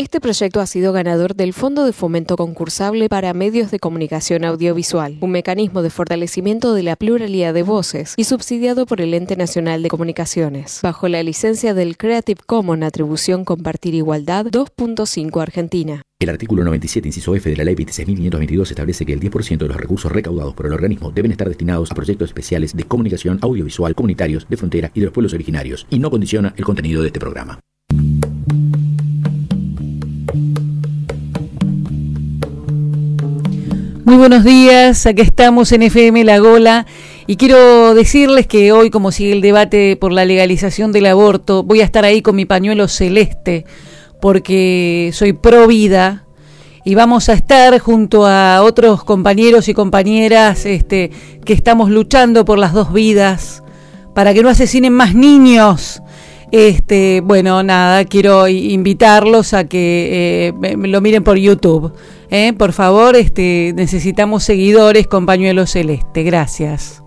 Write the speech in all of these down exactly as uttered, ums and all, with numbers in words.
Este proyecto ha sido ganador del Fondo de Fomento Concursable para Medios de Comunicación Audiovisual, un mecanismo de fortalecimiento de la pluralidad de voces y subsidiado por el Ente Nacional de Comunicaciones, bajo la licencia del Creative Commons Atribución Compartir Igualdad dos punto cinco Argentina. El artículo noventa y siete, inciso F de la Ley veintiséis mil quinientos veintidós establece que el diez por ciento de los recursos recaudados por el organismo deben estar destinados a proyectos especiales de comunicación audiovisual comunitarios de frontera y de los pueblos originarios, y no condiciona el contenido de este programa. Muy buenos días, aquí estamos en F M La Gola y quiero decirles que hoy, como sigue el debate por la legalización del aborto, voy a estar ahí con mi pañuelo celeste porque soy pro vida y vamos a estar junto a otros compañeros y compañeras este, que estamos luchando por las dos vidas, para que no asesinen más niños. Este, bueno, nada, quiero invitarlos a que eh, me lo miren por YouTube. Eh, por favor, este, necesitamos seguidores con pañuelo celeste. Gracias.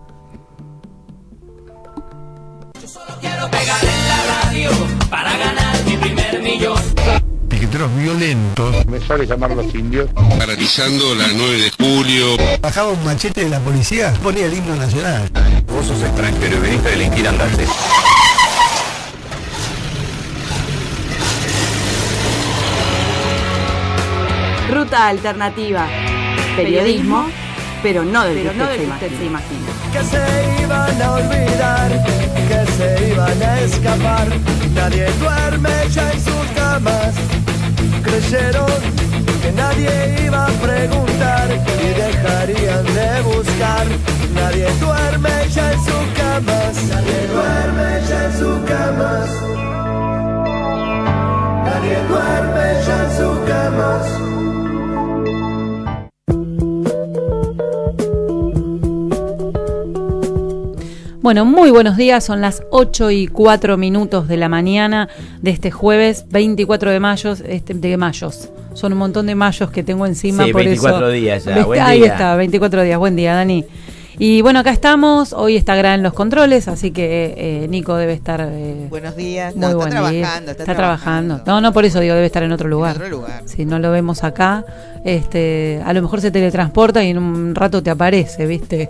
Yo solo quiero pegar en la radio para ganar mi primer millón. Piqueteros violentos. Me sale llamar a los indios. Paralizando la nueve de julio. Bajaba un machete de la policía, ponía el himno nacional. Vos sos extranjero y veniste a delinquir, andate. Ruta alternativa. Periodismo, pero no del que usted se imagina. Que se iban a olvidar, que se iban a escapar. Nadie duerme ya en sus camas. Creyeron que nadie iba a preguntar y dejarían de buscar. Nadie duerme ya en sus camas. Nadie duerme ya en sus camas. Nadie duerme ya en sus camas. Bueno, muy buenos días, son las ocho y cuatro minutos de la mañana de este jueves veinticuatro de mayo, este, de mayos, son un montón de mayos que tengo encima, sí, por veinticuatro eso, días ya, buen ahí día. está, veinticuatro días, buen día, Dani. Y bueno, acá estamos, hoy está Gran en los controles, así que eh, Nico debe estar... Eh, Buenos días, muy no, está buen trabajando, día. está, está trabajando. trabajando. No, no, por eso digo, debe estar en otro lugar. En otro lugar. Si no lo vemos acá, este, a lo mejor se teletransporta y en un rato te aparece, ¿viste?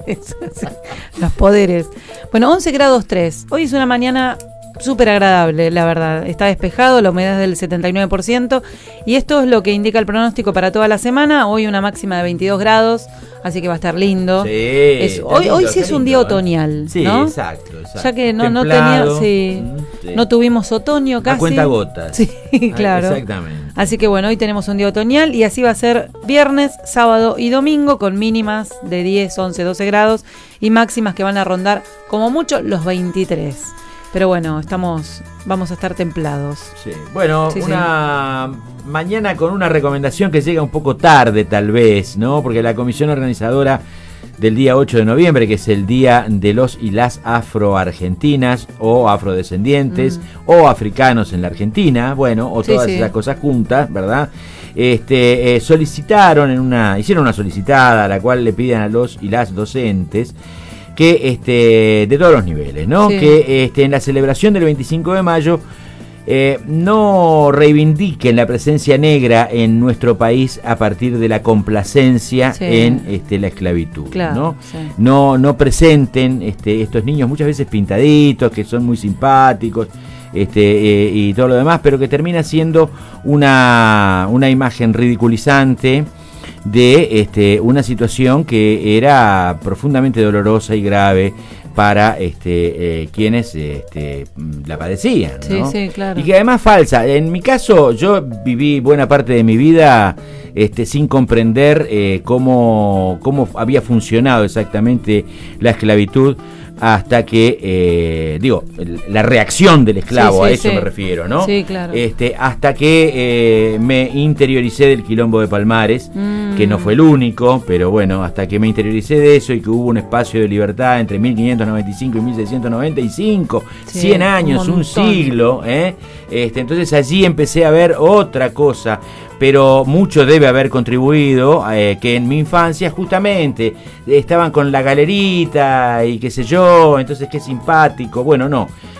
Los poderes. Bueno, once grados tres. Hoy es una mañana súper agradable, la verdad. Está despejado, la humedad es del setenta y nueve por ciento y esto es lo que indica el pronóstico para toda la semana. Hoy una máxima de veintidós grados, así que va a estar lindo. Sí, es, hoy lindo, hoy sí es un lindo, día ¿eh? otoñal, sí, ¿no? exacto, exacto. Ya que no, no Templado, tenía, sí, sí. no tuvimos otoño casi. A cuenta gotas. Sí, claro. Ah, exactamente. Así que bueno, hoy tenemos un día otoñal y así va a ser viernes, sábado y domingo con mínimas de diez, once, doce grados y máximas que van a rondar como mucho los veintitrés. Pero bueno, estamos, vamos a estar templados. Sí. Bueno, sí, una sí. mañana con una recomendación que llega un poco tarde tal vez, ¿no? Porque la comisión organizadora del día ocho de noviembre, que es el día de los y las afroargentinas o afrodescendientes mm. o africanos en la Argentina, bueno, o todas sí, sí. esas cosas juntas, ¿verdad? Este, eh, solicitaron en una, hicieron una solicitada a la cual le piden a los y las docentes que este de todos los niveles, ¿no? Sí. Que este en la celebración del veinticinco de mayo eh, no reivindiquen la presencia negra en nuestro país a partir de la complacencia sí. en este la esclavitud, claro, ¿no? Sí. No no presenten este estos niños muchas veces pintaditos, que son muy simpáticos, este eh, y todo lo demás, pero que termina siendo una una imagen ridiculizante de este una situación que era profundamente dolorosa y grave para este eh, quienes este, la padecían, ¿no? Sí, sí, claro. Y que además falsa. En mi caso, yo viví buena parte de mi vida este, sin comprender eh, cómo, cómo había funcionado exactamente la esclavitud, hasta que, eh, digo, la reacción del esclavo, sí, sí, a eso sí. me refiero, ¿no? Sí, claro. Este, hasta que eh, me interioricé del quilombo de Palmares, mm. que no fue el único, pero bueno, hasta que me interioricé de eso y que hubo un espacio de libertad entre mil quinientos noventa y cinco y mil seiscientos noventa y cinco, sí, cien años, un, un siglo, ¿eh? Este, entonces allí empecé a ver otra cosa, pero mucho debe haber contribuido eh, que en mi infancia justamente estaban con la galerita y qué sé yo, entonces qué simpático, bueno, no,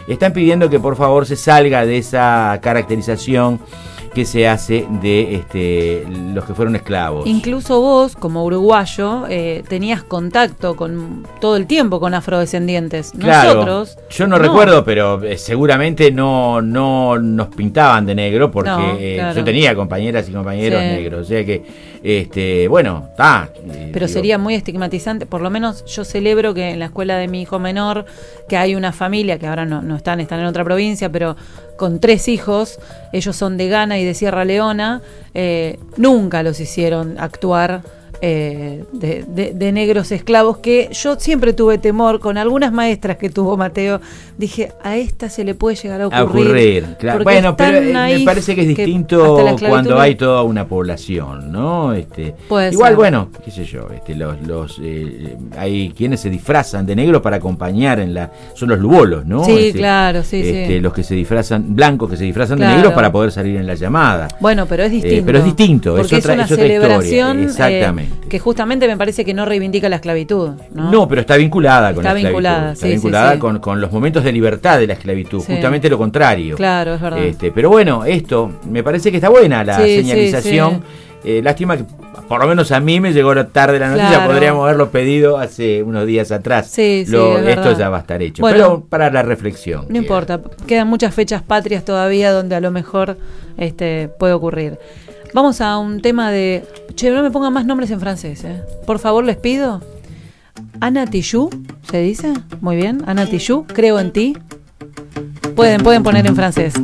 están pidiendo que por favor se salga de esa caracterización que se hace de este, los que fueron esclavos. Incluso vos, como uruguayo, eh, tenías contacto con todo el tiempo con afrodescendientes. Claro, nosotros yo no, no recuerdo, pero eh, seguramente no, no nos pintaban de negro, porque No, eh, claro. yo tenía compañeras y compañeros Sí. negros, o sea que, este, bueno, está. Eh, Pero digo, sería muy estigmatizante. Por lo menos yo celebro que en la escuela de mi hijo menor, que hay una familia que ahora no, no están, están en otra provincia, pero con tres hijos, ellos son de Ghana y de Sierra Leona, eh, nunca los hicieron actuar eh, de, de, de negros esclavos, que yo siempre tuve temor con algunas maestras que tuvo Mateo. Dije, a esta se le puede llegar a ocurrir. A ocurrir, claro. porque Bueno, están pero eh, me ahí parece que es hasta distinto la esclavitud cuando no- hay toda una población, ¿no? Este, Puede igual, ser. bueno, qué sé yo, este, los, los, eh, hay quienes se disfrazan de negro para acompañar en la, son los lubolos, ¿no? Sí, Este, claro, sí, este, sí. Los que se disfrazan, blancos que se disfrazan Claro. de negros para poder salir en la llamada. Bueno, pero es distinto. Eh, pero es distinto, porque es otra, es una es otra celebración historia. Exactamente. eh, que justamente me parece que no reivindica la esclavitud, ¿no? No, pero está vinculada con Está la esclavitud. vinculada, está sí, vinculada sí, sí. Con, con los momentos de libertad de la esclavitud, Sí. justamente lo contrario. Claro, es verdad. Este, pero bueno, esto me parece que está buena la Sí, señalización. sí, Eh, lástima que por lo menos a mí me llegó tarde la noticia, Claro. podríamos haberlo pedido hace unos días atrás. Sí, sí, Lo- es esto verdad. ya va a estar hecho. Bueno, pero para la reflexión. No queda. importa, quedan muchas fechas patrias todavía donde a lo mejor este, puede ocurrir. Vamos a un tema de... Che, no me pongan más nombres en francés, ¿eh? Por favor, les pido. Ana Tijoux, ¿se dice? Muy bien, Ana Tijoux, creo en ti. Pueden, pueden poner en francés.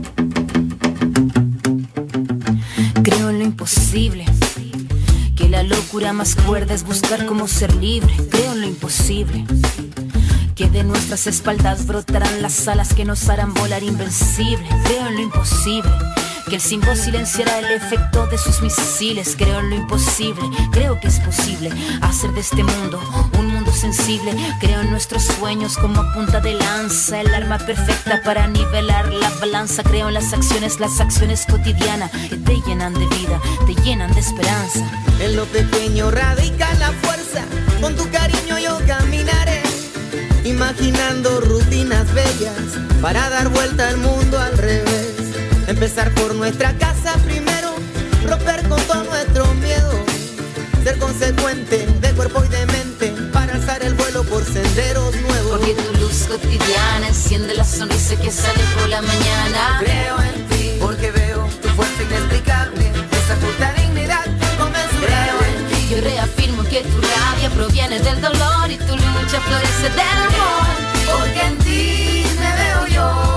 Creo en lo imposible, que la locura más cuerda es buscar cómo ser libre. Creo en lo imposible, que de nuestras espaldas brotarán las alas que nos harán volar invencible. Creo en lo imposible, que el símbolo silenciará el efecto de sus misiles. Creo en lo imposible, creo que es posible hacer de este mundo un mundo sensible. Creo en nuestros sueños como punta de lanza, el arma perfecta para nivelar la balanza. Creo en las acciones, las acciones cotidianas que te llenan de vida, te llenan de esperanza. En lo pequeño radica la fuerza, con tu cariño yo caminaré, imaginando rutinas bellas para dar vuelta al mundo al revés. Empezar por nuestra casa primero, romper con todo nuestro miedo, ser consecuente de cuerpo y de mente para alzar el vuelo por senderos nuevos. Porque tu luz cotidiana enciende la sonrisa que sale por la mañana. Creo en ti, porque veo tu fuerza inexplicable, esa justa dignidad inconmensurable. Creo en ti, yo reafirmo que tu rabia proviene del dolor y tu lucha florece del amor. Porque en ti me veo yo.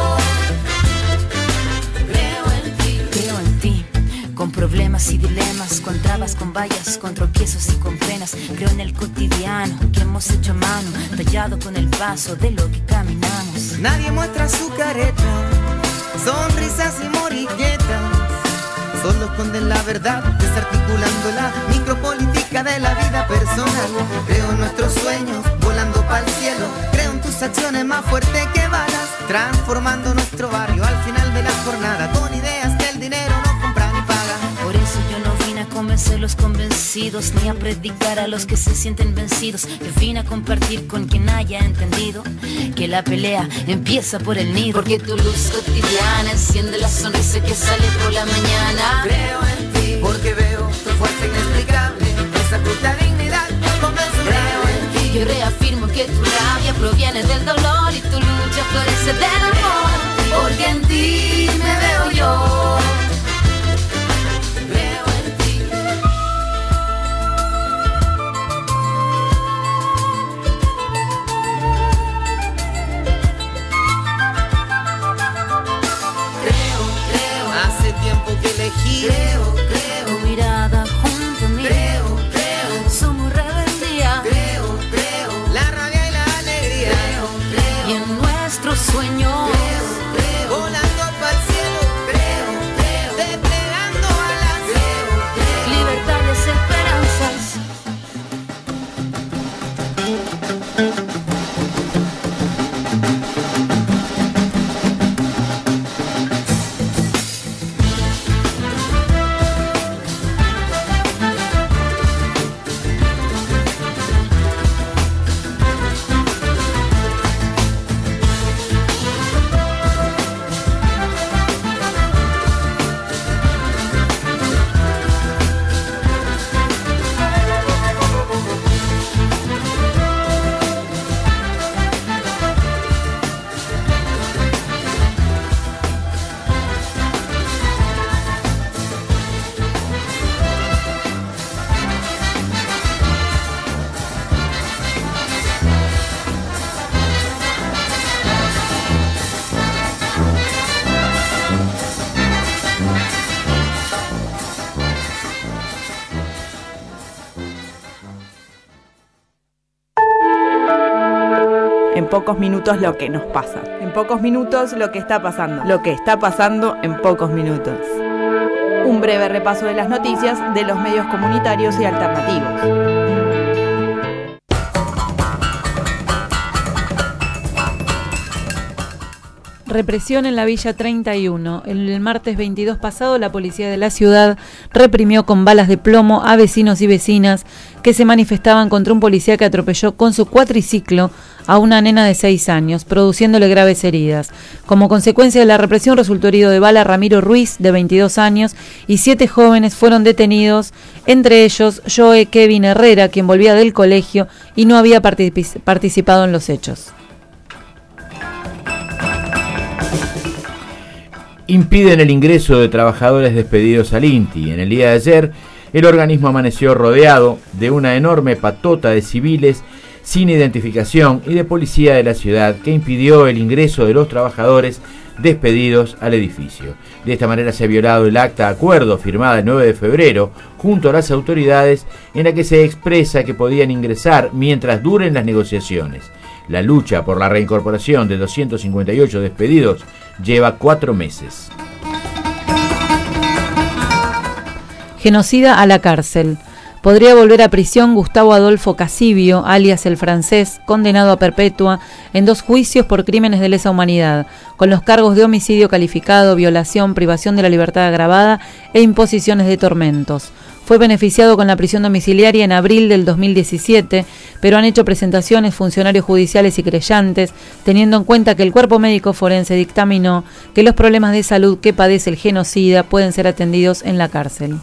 Creo en ti, con problemas y dilemas, con trabas, con vallas, con tropiezos y con penas. Creo en el cotidiano que hemos hecho a mano, tallado con el paso de lo que caminamos. Nadie muestra su careta, sonrisas y morilletas, solo esconden la verdad, desarticulando la micropolítica de la vida personal. Creo en nuestros sueños, volando pa'l cielo. Creo en tus acciones más fuertes que balas, transformando nuestro barrio al final de la jornada, con ideas que el dinero no compra ni paga. Por eso yo no vine a convencer a los convencidos, ni a predicar a los que se sienten vencidos. Yo vine a compartir con quien haya entendido que la pelea empieza por el nido. Porque tu luz cotidiana enciende la sonrisa que sale por la mañana. Creo en ti, porque veo tu fuerza inexplicable, esa justa dignidad inconmensurable. Creo en ti, yo reafirmo que tu rabia proviene del dolor y tu lucha florece del amor. Porque en ti me veo yo. Creo en ti. Creo, creo, hace tiempo que elegí. Creo, creo, Tu mirada junto a mí. creo, creo, Somos rebeldía. creo, creo, la rabia y la alegría. Creo, creo, Y en nuestros sueños. creo, creo, volando pa'l cielo. Creo, creo, desplegando alas. Creo, creo, Libertades, esperanzas. pocos minutos lo que nos pasa. En pocos minutos lo que está pasando. Lo que está pasando en pocos minutos. Un breve repaso de las noticias de los medios comunitarios y alternativos. Represión en la Villa treinta y uno. El martes veintidós pasado, la policía de la ciudad reprimió con balas de plomo a vecinos y vecinas que se manifestaban contra un policía que atropelló con su cuatriciclo a una nena de seis años, produciéndole graves heridas. Como consecuencia de la represión resultó herido de bala Ramiro Ruiz, de veintidós años, y siete jóvenes fueron detenidos, entre ellos Joe Kevin Herrera, quien volvía del colegio y no había particip- participado en los hechos. Impiden el ingreso de trabajadores despedidos al INTI. En el día de ayer, el organismo amaneció rodeado de una enorme patota de civiles sin identificación y de policía de la ciudad que impidió el ingreso de los trabajadores despedidos al edificio. De esta manera se ha violado el acta de acuerdo firmada el nueve de febrero junto a las autoridades, en la que se expresa que podían ingresar mientras duren las negociaciones. La lucha por la reincorporación de doscientos cincuenta y ocho despedidos lleva cuatro meses. Genocida a la cárcel. Podría volver a prisión Gustavo Adolfo Casibio, alias el francés, condenado a perpetua en dos juicios por crímenes de lesa humanidad, con los cargos de homicidio calificado, violación, privación de la libertad agravada e imposiciones de tormentos. Fue beneficiado con la prisión domiciliaria en abril del dos mil diecisiete, pero han hecho presentaciones funcionarios judiciales y creyentes, teniendo en cuenta que el cuerpo médico forense dictaminó que los problemas de salud que padece el genocida pueden ser atendidos en la cárcel.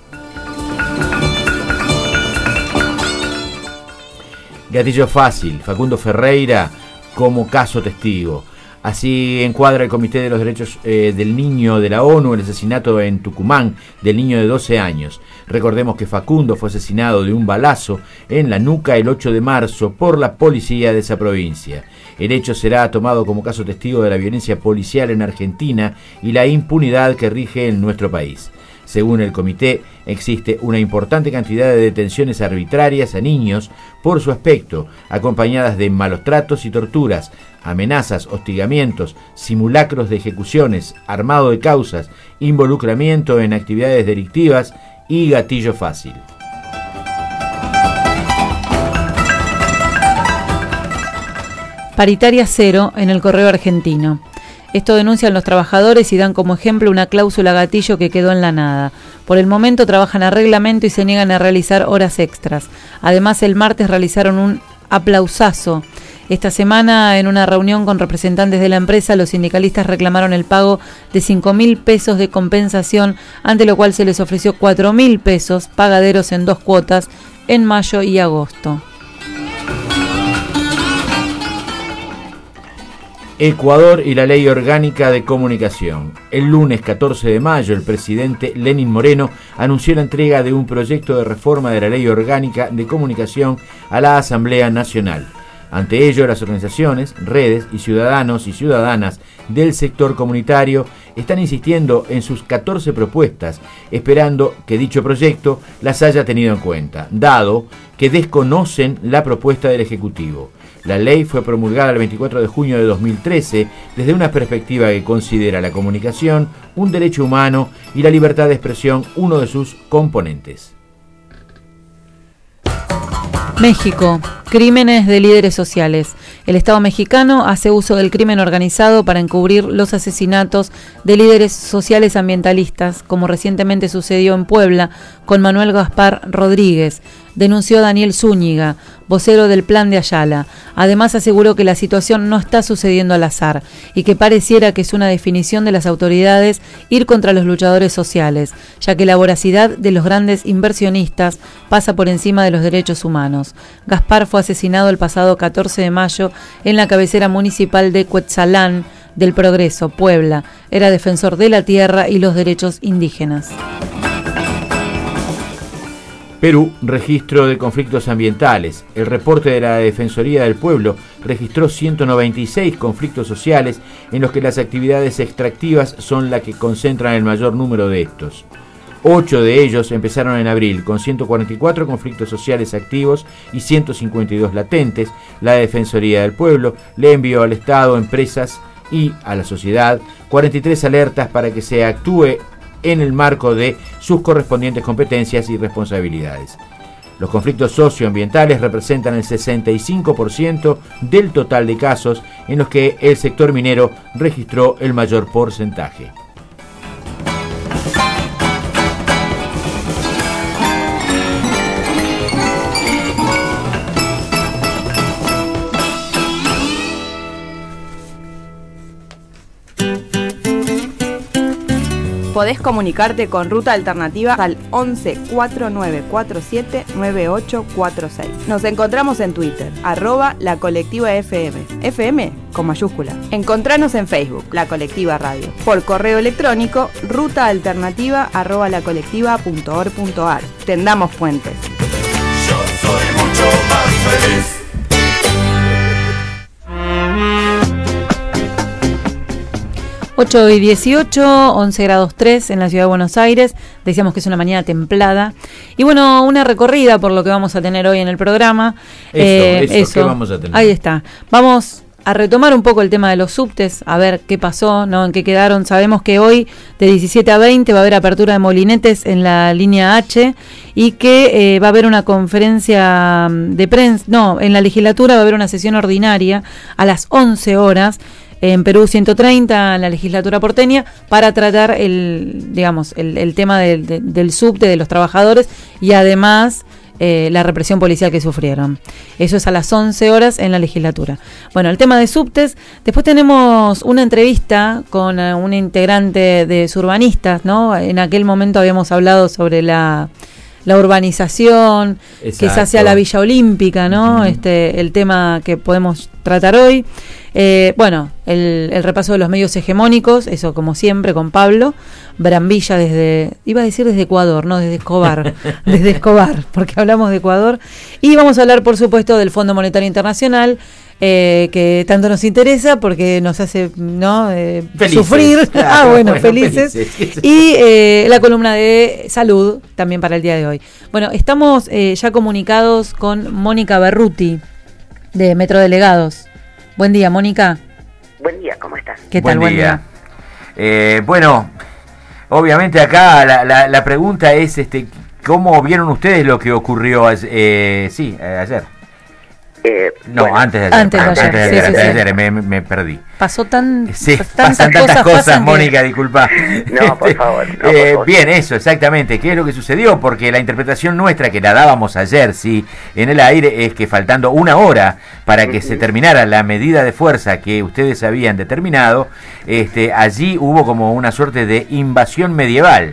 Gatillo fácil, Facundo Ferreira como caso testigo. Así encuadra el Comité de los Derechos eh, del Niño de la ONU el asesinato en Tucumán del niño de doce años. Recordemos que Facundo fue asesinado de un balazo en la nuca el ocho de marzo por la policía de esa provincia. El hecho será tomado como caso testigo de la violencia policial en Argentina y la impunidad que rige en nuestro país. Según el comité, existe una importante cantidad de detenciones arbitrarias a niños por su aspecto, acompañadas de malos tratos y torturas, amenazas, hostigamientos, simulacros de ejecuciones, armado de causas, involucramiento en actividades delictivas y gatillo fácil. Paritaria cero en el correo argentino. Esto denuncian los trabajadores y dan como ejemplo una cláusula gatillo que quedó en la nada. Por el momento trabajan a reglamento y se niegan a realizar horas extras. Además, el martes realizaron un aplausazo. Esta semana, en una reunión con representantes de la empresa, los sindicalistas reclamaron el pago de cinco mil pesos de compensación, ante lo cual se les ofreció cuatro mil pesos pagaderos en dos cuotas en mayo y agosto. Ecuador y la Ley Orgánica de Comunicación. El lunes catorce de mayo, el presidente Lenín Moreno anunció la entrega de un proyecto de reforma de la Ley Orgánica de Comunicación a la Asamblea Nacional. Ante ello, las organizaciones, redes y ciudadanos y ciudadanas del sector comunitario están insistiendo en sus catorce propuestas, esperando que dicho proyecto las haya tenido en cuenta, dado que desconocen la propuesta del Ejecutivo. La ley fue promulgada el veinticuatro de junio de dos mil trece desde una perspectiva que considera la comunicación un derecho humano y la libertad de expresión uno de sus componentes. México. Crímenes de líderes sociales. El Estado mexicano hace uso del crimen organizado para encubrir los asesinatos de líderes sociales ambientalistas, como recientemente sucedió en Puebla con Manuel Gaspar Rodríguez, denunció Daniel Zúñiga, vocero del Plan de Ayala. Además aseguró que la situación no está sucediendo al azar y que pareciera que es una definición de las autoridades ir contra los luchadores sociales, ya que la voracidad de los grandes inversionistas pasa por encima de los derechos humanos. Gaspar fue asesinado el pasado catorce de mayo en la cabecera municipal de Cuetzalán del Progreso, Puebla. Era defensor de la tierra y los derechos indígenas. Perú, registro de conflictos ambientales. El reporte de la Defensoría del Pueblo registró ciento noventa y seis conflictos sociales en los que las actividades extractivas son las que concentran el mayor número de estos. Ocho de ellos empezaron en abril, con ciento cuarenta y cuatro conflictos sociales activos y ciento cincuenta y dos latentes. La Defensoría del Pueblo le envió al Estado, empresas y a la sociedad cuarenta y tres alertas para que se actúe en el marco de sus correspondientes competencias y responsabilidades. Los conflictos socioambientales representan el sesenta y cinco por ciento del total de casos en los que el sector minero registró el mayor porcentaje. Podés comunicarte con Ruta Alternativa al once cuatro nueve cuatro siete nueve ocho cuatro seis. Nos encontramos en Twitter, arroba la colectiva F M. F M con mayúscula. Encontranos en Facebook, La Colectiva Radio. Por correo electrónico, rutaalternativa arroba la colectiva punto org punto ar. Tendamos puentes. Yo soy mucho más feliz. ocho y dieciocho, once grados tres en la ciudad de Buenos Aires. Decíamos que es una mañana templada. Y bueno, una recorrida por lo que vamos a tener hoy en el programa. Eso, eh, eso, eso. ¿qué vamos a tener? Ahí está. Vamos a retomar un poco el tema de los subtes, a ver qué pasó, ¿no? En qué quedaron. Sabemos que hoy de diecisiete a veinte va a haber apertura de molinetes en la línea H y que eh, va a haber una conferencia de prensa, no, en la legislatura va a haber una sesión ordinaria a las once horas en Perú ciento treinta, en la legislatura porteña, para tratar el, digamos, el, el tema del, de, del subte, de los trabajadores y además eh, la represión policial que sufrieron. Eso es a las once horas en la legislatura. Bueno, el tema de subtes. Después tenemos una entrevista con uh, un integrante de Surbanistas, ¿no? En aquel momento habíamos hablado sobre la... la urbanización, Exacto. que se hace a la Villa Olímpica, ¿no? Uh-huh. Este, el tema que podemos tratar hoy. Eh, bueno, el, el repaso de los medios hegemónicos, eso como siempre con Pablo Brambilla desde, iba a decir desde Ecuador, no desde Escobar, desde Escobar, porque hablamos de Ecuador. Y vamos a hablar, por supuesto, del Fondo Monetario Internacional, eh, que tanto nos interesa porque nos hace, ¿no? Eh, sufrir. Claro, ah, bueno, bueno, felices. felices. Y eh, la columna de salud también para el día de hoy. Bueno, estamos eh, ya comunicados con Mónica Berruti de Metro Delegados. Buen día, Mónica. Buen día, ¿cómo estás? ¿Qué tal? Buen Buen día. día. Eh, bueno, obviamente acá la, la, la pregunta es, este, ¿cómo vieron ustedes lo que ocurrió eh, sí, eh, ayer? Eh, no, bueno, antes de ayer. Antes de antes ayer, de sí, ayer, sí, antes de sí. ayer, me, me perdí. Pasó tan, Sí, tantas pasan tantas cosas, cosas, pasan que- Mónica, disculpa. No, por favor, no, por Eh, favor. bien, eso, exactamente. ¿Qué es lo que sucedió? Porque la interpretación nuestra, que la dábamos ayer, sí, en el aire, es que faltando una hora para que se terminara la medida de fuerza que ustedes habían determinado, este, allí hubo como una suerte de invasión medieval.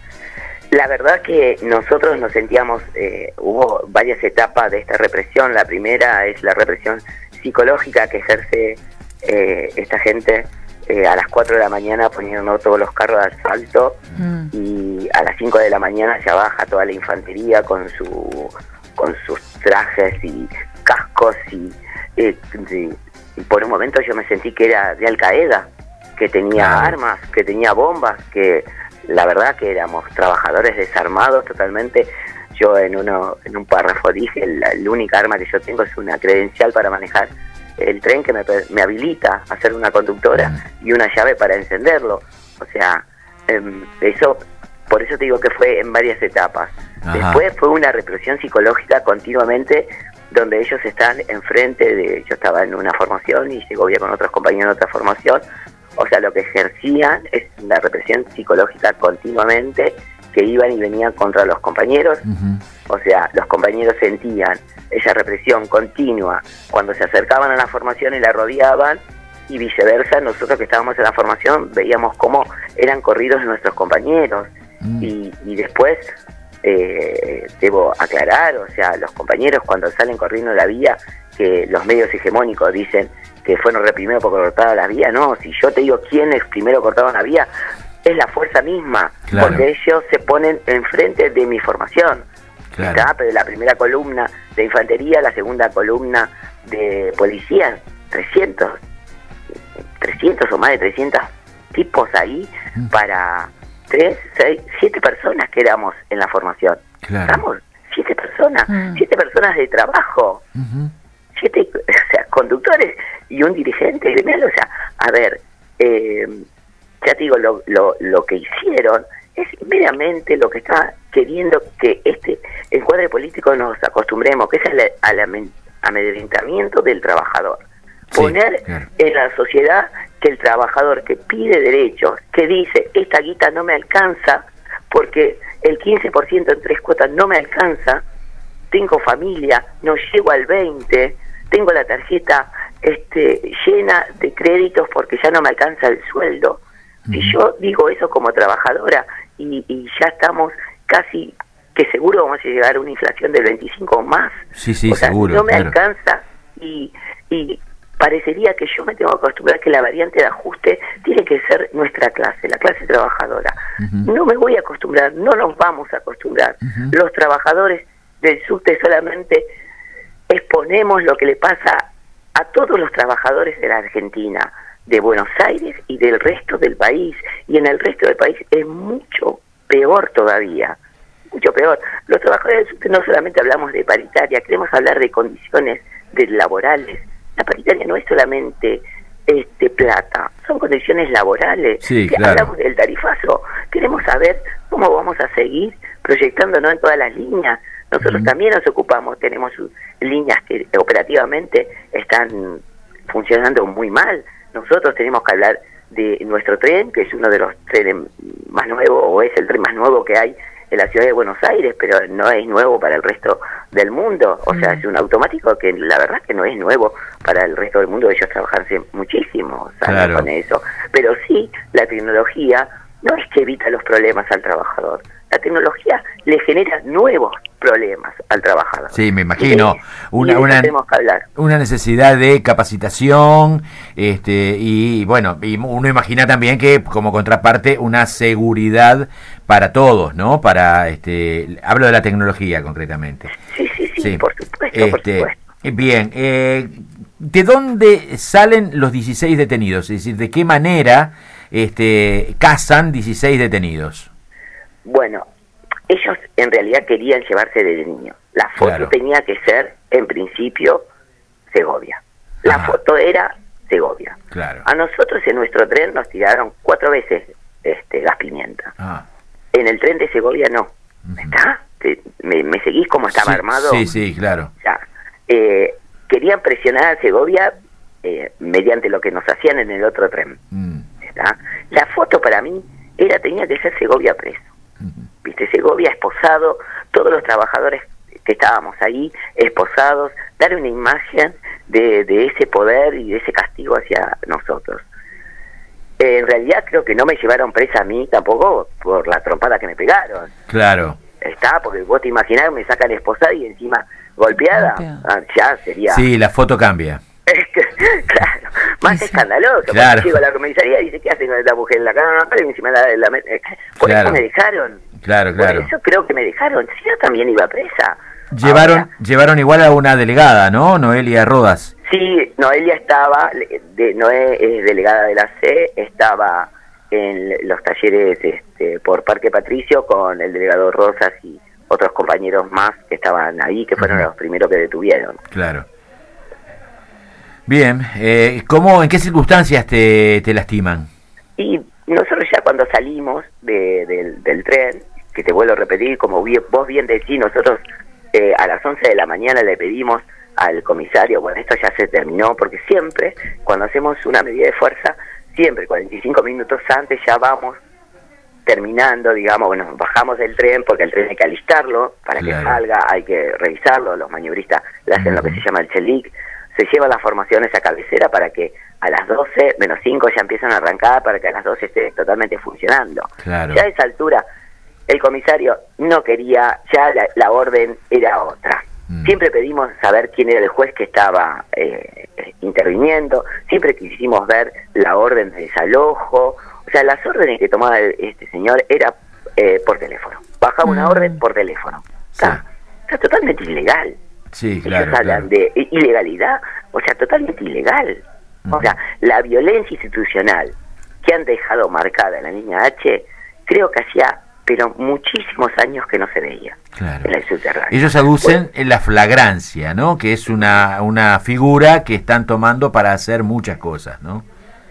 La verdad que nosotros nos sentíamos, eh, hubo varias etapas de esta represión. La primera es la represión psicológica que ejerce eh, esta gente eh, a las cuatro de la mañana poniendo todos los carros de asfalto Mm. y a las cinco de la mañana ya baja toda la infantería con su con sus trajes y cascos y, eh, y- y por un momento yo me sentí que era de Al Qaeda, que tenía Claro. armas, que tenía bombas, que la verdad que éramos trabajadores desarmados totalmente. Yo en uno en un párrafo dije, la, la única arma que yo tengo es una credencial para manejar el tren que me, me habilita a ser una conductora y una llave para encenderlo. O sea, em, eso, por eso te digo que fue en varias etapas. Ajá. Después fue una represión psicológica continuamente, donde ellos están enfrente de... Yo estaba en una formación y llegó con otros compañeros en otra formación. O sea, lo que ejercían es una represión psicológica continuamente, que iban y venían contra los compañeros. Uh-huh. O sea, los compañeros sentían esa represión continua cuando se acercaban a la formación y la rodeaban, y viceversa, nosotros que estábamos en la formación veíamos cómo eran corridos nuestros compañeros. Mm. Y, y después, eh, debo aclarar, o sea, los compañeros cuando salen corriendo la vía, que los medios hegemónicos dicen que fueron reprimidos porque cortaban la vía, no, si yo te digo quiénes primero cortaban la vía, es la fuerza misma, Claro. porque ellos se ponen enfrente de mi formación. Claro. Está, pero la primera columna de infantería, la segunda columna de policía, trescientos o más de trescientos tipos ahí para tres, seis, siete personas que éramos en la formación. Claro. Éramos siete personas, Mm. siete personas de trabajo, Ujú. siete, o sea, conductores y un dirigente gremial. O sea, a ver, eh, ya te digo, lo, lo, lo que hicieron es meramente lo que está queriendo que este encuadre político nos acostumbremos, que es al, al amen- amedrentamiento del trabajador. Sí, Poner claro. en la sociedad que el trabajador que pide derechos, que dice, esta guita no me alcanza, porque el quince por ciento en tres cuotas no me alcanza, tengo familia, no llego al veinte, tengo la tarjeta este, llena de créditos porque ya no me alcanza el sueldo. Si yo digo eso como trabajadora y, y ya estamos casi que seguro vamos a llegar a una inflación del veinticinco más, Sí, sí, o sea, seguro. no me claro. alcanza y, y parecería que yo me tengo que acostumbrar que la variante de ajuste tiene que ser nuestra clase, la clase trabajadora. Ujú. No me voy a acostumbrar, no nos vamos a acostumbrar. Ujú. Los trabajadores del subte solamente exponemos lo que le pasa a todos los trabajadores de la Argentina, de Buenos Aires y del resto del país. Y en el resto del país es mucho peor todavía, mucho peor. Los trabajadores del subte no solamente hablamos de paritaria, queremos hablar de condiciones de laborales. La paritaria no es solamente este plata, son condiciones laborales. Sí, Que claro. hablamos del tarifazo, queremos saber cómo vamos a seguir proyectándonos en todas las líneas. Nosotros también nos ocupamos, tenemos uh, líneas que operativamente están funcionando muy mal. Nosotros tenemos que hablar de nuestro tren, que es uno de los trenes más nuevos, o es el tren más nuevo que hay en la ciudad de Buenos Aires, pero no es nuevo para el resto del mundo. O sea, es un automático que la verdad que no es nuevo para el resto del mundo. Ellos trabajan hace muchísimo años Claro. con eso. Pero sí, la tecnología no es que evita los problemas al trabajador. La tecnología le genera nuevos problemas al trabajador. Sí, me imagino. Y Una, de eso una, tenemos que hablar. una necesidad de capacitación, este, y bueno, y uno imagina también que como contraparte una seguridad para todos, ¿no? Para, este, hablo de la tecnología concretamente. Sí, sí, sí, Sí. por supuesto, por Este, supuesto. bien, eh, ¿de dónde salen los dieciséis detenidos? Es decir, ¿de qué manera este, cazan dieciséis detenidos? Bueno, ellos en realidad querían llevarse de niño. La foto Claro. tenía que ser, en principio, Segovia. La Ajá. foto era Segovia. Claro. A nosotros en nuestro tren nos tiraron cuatro veces este, gas pimienta. Ah. En el tren de Segovia no. ¿Está? ¿Te- me, me seguís cómo estaba Sí, armado? Sí, sí, claro. Ya. Eh, querían presionar a Segovia eh, mediante lo que nos hacían en el otro tren. Mm. ¿Está? La foto para mí era tenía que ser Segovia preso. Viste, Segovia esposado, todos los trabajadores que estábamos ahí esposados, dar una imagen de, de ese poder y de ese castigo hacia nosotros. Eh, en realidad creo que no me llevaron presa a mí tampoco por la trompada que me pegaron. Claro. Está, porque vos te imaginás, me sacan esposada y encima golpeada, Golpeada. ah, ya sería... Sí, la foto cambia. Claro, más Sí, sí. escandaloso. Claro. Cuando llego a la comisaría y dice, ¿qué hacen con esta mujer en la cama? Y encima la, la, eh, por Claro. eso me dejaron. Claro, claro. Por eso creo que me dejaron. Si yo también iba presa. Llevaron, Ahora, llevaron igual a una delegada, ¿no? Noelia Rodas. sí, Noelia estaba, de, Noé es delegada de la C, estaba en los talleres este, por Parque Patricio con el delegado Rosas y otros compañeros más que estaban ahí, que fueron Ujú. los primeros que detuvieron. Claro. Bien, eh, ¿cómo, en qué circunstancias te, te lastiman? Y nosotros ya cuando salimos de, del, del tren, que te vuelvo a repetir, como bien, vos bien decís, nosotros eh, a las once de la mañana le pedimos al comisario, bueno, esto ya se terminó, porque siempre, cuando hacemos una medida de fuerza, siempre cuarenta y cinco minutos antes ya vamos terminando, digamos, bueno, bajamos del tren, porque el tren hay que alistarlo, para Claro. que salga, hay que revisarlo, los maniobristas le hacen lo que se llama el chelic, se llevan las formaciones a cabecera para que a las doce menos cinco ya empiezan a arrancar, para que a las doce esté totalmente funcionando. Claro. Ya a esa altura, el comisario no quería, ya la, la orden era otra. Mm. Siempre pedimos saber quién era el juez que estaba eh, interviniendo, siempre quisimos ver la orden de desalojo, o sea, las órdenes que tomaba el- este señor era eh, por teléfono. Bajaba una Mm. orden por teléfono. Está, está totalmente ilegal. Sí, claro, Ellos hablan claro. de ilegalidad, o sea, totalmente ilegal. O sea, la violencia institucional que han dejado marcada en la línea H, creo que hacía, pero muchísimos años que no se veía claro. en el subterráneo. Ellos aducen bueno, en la flagrancia, ¿no? Que es una, una figura que están tomando para hacer muchas cosas, ¿no?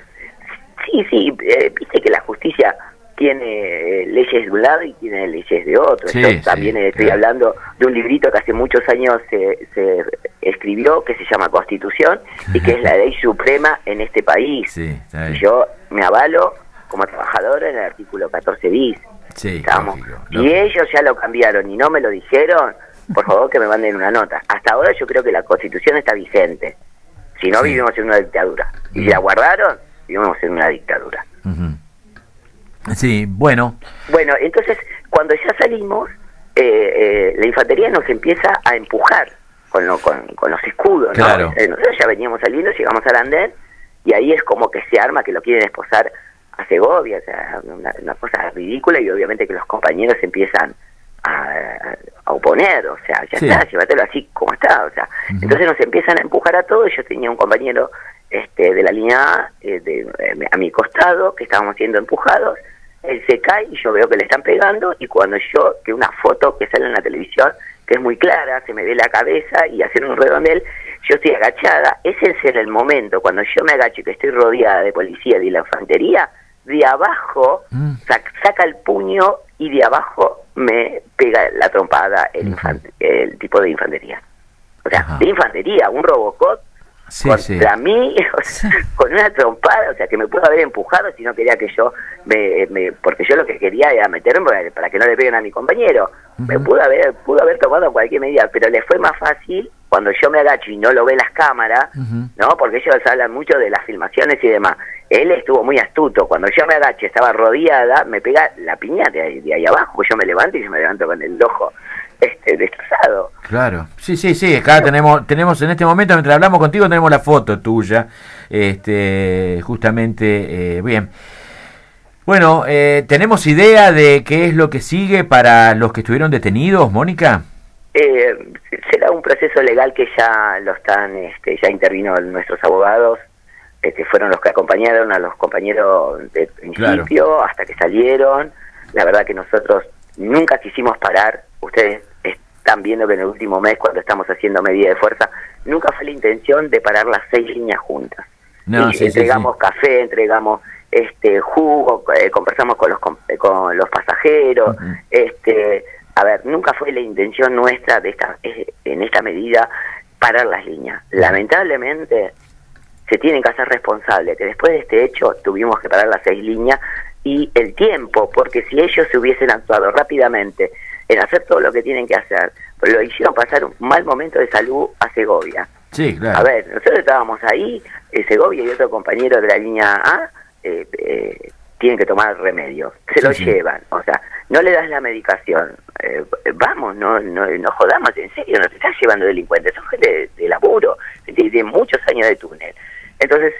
Sí, sí, eh, viste que la justicia tiene leyes de un lado y tiene leyes de otro. Sí, Yo también sí, estoy claro. hablando de un librito que hace muchos años se, se escribió, que se llama Constitución, y que es la ley suprema en este país. Sí, y yo me avalo como trabajador en el artículo catorce bis. Sí, Estamos. lógico, Si lógico. ellos ya lo cambiaron y no me lo dijeron, por favor que me manden una nota. Hasta ahora yo creo que la Constitución está vigente. Si no, Sí. vivimos en una dictadura. Y Mm. si la guardaron, vivimos en una dictadura. Uh-huh. Sí, bueno. Bueno, entonces, cuando ya salimos, eh, eh, la infantería nos empieza a empujar con, lo, con, con los escudos, ¿no? Claro. Eh, nosotros ya veníamos saliendo, llegamos al andén, y ahí es como que se arma que lo quieren esposar a Segovia, o sea, una, una cosa ridícula, y obviamente que los compañeros empiezan a, a oponer, o sea, ya Sí. está, llévatelo así como está, o sea, Uh-huh. entonces nos empiezan a empujar a todos. Yo tenía un compañero este de la línea A, eh, de, eh, a mi costado, que estábamos siendo empujados. Él se cae y yo veo que le están pegando, y cuando yo, que una foto que sale en la televisión, que es muy clara, se me ve la cabeza y hacer un redondel, yo estoy agachada. Ese es el momento, cuando yo me agacho y que estoy rodeada de policía y de la infantería, de abajo Mm. sac- saca el puño y de abajo me pega la trompada el, infante- el tipo de infantería. O sea, Ajá. de infantería, un Robocop Sí, contra sí. mí, o sea, con una trompada, o sea, que me pudo haber empujado si no quería que yo, me, me porque yo lo que quería era meterme para, para que no le peguen a mi compañero. Me Ujú. pudo haber, pudo haber tomado cualquier medida, pero le fue más fácil cuando yo me agacho y no lo ve las cámaras, Ujú. ¿no? Porque ellos hablan mucho de las filmaciones y demás. Él estuvo muy astuto. Cuando yo me agacho, estaba rodeada, me pega la piña de ahí, de ahí abajo, pues yo me levanto y yo me levanto con el ojo este destrozado. Claro, sí, sí, sí, acá tenemos, tenemos en este momento, mientras hablamos contigo, tenemos la foto tuya, este, justamente, eh, bien. Bueno, eh, ¿tenemos idea de qué es lo que sigue para los que estuvieron detenidos, Mónica? Eh, será un proceso legal que ya lo están, este, ya intervino nuestros abogados, eh, que fueron los que acompañaron a los compañeros de principio, Claro. hasta que salieron. La verdad que nosotros nunca quisimos parar. Ustedes están viendo que en el último mes, cuando estamos haciendo medida de fuerza, nunca fue la intención de parar las seis líneas juntas. No, y sí, sí, entregamos sí. café, entregamos este jugo, eh, conversamos con los com- con los pasajeros. Ujú. este a ver, nunca fue la intención nuestra de esta eh, en esta medida parar las líneas. Lamentablemente se tienen que hacer responsables que después de este hecho tuvimos que parar las seis líneas y el tiempo, porque si ellos se hubiesen actuado rápidamente en hacer todo lo que tienen que hacer, pero lo hicieron pasar un mal momento de salud a Segovia. Sí, claro. A ver, nosotros estábamos ahí, eh, Segovia y otro compañero de la línea A eh, eh, tienen que tomar remedio, se lo Sí, sí. llevan, o sea, no le das la medicación, eh, vamos, no, no no jodamos, en serio, no te estás llevando delincuentes, son gente de, de laburo, de, de muchos años de túnel. Entonces,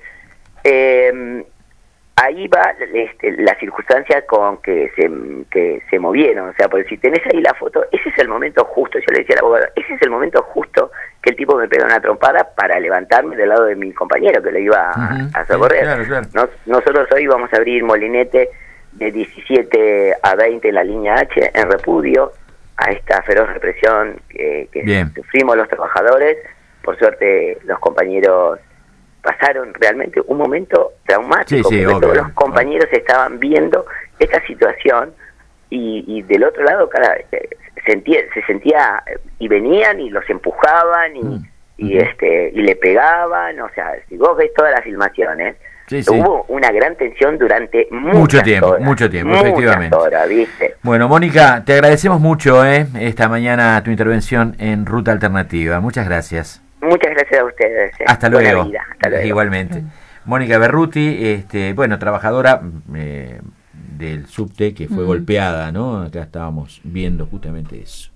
eh, ahí va este, la circunstancia con que se, que se movieron, o sea, porque si tenés ahí la foto, ese es el momento justo, yo le decía al abogado, ese es el momento justo que el tipo me pega una trompada para levantarme del lado de mi compañero que lo iba a, Ujú. a socorrer. Sí, claro, claro. Nos- nosotros hoy vamos a abrir molinete de diecisiete a veinte en la línea H en repudio a esta feroz represión que, que Bien. sufrimos los trabajadores. Por suerte los compañeros pasaron realmente un momento traumático, Sí, sí, porque obvio. todos los compañeros estaban viendo esta situación y, y del otro lado cada eh, sentía, se sentía eh, y venían y los empujaban y, Mm. y este y le pegaban, o sea, si vos ves todas las filmaciones, Sí, sí. hubo una gran tensión durante muchas Mucho tiempo, horas, mucho tiempo, muchas efectivamente. horas, ¿viste? Bueno, Mónica, te agradecemos mucho eh, esta mañana tu intervención en Ruta Alternativa. Muchas gracias. Muchas gracias a ustedes. eh. Hasta Buena luego. vida, hasta luego. Igualmente. Mónica Berruti, este, bueno, trabajadora eh, del subte que fue Ujú. golpeada, ¿no? Acá estábamos viendo justamente eso.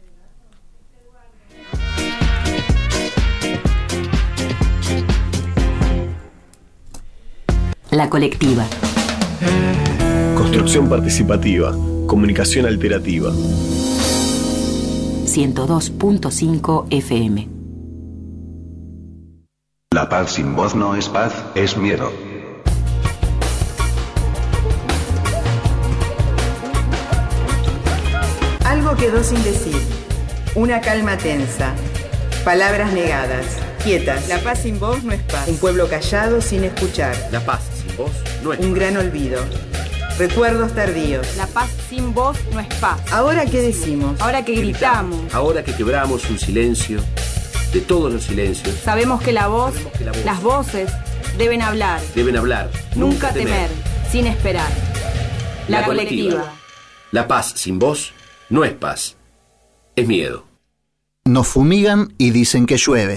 La colectiva. Construcción participativa. Comunicación alterativa. ciento dos punto cinco F M. La paz sin voz no es paz, es miedo. Algo quedó sin decir. Una calma tensa. Palabras negadas. Quietas. La paz sin voz no es paz. Un pueblo callado sin escuchar. La paz sin voz no es paz. Un gran olvido. Recuerdos tardíos. La paz sin voz no es paz. Ahora qué decimos. Ahora que gritamos. Ahora que quebramos un silencio, de todos los silencios. Sabemos que la voz, que la voz las voces deben hablar. Deben hablar. Nunca, nunca temer, temer, sin esperar. La, la colectiva. colectiva. La paz sin voz no es paz. Es miedo. Nos fumigan y dicen que llueve.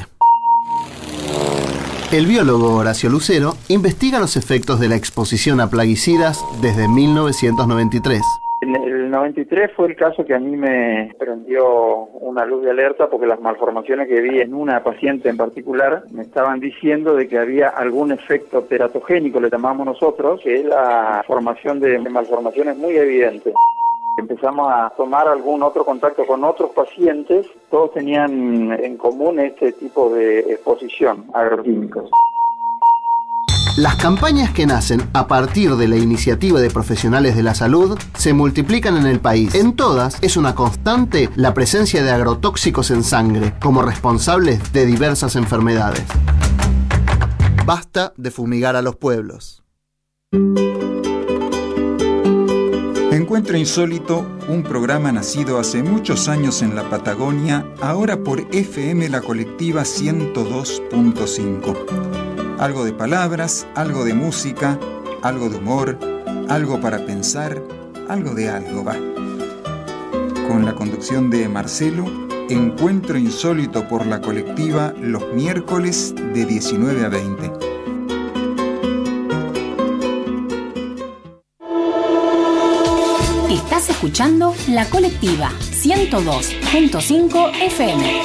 El biólogo Horacio Lucero investiga los efectos de la exposición a plaguicidas desde mil novecientos noventa y tres. En el noventa y tres fue el caso que a mí me prendió una luz de alerta porque las malformaciones que vi en una paciente en particular me estaban diciendo de que había algún efecto teratogénico, le llamamos nosotros, que es la formación de malformaciones muy evidentes. Empezamos a tomar algún otro contacto con otros pacientes, todos tenían en común este tipo de exposición a agroquímicos. Las campañas que nacen a partir de la iniciativa de profesionales de la salud se multiplican en el país. En todas es una constante la presencia de agrotóxicos en sangre como responsables de diversas enfermedades. Basta de fumigar a los pueblos. Encuentro Insólito, un programa nacido hace muchos años en la Patagonia, ahora por F M La Colectiva ciento dos punto cinco. Algo de palabras, algo de música, algo de humor, algo para pensar, algo de algo, va. Con la conducción de Marcelo, Encuentro Insólito por La Colectiva los miércoles de diecinueve a veinte. Estás escuchando La Colectiva ciento dos punto cinco F M.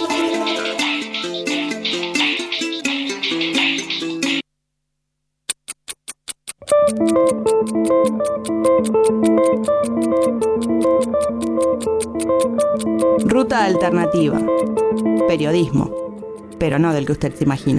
Ruta alternativa. Periodismo, pero no del que usted se imagina.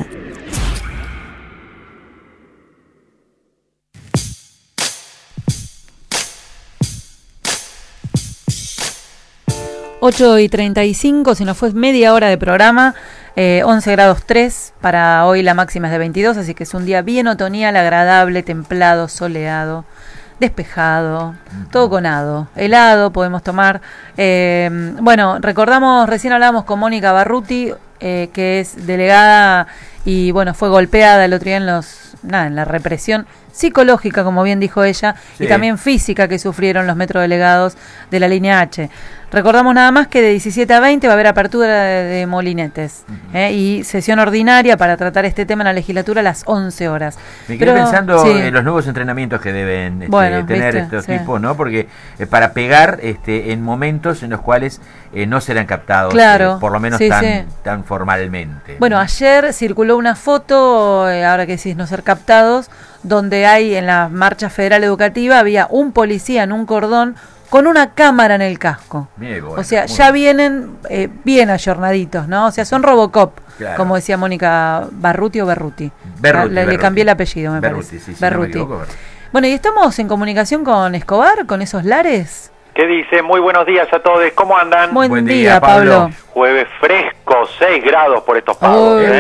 ocho y treinta y cinco, si nos fue media hora de programa, eh, once grados tres, para hoy la máxima es de veintidós, así que es un día bien otoñal, agradable, templado, soleado, despejado, todo con hado, helado podemos tomar. Eh, bueno, recordamos, recién hablábamos con Mónica Barruti, eh, que es delegada y bueno, fue golpeada el otro día en los, nada, en la represión psicológica, como bien dijo ella, sí, y también física que sufrieron los metrodelegados de la línea H. Recordamos nada más que de diecisiete a veinte va a haber apertura de, de molinetes, uh-huh. ¿eh? Y sesión ordinaria para tratar este tema en la legislatura a las once horas. Me quedé Pero, pensando sí. en los nuevos entrenamientos que deben este, bueno, tener ¿viste? estos sí. tipos, ¿no? Porque eh, para pegar este, en momentos en los cuales eh, no serán captados, claro, eh, por lo menos sí, tan, sí. tan formalmente. Bueno, ayer circuló una foto, eh, ahora que decís no ser captados, donde hay en la marcha federal educativa había un policía en un cordón con una cámara en el casco. Bien, bueno, o sea, ya vienen eh, bien ayornaditos, ¿no? O sea, son Robocop, claro, como decía Mónica Barruti o Berruti. Berruti, le, Berruti. le cambié el apellido, me Berruti, parece. Sí, sí, Berruti. No me equivoco, bueno, y estamos en comunicación con Escobar, con esos lares. ¿Qué dice? Muy buenos días a todos. ¿Cómo andan? Buen, Buen día, día Pablo. Pablo. Jueves fresco, seis grados por estos pagos. ¿eh?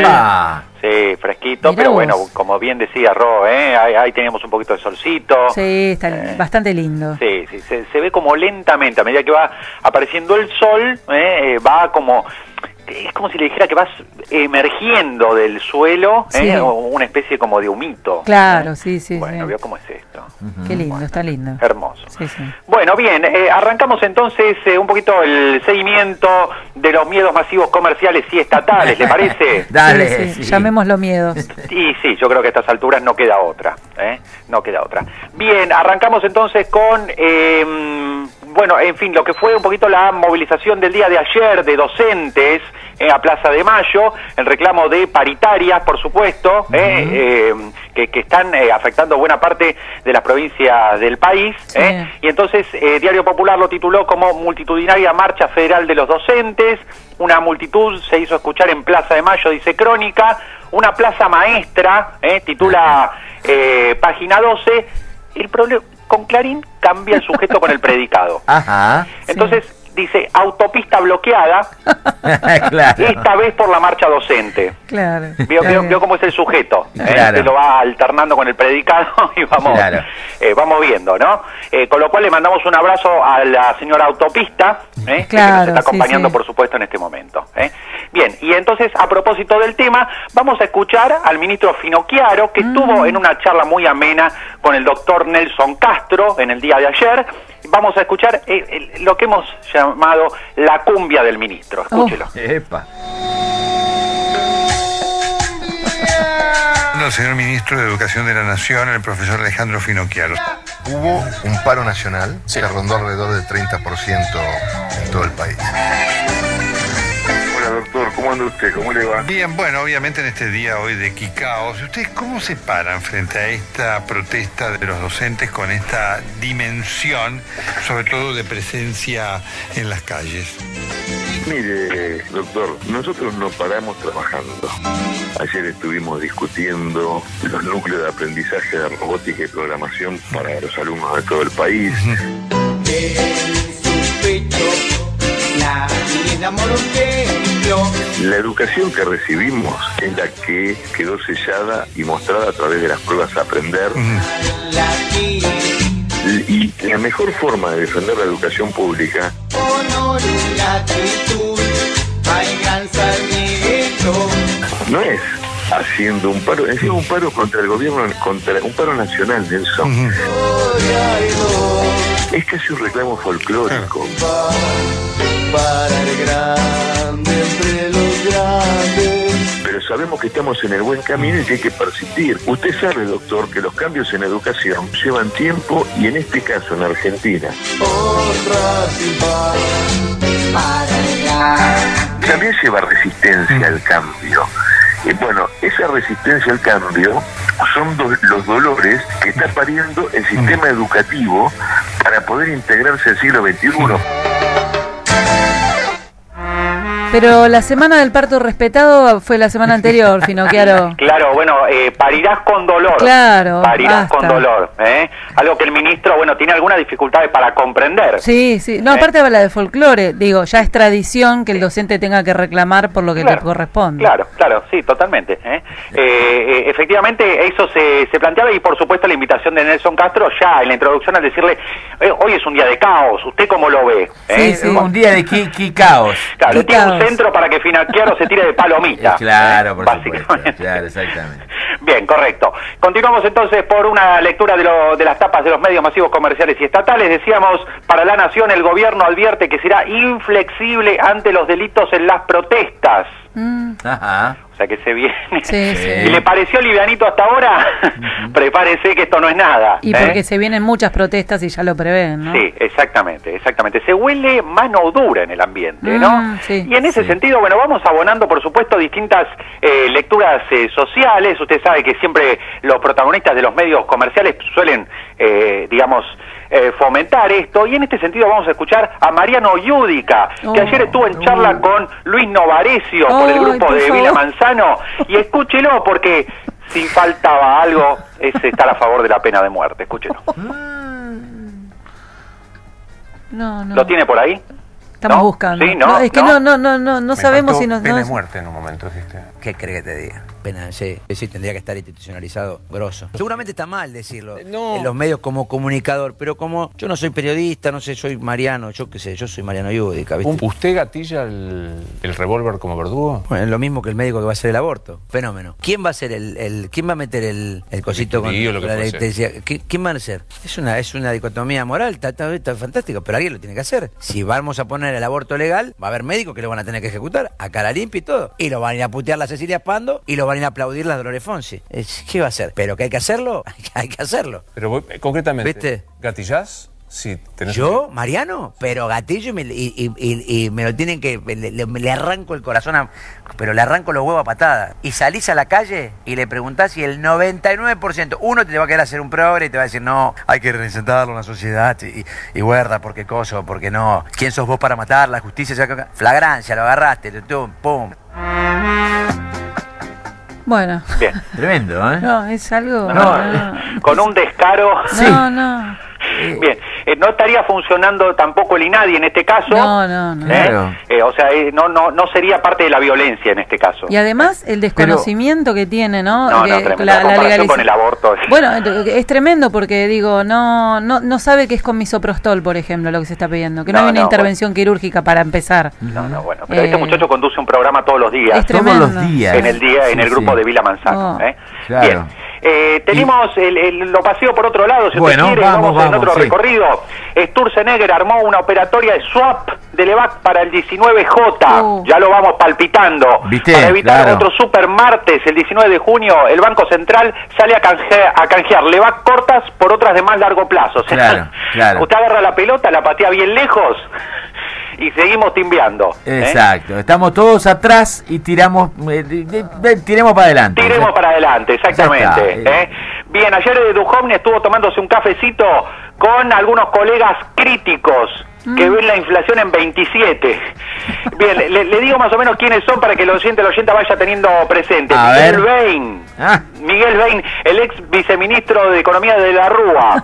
Sí, fresquito, Mirá pero vos. Bueno, como bien decía Ro, ¿eh? ahí, ahí teníamos un poquito de solcito. Sí, está eh, bastante lindo. Sí, sí, se, se ve como lentamente, a medida que va apareciendo el sol, ¿eh? va como... Es como si le dijera que vas emergiendo del suelo, sí. ¿eh? Una especie como de humito. Claro, ¿eh? sí, sí. Bueno, sí. veo cómo es esto. Uh-huh. Qué lindo, bueno, está lindo. Hermoso. Sí, sí. Bueno, bien, eh, arrancamos entonces eh, un poquito el seguimiento de los miedos masivos comerciales y estatales, ¿le parece? Dale. Sí, sí. Sí. Llamémoslo miedos. Y sí, yo creo que a estas alturas no queda otra, ¿eh? No queda otra. Bien, arrancamos entonces con... Eh, bueno, en fin, lo que fue un poquito la movilización del día de ayer de docentes eh, a Plaza de Mayo, el reclamo de paritarias, por supuesto, uh-huh. eh, eh, que, que están eh, afectando buena parte de las provincias del país, sí. eh, y entonces eh, Diario Popular lo tituló como multitudinaria marcha federal de los docentes, una multitud se hizo escuchar en Plaza de Mayo, dice Crónica, una plaza maestra, eh, titula eh, Página doce, el problema... Con Clarín cambia el sujeto con el predicado. Ajá. Entonces, sí. dice autopista bloqueada, Claro. esta vez por la marcha docente. Claro. Vio, vio, vio cómo es el sujeto, ¿eh? Claro. Se lo va alternando con el predicado y vamos, Claro. eh, vamos viendo, ¿no? Eh, con lo cual le mandamos un abrazo a la señora autopista, ¿eh? Claro, que nos está sí, acompañando, sí. por supuesto, en este momento. ¿eh? Bien, y entonces, a propósito del tema, vamos a escuchar al ministro Finocchiaro, que Mm. estuvo en una charla muy amena con el doctor Nelson Castro en el día de ayer. Vamos a escuchar eh, eh, lo que hemos llamado la cumbia del ministro. Escúchelo. Oh. Epa. El señor ministro de Educación de la Nación, el profesor Alejandro Finocchiaro. Hubo un paro nacional que rondó alrededor del treinta por ciento en todo el país. Hola doctor, ¿cómo anda usted? ¿Cómo le va? Bien, bueno, obviamente en este día hoy de Quicaos, ¿ustedes cómo se paran frente a esta protesta de los docentes con esta dimensión, sobre todo de presencia en las calles? Mire, doctor, nosotros no paramos trabajando. Ayer estuvimos discutiendo los núcleos de aprendizaje de robótica y programación para los alumnos de todo el país. La educación que recibimos es la que quedó sellada y mostrada a través de las pruebas a aprender. Y la mejor forma de defender la educación pública no es haciendo un paro, es un paro contra el gobierno, contra un paro nacional, Nelson. Es casi un reclamo folclórico. Para el grande entre los grandes. Pero sabemos que estamos en el buen camino y que hay que persistir. Usted sabe, doctor, que los cambios en educación llevan tiempo y en este caso en Argentina Otra sin par. Para el grande. también lleva resistencia al cambio. Y bueno, esa resistencia al cambio son do- los dolores que está pariendo el sistema educativo para poder integrarse al siglo veintiuno. Pero la semana del parto respetado fue la semana anterior, Finocchiaro. Claro, bueno, eh, parirás con dolor. Claro, Parirás basta. con dolor. ¿eh? Algo que el ministro, bueno, tiene algunas dificultades para comprender. Sí, sí. No, ¿Eh? aparte habla de folclore. Digo, ya es tradición que el docente tenga que reclamar por lo que Claro, le corresponde. Claro, claro, sí, totalmente. ¿eh? Eh, eh, efectivamente, eso se, se planteaba y, por supuesto, la invitación de Nelson Castro ya en la introducción al decirle, eh, hoy es un día de caos, ¿usted cómo lo ve? ¿Eh? Sí, sí. Un día de qui- qui- caos. Claro, Qui- tiene un caos. centro para que Finocchiaro se tire de palomita. Claro, ¿eh? por Básicamente. supuesto. Claro, exactamente. Bien, correcto. Continuamos entonces por una lectura de, lo, de las tapas de los medios masivos comerciales y estatales. Decíamos, para La Nación el gobierno advierte que será inflexible ante los delitos en las protestas. Mm. Ajá. O sea que se viene. Sí, sí. Si le pareció livianito hasta ahora, prepárese que esto no es nada. Y ¿eh? porque se vienen muchas protestas y ya lo prevén, ¿no? Sí, exactamente, exactamente. Se huele mano dura en el ambiente, ¿no? Mm, sí. Y en ese Sí. sentido, bueno, vamos abonando, por supuesto, distintas eh, lecturas eh, sociales. Usted sabe que siempre los protagonistas de los medios comerciales suelen, eh, digamos, eh, fomentar esto. Y en este sentido vamos a escuchar a Mariano Yudica, que Oh, ayer estuvo en charla con Luis Novarecio por el Ay, grupo por de favor. Vila Manzano. Y escúchelo porque si faltaba algo es estar a favor de la pena de muerte. Escúchelo. No, no. ¿Lo tiene por ahí? Estamos ¿No? buscando. Sí, no, es que no. no, no, no, no, no sabemos si nos. Pena no- de muerte en un momento, dijiste. ¿Qué crees que te diga? Pena, sí. Sí, tendría que estar institucionalizado, grosso. Seguramente está mal decirlo en los medios como comunicador, pero como yo no soy periodista, no sé, soy Mariano, yo qué sé, yo soy Mariano Yudica, ¿viste? ¿Usted gatilla el, el revólver como verdugo? Bueno, es lo mismo que el médico que va a hacer el aborto. Fenómeno. ¿Quién va a hacer el, el quién va a meter el, el cosito con bisturí o lo que la fuese. anestesia? ¿Qui- ¿Quién va a hacer? Es una, es una dicotomía moral, está, está, está fantástico, pero alguien lo tiene que hacer. Si vamos a poner el aborto legal, va a haber médicos que lo van a tener que ejecutar, a cara limpia y todo. Y lo van a ir a putear la Cecilia Pando y lo van a ir a aplaudir la Dolores Fonsi. Es- ¿Qué va a hacer? Pero que hay que hacerlo, hay que hacerlo. Pero vos, eh, concretamente, ¿Viste? ¿gatillás? Sí, tenés ¿Yo, Mariano? Pero gatillo y me, y, y- y- y me lo tienen que... Le, le- le arranco el corazón, a- pero le arranco los huevos a patada. Y salís a la calle y le preguntás y el noventa y nueve por ciento, uno te va a querer hacer un progre y te va a decir, no, hay que reinsertarlo en la sociedad y, y guarda, porque coso, porque no. ¿Quién sos vos para matar? La justicia... se va a- Flagrancia, lo agarraste, tum, pum. Bueno. Bien. Tremendo, ¿eh? No, es algo. No, con un descaro. No, no. Bien, eh, no estaría funcionando tampoco el INADI en este caso. No, no, no. ¿eh? Claro. Eh, o sea, eh, no, no, no sería parte de la violencia en este caso. Y además el desconocimiento que tiene, ¿no? No, que, no, tremendo. la, La la comparación legaliza- con el aborto. Bueno, es tremendo porque digo, no, no, no sabe que es con misoprostol, por ejemplo, lo que se está pidiendo, que no, No, hay una no, intervención quirúrgica para empezar. No, no, bueno, pero Eh, este muchacho conduce un programa todos los días. Es tremendo. Todos los días. En el día, en Sí, el grupo sí. de Vila Manzano. Oh. ¿eh? Claro. Bien. Eh, tenemos el, el- lo paseo por otro lado, si Bueno, usted quiere, vamos, vamos, en vamos, otro sí. recorrido. Sturzenegger armó una operatoria de swap de Levac para el diecinueve J. Uh. Ya lo vamos palpitando. ¿Viste? Para evitar Claro. otro super martes, el diecinueve de junio, el Banco Central sale a canjear, a canjear Levac cortas por otras de más largo plazo. O sea, Claro, claro. usted agarra la pelota, la patea bien lejos y seguimos timbeando. ¿eh? Exacto, estamos todos atrás y tiramos, eh, de- de- de- tiremos para adelante. Tiremos para adelante, exactamente. Ya está, ¿eh? Bien, ayer de Duhovne estuvo tomándose un cafecito con algunos colegas críticos que ven la inflación en veintisiete. Bien, le, le digo más o menos quiénes son para que el oyente, el oyente vaya teniendo presente. A Miguel ver. Bain. Ah. Miguel Bain, el ex viceministro de Economía de la Rúa.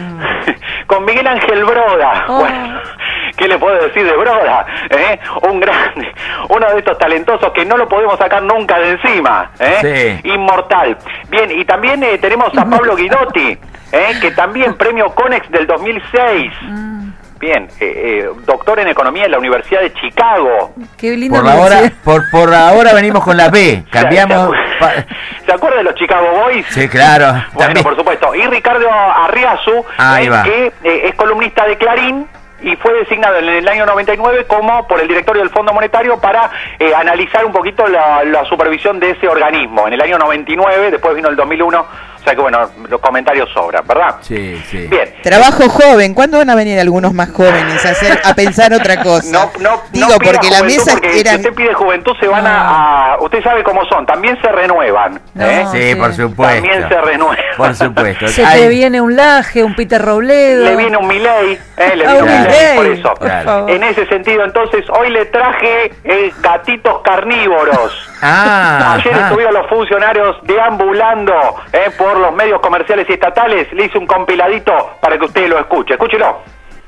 Con Miguel Ángel Broda. Oh. Bueno, ¿qué le puedo decir de Broda? ¿Eh? Un grande, uno de estos talentosos que no lo podemos sacar nunca de encima. ¿eh? Sí. Inmortal. Bien, y también eh, tenemos a Pablo Guidotti, ¿eh? que también premio Conex del dos mil seis. Bien, eh, eh, doctor en Economía en la Universidad de Chicago. Qué lindo. Por ahora, por, por ahora venimos con la B, cambiamos. pa- ¿Se acuerda de los Chicago Boys? Sí, claro. Bueno, también. por supuesto. Y Ricardo Arriazu, Ahí eh, va. que eh, es columnista de Clarín y fue designado en el año noventa y nueve como por el directorio del Fondo Monetario para eh, analizar un poquito la, la supervisión de ese organismo. En el año noventa y nueve, después vino el dos mil uno, o sea que bueno, los comentarios sobran, ¿verdad? Sí, sí. Bien. Trabajo joven, ¿cuándo van a venir algunos más jóvenes a hacer a pensar otra cosa? No, no, Digo, no pida porque la juventud, mesa porque era si usted pide juventud se van a, a- usted sabe cómo son, también se renuevan. No, ¿eh? Sí, sí. por supuesto. También se renuevan. Por supuesto. Se Ay, te viene un Laje, un Peter Robledo. Le viene un Milei, eh, le Ah, viene un un Milei, Milei, por eso. por Claro. favor. En ese sentido, entonces, hoy le traje eh, gatitos carnívoros. Ah, Ayer ah. estuvieron los funcionarios deambulando eh, por los medios comerciales y estatales. Le hice un compiladito para que usted lo escuche. Escúchelo.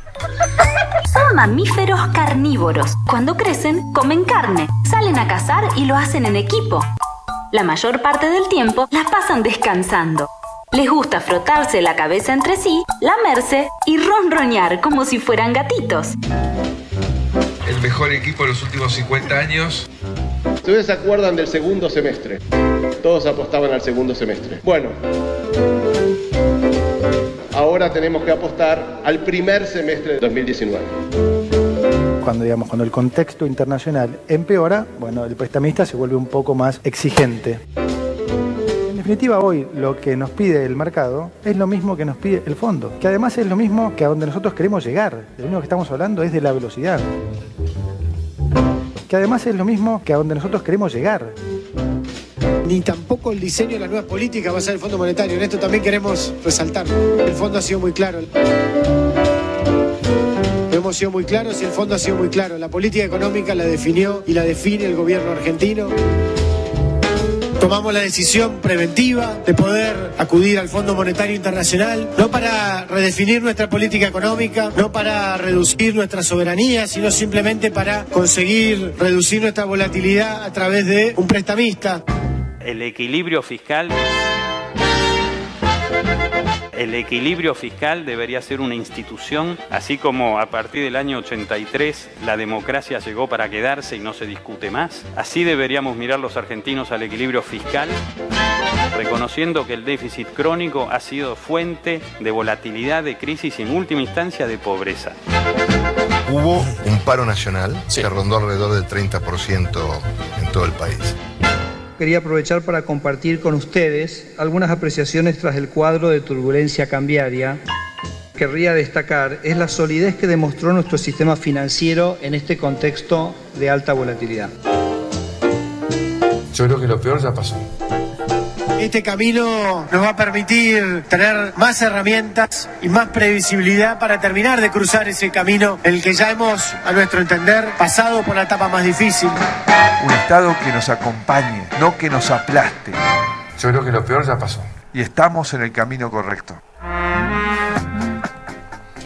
Son mamíferos carnívoros. Cuando crecen, comen carne, salen a cazar y lo hacen en equipo. La mayor parte del tiempo la pasan descansando. Les gusta frotarse la cabeza entre sí, lamerse y ronronear como si fueran gatitos. El mejor equipo de los últimos cincuenta años. Ustedes se acuerdan del segundo semestre. Todos apostaban al segundo semestre. Bueno, ahora tenemos que apostar al primer semestre de dos mil diecinueve. Cuando, digamos, cuando el contexto internacional empeora, bueno, el prestamista se vuelve un poco más exigente. En definitiva, hoy lo que nos pide el mercado es lo mismo que nos pide el fondo, que además es lo mismo que a donde nosotros queremos llegar. De lo único que estamos hablando es de la velocidad. Que además es lo mismo que a donde nosotros queremos llegar. Ni tampoco el diseño de la nueva política va a ser el Fondo Monetario. En esto también queremos resaltarlo. El fondo ha sido muy claro. Hemos sido muy claros y el fondo ha sido muy claro. La política económica la definió y la define el gobierno argentino. Tomamos la decisión preventiva de poder acudir al Fondo Monetario Internacional, no para redefinir nuestra política económica, no para reducir nuestra soberanía, sino simplemente para conseguir reducir nuestra volatilidad a través de un prestamista. El equilibrio fiscal, el equilibrio fiscal debería ser una institución, así como a partir del año ochenta y tres la democracia llegó para quedarse y no se discute más. Así deberíamos mirar los argentinos al equilibrio fiscal, reconociendo que el déficit crónico ha sido fuente de volatilidad, de crisis y en última instancia de pobreza. Hubo un paro nacional que rondó alrededor del treinta por ciento en todo el país. Quería aprovechar para compartir con ustedes algunas apreciaciones tras el cuadro de turbulencia cambiaria. Querría destacar es la solidez que demostró nuestro sistema financiero en este contexto de alta volatilidad. Yo creo que lo peor ya pasó. Este camino nos va a permitir tener más herramientas y más previsibilidad para terminar de cruzar ese camino en el que ya hemos, a nuestro entender, pasado por la etapa más difícil. Un Estado que nos acompañe, no que nos aplaste. Yo creo que lo peor ya pasó. Y estamos en el camino correcto.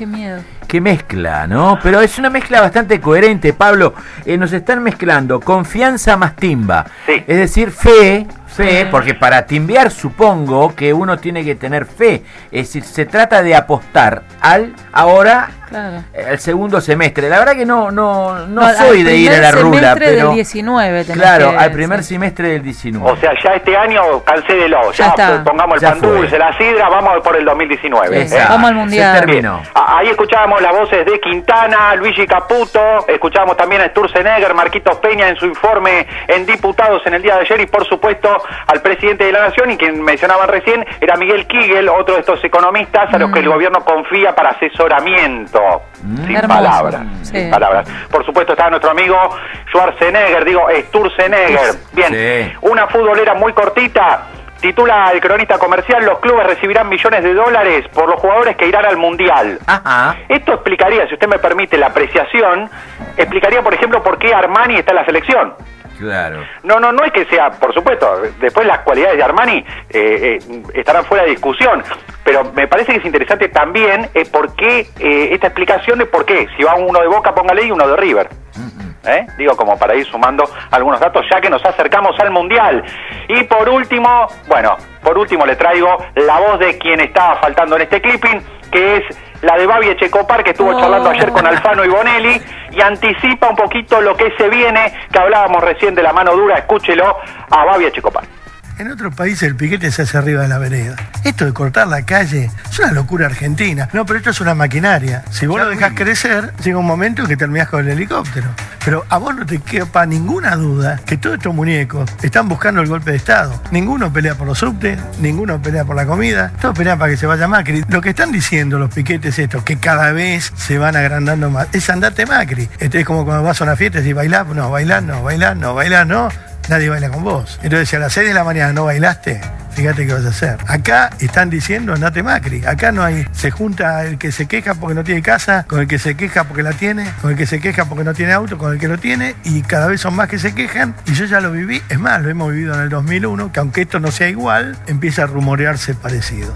Qué miedo. Qué mezcla, ¿no? Pero es una mezcla bastante coherente, Pablo. Eh, nos están mezclando confianza más timba. Sí. Es decir, fe, fe, porque para timbear supongo que uno tiene que tener fe. Es decir, se trata de apostar al ahora, Claro. eh, al segundo semestre. La verdad que no, no, no, No, soy al de ir a la primer rula, semestre pero del diecinueve tenés claro, que- al primer sí. semestre del diecinueve. O sea, ya este año cancélelo, Ya ya, está. pongamos el Ya pan fue. dulce, la sidra, vamos por el dos mil diecinueve. Exacto. ¿eh? Vamos al Mundial. Se terminó. Ah, Ahí escuchábamos las voces de Quintana, Luigi Caputo, escuchábamos también a Sturzenegger, Marquitos Peña en su informe en Diputados en el día de ayer y por supuesto al presidente de la Nación, y quien mencionaban recién era Miguel Kigel, otro de estos economistas a los que el gobierno confía para asesoramiento. Sin Hermoso. palabras, Sí. sin palabras. Por supuesto estaba nuestro amigo Schwarzenegger, digo Sturzenegger. Bien, Sí. una futbolera muy cortita. Titula el cronista comercial: los clubes recibirán millones de dólares por los jugadores que irán al Mundial. Ajá. Esto explicaría, si usted me permite la apreciación, explicaría, por ejemplo, por qué Armani está en la selección. Claro. No, no, no es que sea, por supuesto, después las cualidades de Armani eh, eh, estarán fuera de discusión, pero me parece que es interesante también eh, por qué, eh, esta explicación de por qué, si va uno de Boca, póngale, y uno de River. ¿Eh? Digo, como para ir sumando algunos datos ya que nos acercamos al Mundial. Y por último, bueno, por último le traigo la voz de quien estaba faltando en este clipping, que es la de Babi Echecopar, que estuvo Oh. charlando ayer con Alfano y Bonelli, y anticipa un poquito lo que se viene, que hablábamos recién de la mano dura. Escúchelo a Babi Echecopar. En otros países el piquete se hace arriba de la vereda. Esto de cortar la calle es una locura argentina. No, pero esto es una maquinaria. Si vos lo dejás crecer, llega un momento en que terminás con el helicóptero. Pero a vos no te quepa ninguna duda que todos estos muñecos están buscando el golpe de Estado. Ninguno pelea por los subtes, ninguno pelea por la comida, todos pelean para que se vaya Macri. Lo que están diciendo los piquetes estos, que cada vez se van agrandando más, es andate Macri. Este es como cuando vas a una fiesta y decís, bailá, no, bailá, no, bailá, no, bailá, no. Nadie baila con vos. Entonces, si a las seis de la mañana no bailaste, fíjate qué vas a hacer. Acá están diciendo andate Macri. Acá no hay, se junta el que se queja porque no tiene casa, con el que se queja porque la tiene, con el que se queja porque no tiene auto, con el que lo tiene, y cada vez son más que se quejan. Y yo ya lo viví, es más, lo hemos vivido en el dos mil uno, que aunque esto no sea igual, empieza a rumorearse parecido.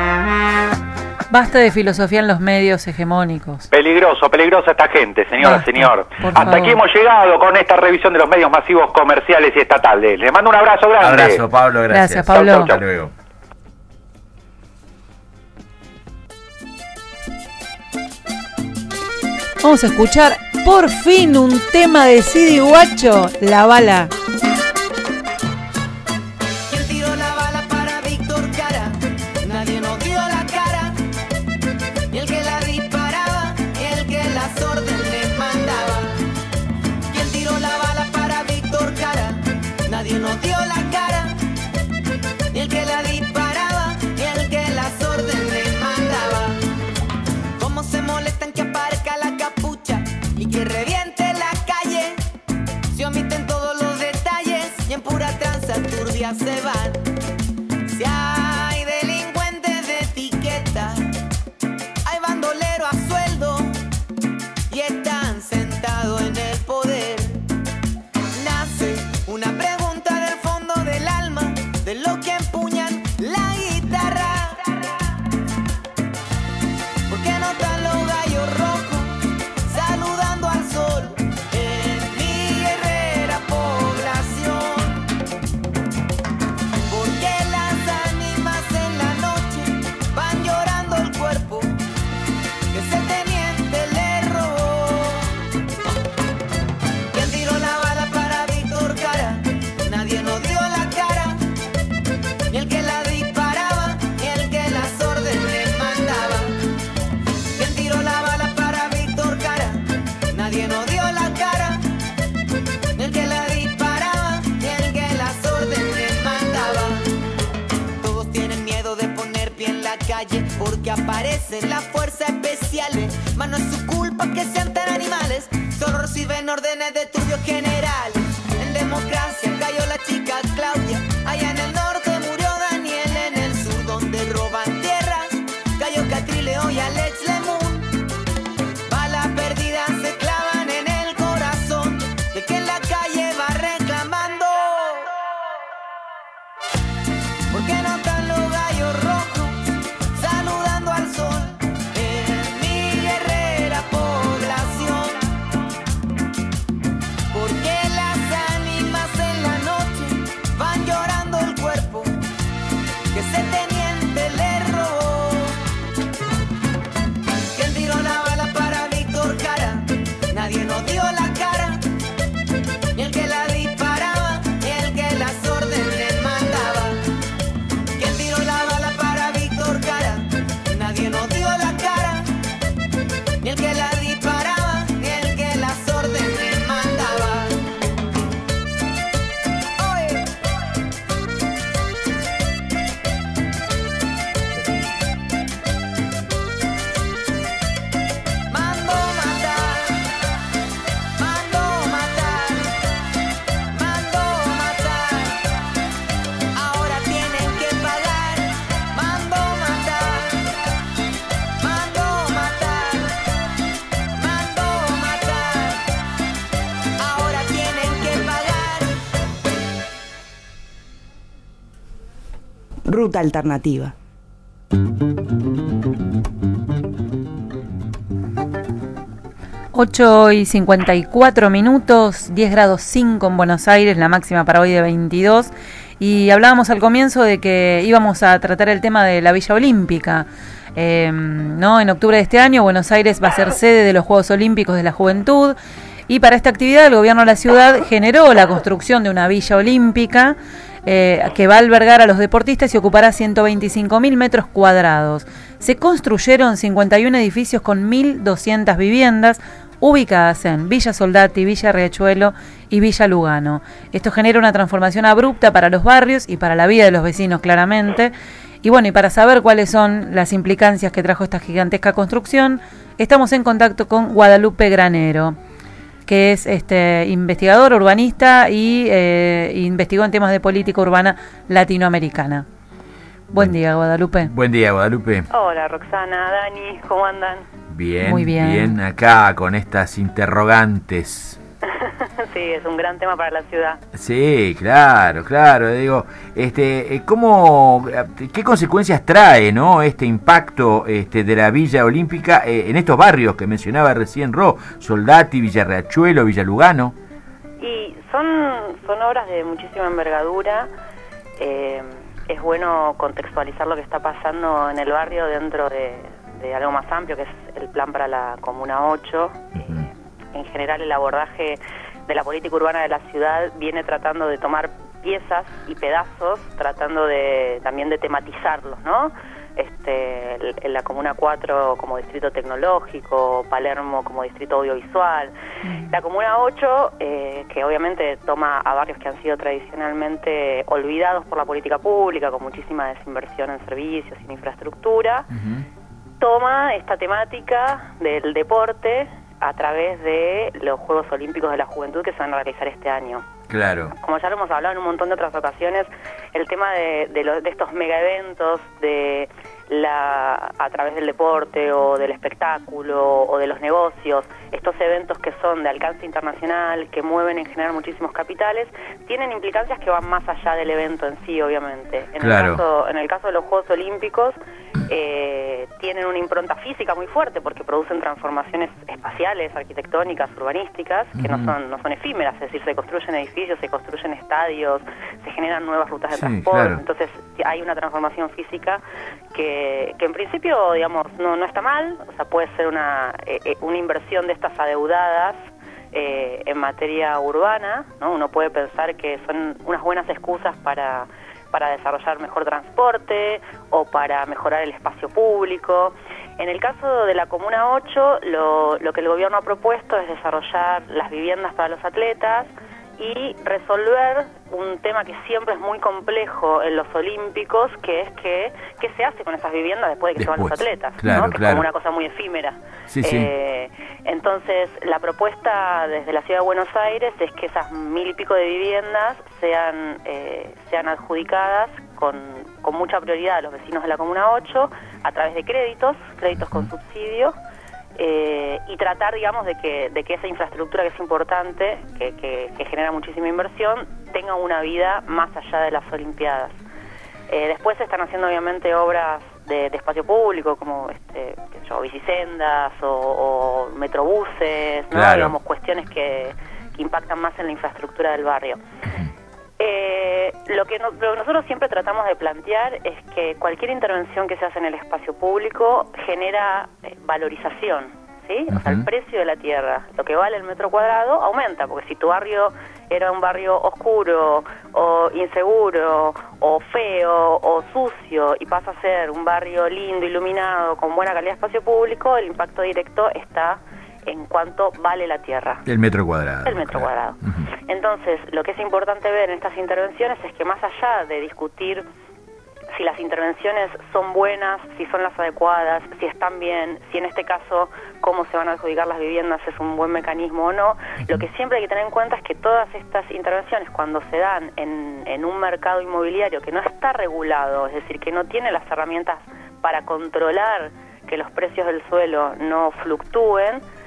Basta de filosofía en los medios hegemónicos. Peligroso, peligrosa esta gente, señora, Basta, señor. por Hasta favor. aquí hemos llegado con esta revisión de los medios masivos comerciales y estatales. Les mando un abrazo grande. Abrazo, Pablo, gracias. Gracias, Pablo. Chau, chau, chau. Hasta luego. Vamos a escuchar por fin un tema de Sidi Guacho, La Bala. ¿Quién tiró la bala para Víctor Jara? Nadie nos dio la cara. Y el que la disparaba, y el que las órdenes mandaba. ¿Quién tiró la bala para Víctor Jara? Nadie nos dio la cara. Y el que la disparaba, y el que las órdenes mandaba. Cómo se molestan que aparezca la capucha y que reviente la calle. Se omiten todos los detalles y en pura tranza turbia se van. Si hay delincuentes de etiqueta, hay bandolero a sueldo y están sentados en el poder. Nace una pregunta del fondo del alma de los que empuñan la guitarra. ¿Por qué no están los gallos rojos saludando al sol en mi guerrera población? ¿Por qué las ánimas en la noche van llorando el cuerpo que ese teniente le robó? ¿Quién tiró la bala para Víctor Jara? Nadie nos dio la cara. Y el que la disparaba y el que las órdenes mandaba. ¿Quién tiró la bala para Víctor Jara? Nadie nos dio la cara. Y el que la disparaba y el que las órdenes mandaba. Todos tienen miedo de poner pie en la calle porque aparecen las fuerzas especiales. Mas no es su culpa que sean tan animales, solo reciben órdenes de turbios generales. En democracia cayó la chica Claudia, allá en el norte murió Daniel, en el sur donde roban tierras cayó Catrileo y Alex Lemun. Balas perdidas se clavan en el corazón de que en la calle va reclamando. ¿Por qué no están los gallos rojos saludando al sol en mi Ruta Alternativa. ocho y cincuenta y cuatro minutos, diez grados cinco en Buenos Aires, la máxima para hoy de veintidós. Y hablábamos al comienzo de que íbamos a tratar el tema de la Villa Olímpica. Eh, ¿no? En octubre de este año, Buenos Aires va a ser sede de los Juegos Olímpicos de la Juventud. Y para esta actividad, el gobierno de la ciudad generó la construcción de una Villa Olímpica eh, que va a albergar a los deportistas y ocupará ciento veinticinco mil metros cuadrados. Se construyeron cincuenta y uno edificios con mil doscientas viviendas, ubicadas en Villa Soldati, Villa Riachuelo y Villa Lugano. Esto genera una transformación abrupta para los barrios y para la vida de los vecinos, claramente. Y bueno, y para saber cuáles son las implicancias que trajo esta gigantesca construcción, estamos en contacto con Guadalupe Granero, que es este investigador, urbanista y eh, investigó en temas de política urbana latinoamericana. Buen día, Guadalupe. Buen día, Guadalupe. Hola, Roxana, Dani, ¿cómo andan? Bien, Muy bien. bien acá con estas interrogantes. Sí, es un gran tema para la ciudad. Sí, claro, claro. Digo, este, ¿cómo, qué consecuencias trae, no, este impacto, este, de la Villa Olímpica eh, en estos barrios que mencionaba recién Ro, Soldati, Villa Riachuelo, Villa Lugano? Y son, son obras de muchísima envergadura. Eh, es bueno contextualizar lo que está pasando en el barrio dentro de, de algo más amplio, que es el plan para la Comuna ocho. Uh-huh. Eh, en general, el abordaje de la política urbana de la ciudad viene tratando de tomar piezas y pedazos, tratando de también de tematizarlos, ¿no? Este, en la Comuna cuatro como distrito tecnológico, Palermo como distrito audiovisual. La Comuna ocho, eh, que obviamente toma a barrios que han sido tradicionalmente olvidados por la política pública, con muchísima desinversión en servicios y en infraestructura, uh-huh. toma esta temática del deporte a través de los Juegos Olímpicos de la Juventud que se van a realizar este año. Claro. Como ya lo hemos hablado en un montón de otras ocasiones, el tema de, de, los, de estos mega eventos, de la, a través del deporte o del espectáculo o de los negocios, estos eventos que son de alcance internacional, que mueven en general muchísimos capitales, tienen implicancias que van más allá del evento en sí, obviamente. En, claro. el, caso, en el caso de los Juegos Olímpicos, eh, tienen una impronta física muy fuerte porque producen transformaciones espaciales, arquitectónicas, urbanísticas, que uh-huh. no son no son efímeras, es decir, se construyen edificios, se construyen estadios, se generan nuevas rutas de sí, transporte, claro. entonces hay una transformación física que, que en principio, digamos, no, no está mal, o sea, puede ser una, eh, una inversión de estas adeudadas eh, en materia urbana, ¿no? Uno puede pensar que son unas buenas excusas para, para desarrollar mejor transporte o para mejorar el espacio público. En el caso de la Comuna ocho, lo, lo que el gobierno ha propuesto es desarrollar las viviendas para los atletas y resolver un tema que siempre es muy complejo en los olímpicos, que es que qué se hace con esas viviendas después de que después, se van los atletas, claro, ¿no? Que claro. es como una cosa muy efímera. Sí, sí. Eh, entonces, la propuesta desde la Ciudad de Buenos Aires es que esas mil y pico de viviendas sean, eh, sean adjudicadas con, con mucha prioridad a los vecinos de la Comuna ocho a través de créditos, créditos con subsidio, Eh, y tratar, digamos, de que de que esa infraestructura que es importante, que, que, que genera muchísima inversión, tenga una vida más allá de las Olimpiadas. Eh, después se están haciendo, obviamente, obras de, de espacio público, como este, qué sé yo, bicisendas o, o metrobuses, ¿no? Claro. Digamos, cuestiones que, que impactan más en la infraestructura del barrio. Eh, lo, que no, lo que nosotros siempre tratamos de plantear es que cualquier intervención que se hace en el espacio público genera eh, valorización, ¿sí? Uh-huh. O sea, el precio de la tierra, lo que vale el metro cuadrado, aumenta, porque si tu barrio era un barrio oscuro o inseguro o feo o sucio y pasa a ser un barrio lindo, iluminado, con buena calidad de espacio público, el impacto directo está en cuánto vale la tierra. El metro cuadrado. El metro claro. cuadrado. Uh-huh. Entonces, lo que es importante ver en estas intervenciones es que más allá de discutir si las intervenciones son buenas, si son las adecuadas, si están bien, si en este caso cómo se van a adjudicar las viviendas es un buen mecanismo o no, uh-huh. lo que siempre hay que tener en cuenta es que todas estas intervenciones, cuando se dan en, en un mercado inmobiliario que no está regulado, es decir, que no tiene las herramientas para controlar que los precios del suelo no fluctúen,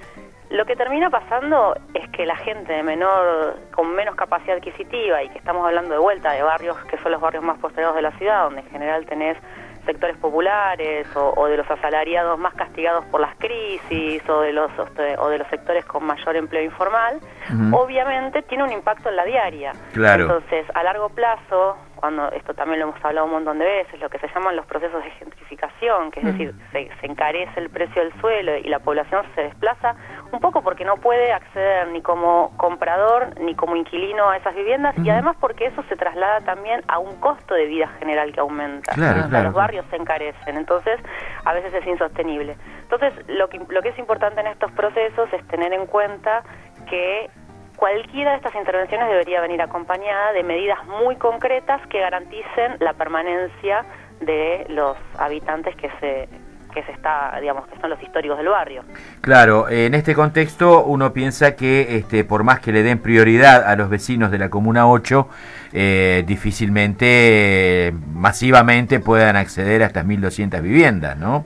Lo que termina pasando es que la gente de menor, con menos capacidad adquisitiva, y que estamos hablando de vuelta de barrios que son los barrios más postergados de la ciudad, donde en general tenés sectores populares o, o de los asalariados más castigados por las crisis o de los o de los sectores con mayor empleo informal, uh-huh. obviamente tiene un impacto en la diaria. Claro. Entonces, a largo plazo, cuando esto también lo hemos hablado un montón de veces, lo que se llaman los procesos de gentrificación, que es uh-huh. decir, se, se encarece el precio del suelo y la población se desplaza un poco porque no puede acceder ni como comprador ni como inquilino a esas viviendas, uh-huh. y además porque eso se traslada también a un costo de vida general que aumenta. Claro, o sea, claro, los barrios se encarecen, entonces a veces es insostenible. Entonces, lo que, lo que es importante en estos procesos es tener en cuenta que cualquiera de estas intervenciones debería venir acompañada de medidas muy concretas que garanticen la permanencia de los habitantes que se que se está, digamos, que son los históricos del barrio. Claro, en este contexto uno piensa que este, por más que le den prioridad a los vecinos de la Comuna ocho, eh, difícilmente, eh, masivamente puedan acceder a estas mil doscientas viviendas, ¿no?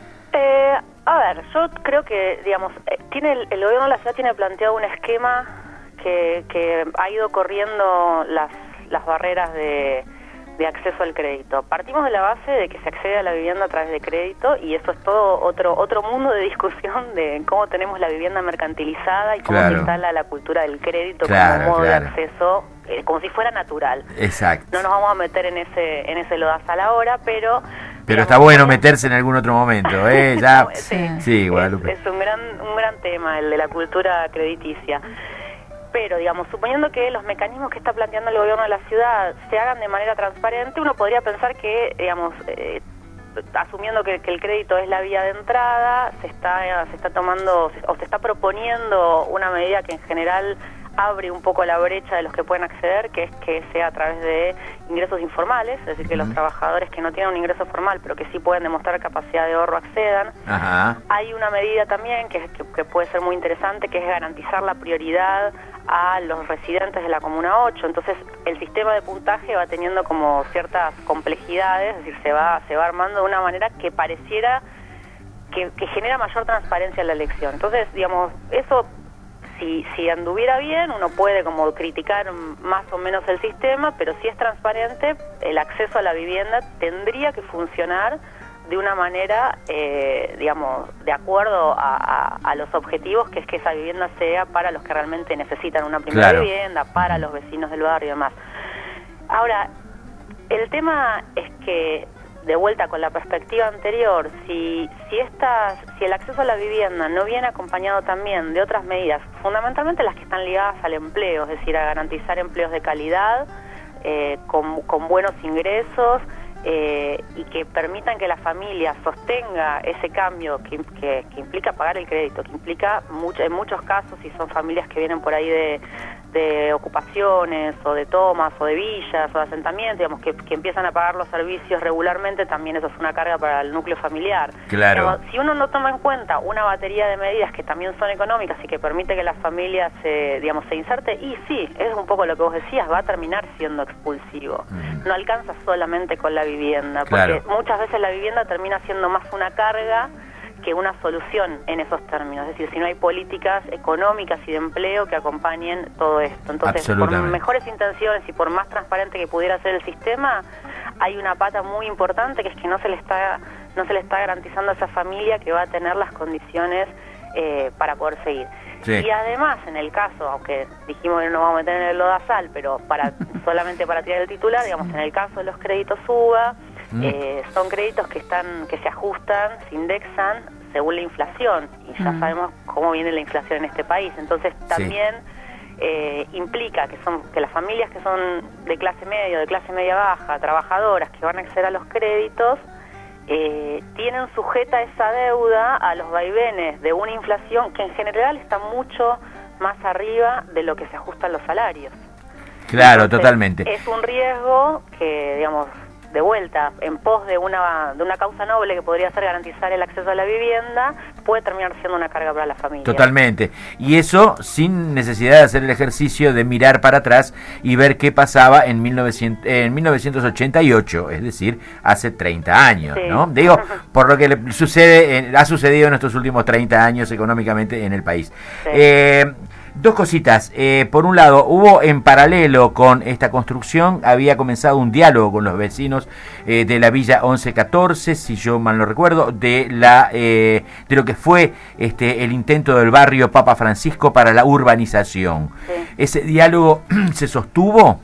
Eh, a ver, yo creo que, digamos, eh, tiene el, el gobierno de la ciudad tiene planteado un esquema que, que ha ido corriendo las, las barreras de... de acceso al crédito. Partimos de la base de que se accede a la vivienda a través de crédito y eso es todo otro otro mundo de discusión de cómo tenemos la vivienda mercantilizada y cómo claro. se instala la cultura del crédito claro, como modo claro. de acceso, eh, como si fuera natural. Exacto. No nos vamos a meter en ese en ese lodazal ahora, pero... Pero digamos, está bueno meterse en algún otro momento, ¿eh? Ya, sí, sí, Guadalupe. Es, es un gran un gran tema el de la cultura crediticia. Pero, digamos, suponiendo que los mecanismos que está planteando el gobierno de la ciudad se hagan de manera transparente, uno podría pensar que, digamos, eh, asumiendo que, que el crédito es la vía de entrada, se está, se está tomando o se está proponiendo una medida que en general abre un poco la brecha de los que pueden acceder, que es que sea a través de ingresos informales, es decir, que los trabajadores que no tienen un ingreso formal, pero que sí pueden demostrar capacidad de ahorro, accedan. Ajá. Hay una medida también que, que, que puede ser muy interesante, que es garantizar la prioridad a los residentes de la Comuna ocho. Entonces, el sistema de puntaje va teniendo como ciertas complejidades, es decir, se va, se va armando de una manera que pareciera que, que genera mayor transparencia en la elección. Entonces, digamos, eso... Si, si anduviera bien, uno puede como criticar más o menos el sistema, pero si es transparente, el acceso a la vivienda tendría que funcionar de una manera, eh, digamos, de acuerdo a, a, a los objetivos, que es que esa vivienda sea para los que realmente necesitan una primera claro. vivienda, para los vecinos del barrio y demás. Ahora, el tema es que, de vuelta con la perspectiva anterior, si si estas, si el acceso a la vivienda no viene acompañado también de otras medidas, fundamentalmente las que están ligadas al empleo, es decir, a garantizar empleos de calidad, eh, con, con buenos ingresos, eh, y que permitan que la familia sostenga ese cambio que, que, que implica pagar el crédito, que implica mucho, en muchos casos, si son familias que vienen por ahí de, de ocupaciones o de tomas o de villas o de asentamientos, digamos, que, que empiezan a pagar los servicios regularmente, también eso es una carga para el núcleo familiar. Claro. Digamos, si uno no toma en cuenta una batería de medidas que también son económicas y que permite que la familia se, digamos, se inserte, y sí, es un poco lo que vos decías, va a terminar siendo expulsivo. Mm. No alcanza solamente con la vivienda, porque claro. muchas veces la vivienda termina siendo más una carga que una solución en esos términos, es decir, si no hay políticas económicas y de empleo que acompañen todo esto. Entonces, por mejores intenciones y por más transparente que pudiera ser el sistema, hay una pata muy importante, que es que no se le está no se le está garantizando a esa familia que va a tener las condiciones eh, para poder seguir. Sí. Y además, en el caso, aunque dijimos que no nos vamos a meter en el lodazal, pero para solamente para tirar el titular, digamos, en el caso de los créditos UBA, mm. eh, son créditos que están que se ajustan, se indexan según la inflación, y ya mm. sabemos cómo viene la inflación en este país. Entonces también sí. eh, implica que son que las familias que son de clase media, de clase media baja, trabajadoras, que van a acceder a los créditos, Eh, tienen sujeta esa deuda a los vaivenes de una inflación que en general está mucho más arriba de lo que se ajustan los salarios. Claro, Entonces, totalmente. Es un riesgo que, digamos, de vuelta, en pos de una, de una causa noble que podría ser garantizar el acceso a la vivienda, puede terminar siendo una carga para la familia. Totalmente. Y eso sin necesidad de hacer el ejercicio de mirar para atrás y ver qué pasaba en, mil novecientos, en mil novecientos ochenta y ocho, es decir, hace treinta años, sí. ¿no? Digo, por lo que le sucede, eh, ha sucedido en estos últimos treinta años económicamente en el país. Sí. Eh, Dos cositas. Eh, por un lado, hubo en paralelo con esta construcción, había comenzado un diálogo con los vecinos eh, de la Villa once catorce, si yo mal no recuerdo, de la eh, de lo que fue este el intento del barrio Papa Francisco para la urbanización. Sí. ¿Ese diálogo se sostuvo?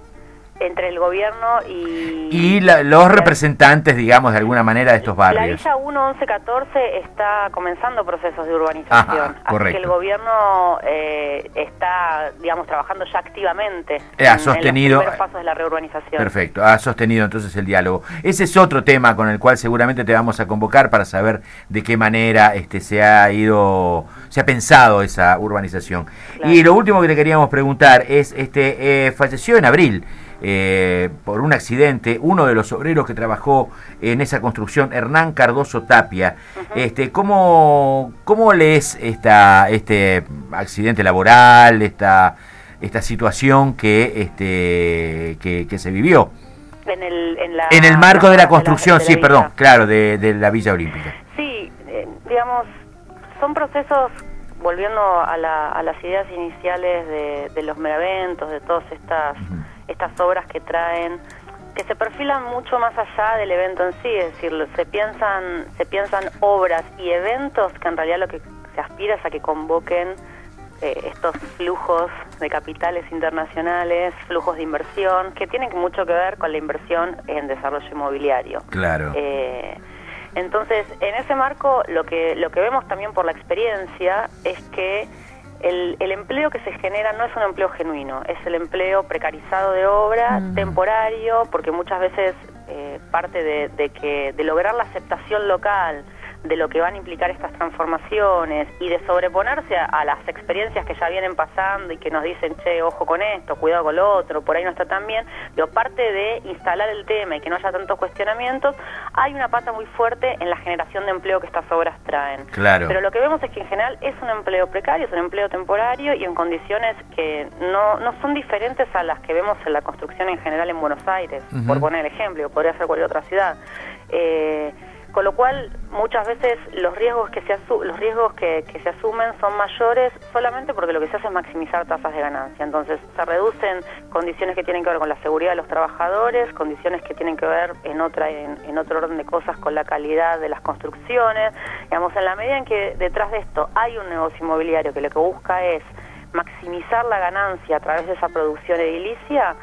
Entre el gobierno y... Y la, los representantes, digamos, de alguna manera de estos barrios. La Villa uno once catorce está comenzando procesos de urbanización. Ajá, así correcto. que el gobierno eh, está, digamos, trabajando ya activamente eh, ha en, sostenido, en los primeros pasos de la reurbanización. Perfecto, ha sostenido entonces el diálogo. Ese es otro tema con el cual seguramente te vamos a convocar para saber de qué manera este se ha ido, se ha pensado esa urbanización. Claro. Y lo último que te queríamos preguntar es, este, eh, falleció en abril. Eh, por un accidente, uno de los obreros que trabajó en esa construcción, Hernán Cardoso Tapia. Uh-huh. Este, ¿cómo, cómo lees esta, este accidente laboral, esta, esta situación que, este, que, que se vivió? En el, en la, en el marco de la construcción, de la, de la sí, perdón, claro, de, de la Villa Olímpica. Sí, eh, digamos, son procesos, volviendo a, la, a las ideas iniciales de, de los megaventos, de todas estas... Uh-huh. estas obras que traen, que se perfilan mucho más allá del evento en sí, es decir, se piensan, se piensan obras y eventos que en realidad lo que se aspira es a que convoquen eh, estos flujos de capitales internacionales, flujos de inversión, que tienen mucho que ver con la inversión en desarrollo inmobiliario. Claro. Eh, entonces, en ese marco, lo que, lo que vemos también por la experiencia es que El, el empleo que se genera no es un empleo genuino, es el empleo precarizado de obra, mm. temporario, porque muchas veces eh, parte de, de que de lograr la aceptación local de lo que van a implicar estas transformaciones y de sobreponerse a, a las experiencias que ya vienen pasando y que nos dicen, che, ojo con esto, cuidado con lo otro, por ahí no está tan bien, pero parte de instalar el tema y que no haya tantos cuestionamientos, hay una pata muy fuerte en la generación de empleo que estas obras traen. Claro. Pero lo que vemos es que en general es un empleo precario, es un empleo temporario y en condiciones que no, no son diferentes a las que vemos en la construcción en general en Buenos Aires, uh-huh. por poner el ejemplo, podría ser cualquier otra ciudad. Eh, Con lo cual, muchas veces los riesgos que se asu los riesgos que, que se asumen son mayores solamente porque lo que se hace es maximizar tasas de ganancia. Entonces, se reducen condiciones que tienen que ver con la seguridad de los trabajadores, condiciones que tienen que ver en otra en, en otro orden de cosas con la calidad de las construcciones. Digamos, en la medida en que detrás de esto hay un negocio inmobiliario que lo que busca es maximizar la ganancia a través de esa producción edilicia,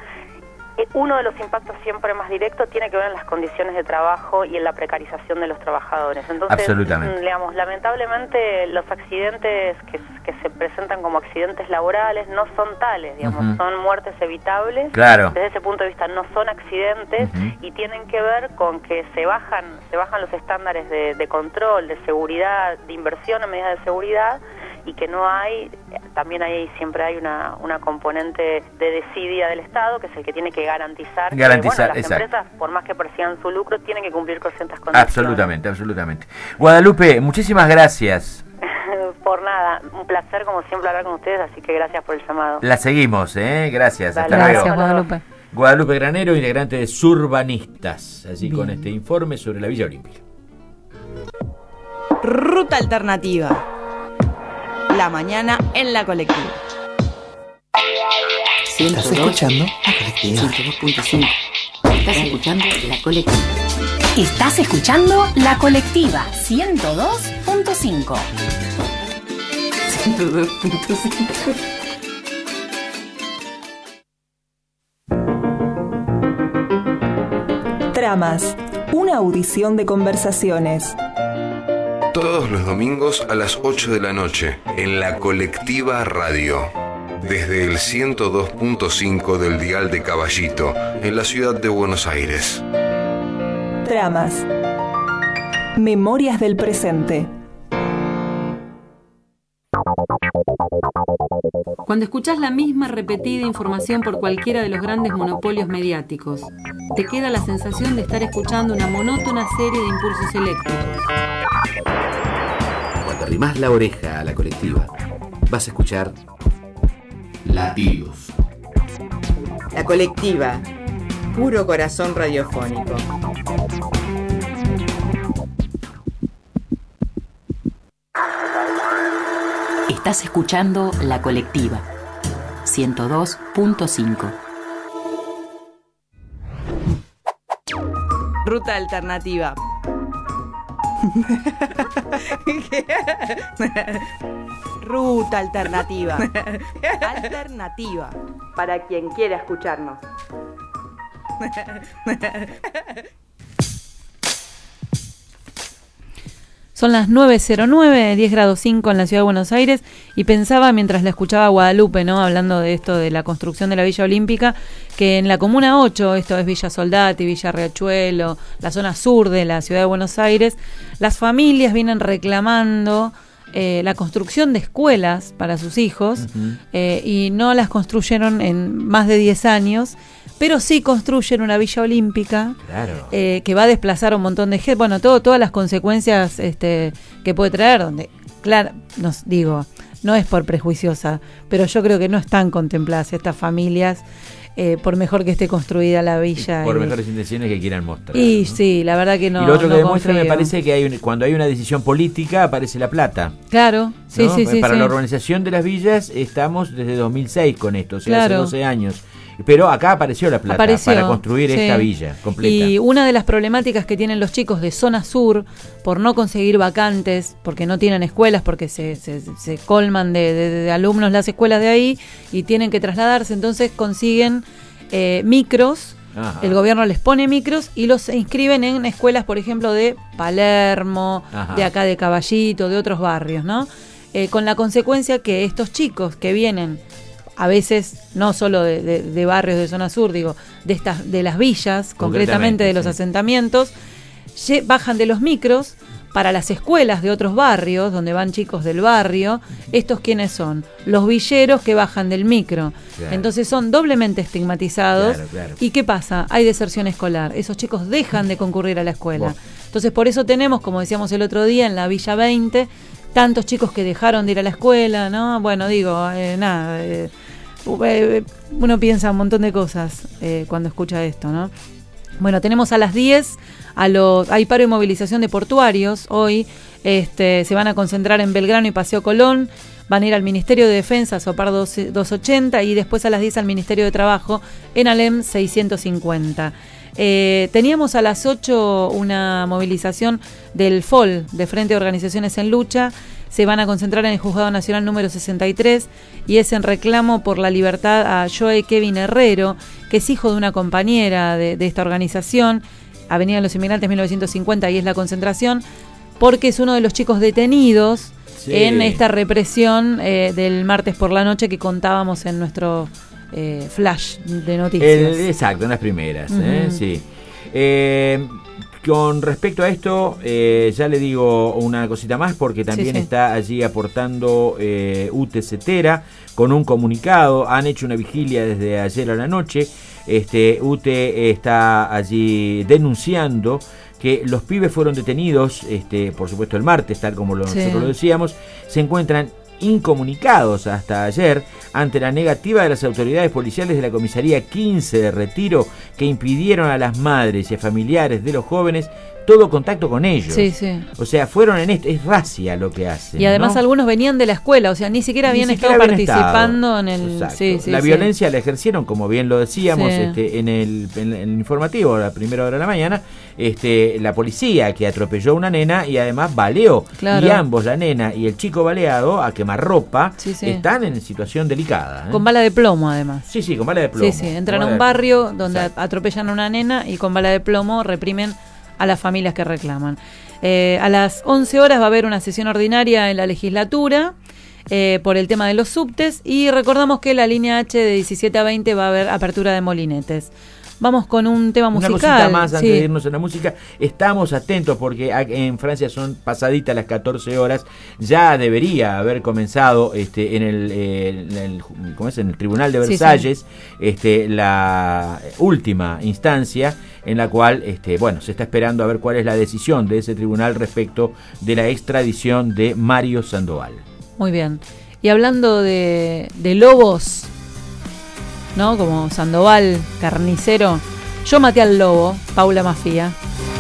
uno de los impactos siempre más directos tiene que ver en las condiciones de trabajo y en la precarización de los trabajadores. Entonces, absolutamente. digamos, lamentablemente los accidentes que, que se presentan como accidentes laborales no son tales, digamos, uh-huh. son muertes evitables. Claro. Desde ese punto de vista no son accidentes uh-huh. y tienen que ver con que se bajan, se bajan los estándares de, de control, de seguridad, de inversión en medidas de seguridad, y que no hay, también hay siempre hay una, una componente de desidia del Estado, que es el que tiene que garantizar, garantizar que bueno, las exacto. empresas, por más que persigan su lucro, tienen que cumplir con ciertas condiciones. Absolutamente, absolutamente. Guadalupe, muchísimas gracias. Por nada, un placer como siempre hablar con ustedes, así que gracias por el llamado. La seguimos, ¿eh? Gracias, Dale, hasta gracias, luego. Guadalupe. Guadalupe Granero, integrante de Surbanistas, así Bien. Con este informe sobre la Villa Olímpica. Ruta alternativa. La mañana en la colectiva. ¿Estás escuchando? La colectiva. ciento dos punto cinco. Estás escuchando la colectiva. Estás escuchando la colectiva ciento dos punto cinco. ciento dos punto cinco. Tramas, una audición de conversaciones. Todos los domingos a las ocho de la noche, en la Colectiva Radio. Desde el ciento dos punto cinco del dial de Caballito, en la ciudad de Buenos Aires. Tramas. Memorias del presente. Cuando escuchás la misma repetida información por cualquiera de los grandes monopolios mediáticos, te queda la sensación de estar escuchando una monótona serie de impulsos eléctricos. Cuando arrimás la oreja a la colectiva, vas a escuchar latidos. La colectiva, puro corazón radiofónico. Estás escuchando La Colectiva, ciento dos punto cinco. Ruta alternativa. Ruta alternativa. Alternativa. Para quien quiera escucharnos. Son las nueve cero nueve, diez grados cinco en la ciudad de Buenos Aires, y pensaba mientras la escuchaba a Guadalupe, ¿no? Hablando de esto de la construcción de la Villa Olímpica, que en la Comuna ocho, esto es Villa Soldati, Villa Riachuelo, la zona sur de la ciudad de Buenos Aires, las familias vienen reclamando eh, la construcción de escuelas para sus hijos, uh-huh. eh, y no las construyeron en más de diez años, pero sí construyen una Villa Olímpica, claro. eh, que va a desplazar a un montón de gente, bueno, todo, todas las consecuencias este, que puede traer, donde, claro, nos digo, no es por prejuiciosa, pero yo creo que no están contempladas estas familias, eh, por mejor que esté construida la villa. Por y, mejores intenciones que quieran mostrar. Y ¿no? sí, la verdad que no. Y lo otro no que demuestra, confío. me parece que hay un, cuando hay una decisión política aparece la plata. Claro, sí, ¿no? sí, sí. Para sí. la urbanización de las villas estamos desde dos mil seis con esto, o sea, claro. hace doce años. Pero acá apareció la plata apareció, para construir sí. esta villa completa. Y una de las problemáticas que tienen los chicos de zona sur por no conseguir vacantes, porque no tienen escuelas, porque se, se, se colman de, de, de alumnos las escuelas de ahí y tienen que trasladarse, entonces consiguen eh, micros. Ajá. El gobierno les pone micros y los inscriben en escuelas, por ejemplo, de Palermo, Ajá. de acá de Caballito, de otros barrios, ¿no? Eh, con la consecuencia que estos chicos que vienen a veces no solo de, de, de barrios de zona sur, digo, de estas de las villas, concretamente de los sí. asentamientos, lle- bajan de los micros para las escuelas de otros barrios, donde van chicos del barrio. ¿Estos quiénes son? Los villeros que bajan del micro. Claro. Entonces son doblemente estigmatizados. Claro, claro. ¿Y qué pasa? Hay deserción escolar. Esos chicos dejan de concurrir a la escuela. Wow. Entonces por eso tenemos, como decíamos el otro día, en la Villa veinte, tantos chicos que dejaron de ir a la escuela, ¿no? Bueno, digo, eh, nada... Eh, uno piensa un montón de cosas eh, cuando escucha esto, ¿no? Bueno, tenemos a las diez, a los, hay paro y movilización de portuarios hoy, este, se van a concentrar en Belgrano y Paseo Colón, van a ir al Ministerio de Defensa, Sopar doscientos ochenta, y después a las diez al Ministerio de Trabajo, en Alem seiscientos cincuenta. Eh, teníamos a las ocho una movilización del F O L, de Frente de Organizaciones en Lucha. Se van a concentrar en el Juzgado Nacional número sesenta y tres y es en reclamo por la libertad a Joe Kevin Herrero, que es hijo de una compañera de, de esta organización, Avenida de los Inmigrantes mil novecientos cincuenta, y es la concentración, porque es uno de los chicos detenidos sí. en esta represión eh, del martes por la noche que contábamos en nuestro eh, flash de noticias. El, exacto, en las primeras, uh-huh. ¿eh? Sí. Eh, Con respecto a esto, eh, ya le digo una cosita más, porque también sí, sí. está allí aportando eh, U T E Cetera con un comunicado. Han hecho una vigilia desde ayer a la noche. Este, U T E está allí denunciando que los pibes fueron detenidos, este, por supuesto el martes, tal como lo, sí. nosotros lo decíamos, se encuentran incomunicados hasta ayer ante la negativa de las autoridades policiales de la comisaría quince de Retiro, que impidieron a las madres y a familiares de los jóvenes todo contacto con ellos. Sí, sí. O sea, fueron en esto, es racia lo que hacen. Y además ¿no? algunos venían de la escuela, o sea, ni siquiera habían ni siquiera estado habían participando estado. en el... Sí, sí, la sí, violencia sí. la ejercieron, como bien lo decíamos, sí. este, en, el, en el informativo a la primera hora de la mañana, este, la policía que atropelló a una nena y además baleó. Claro. Y ambos, la nena y el chico baleado, a quemarropa, sí, sí. están en situación delicada. ¿eh? Con bala de plomo, además. Sí, sí, con bala de plomo. Sí, sí, entran a un barrio donde Exacto. atropellan a una nena y con bala de plomo reprimen a las familias que reclaman. Eh, a las once horas va a haber una sesión ordinaria en la legislatura eh, por el tema de los subtes, y recordamos que la línea H de diecisiete a veinte va a haber apertura de molinetes. Vamos con un tema musical. Una cosita más antes sí. de irnos a la música. Estamos atentos porque en Francia son pasaditas las catorce horas. Ya debería haber comenzado este, en, el, eh, en, el, ¿cómo es? en el Tribunal de Versalles sí, sí. Este, la última instancia en la cual este, bueno, se está esperando a ver cuál es la decisión de ese tribunal respecto de la extradición de Mario Sandoval. Muy bien. Y hablando de, de lobos, ¿no? Como Sandoval, carnicero. Yo maté al lobo, Paula Mafia.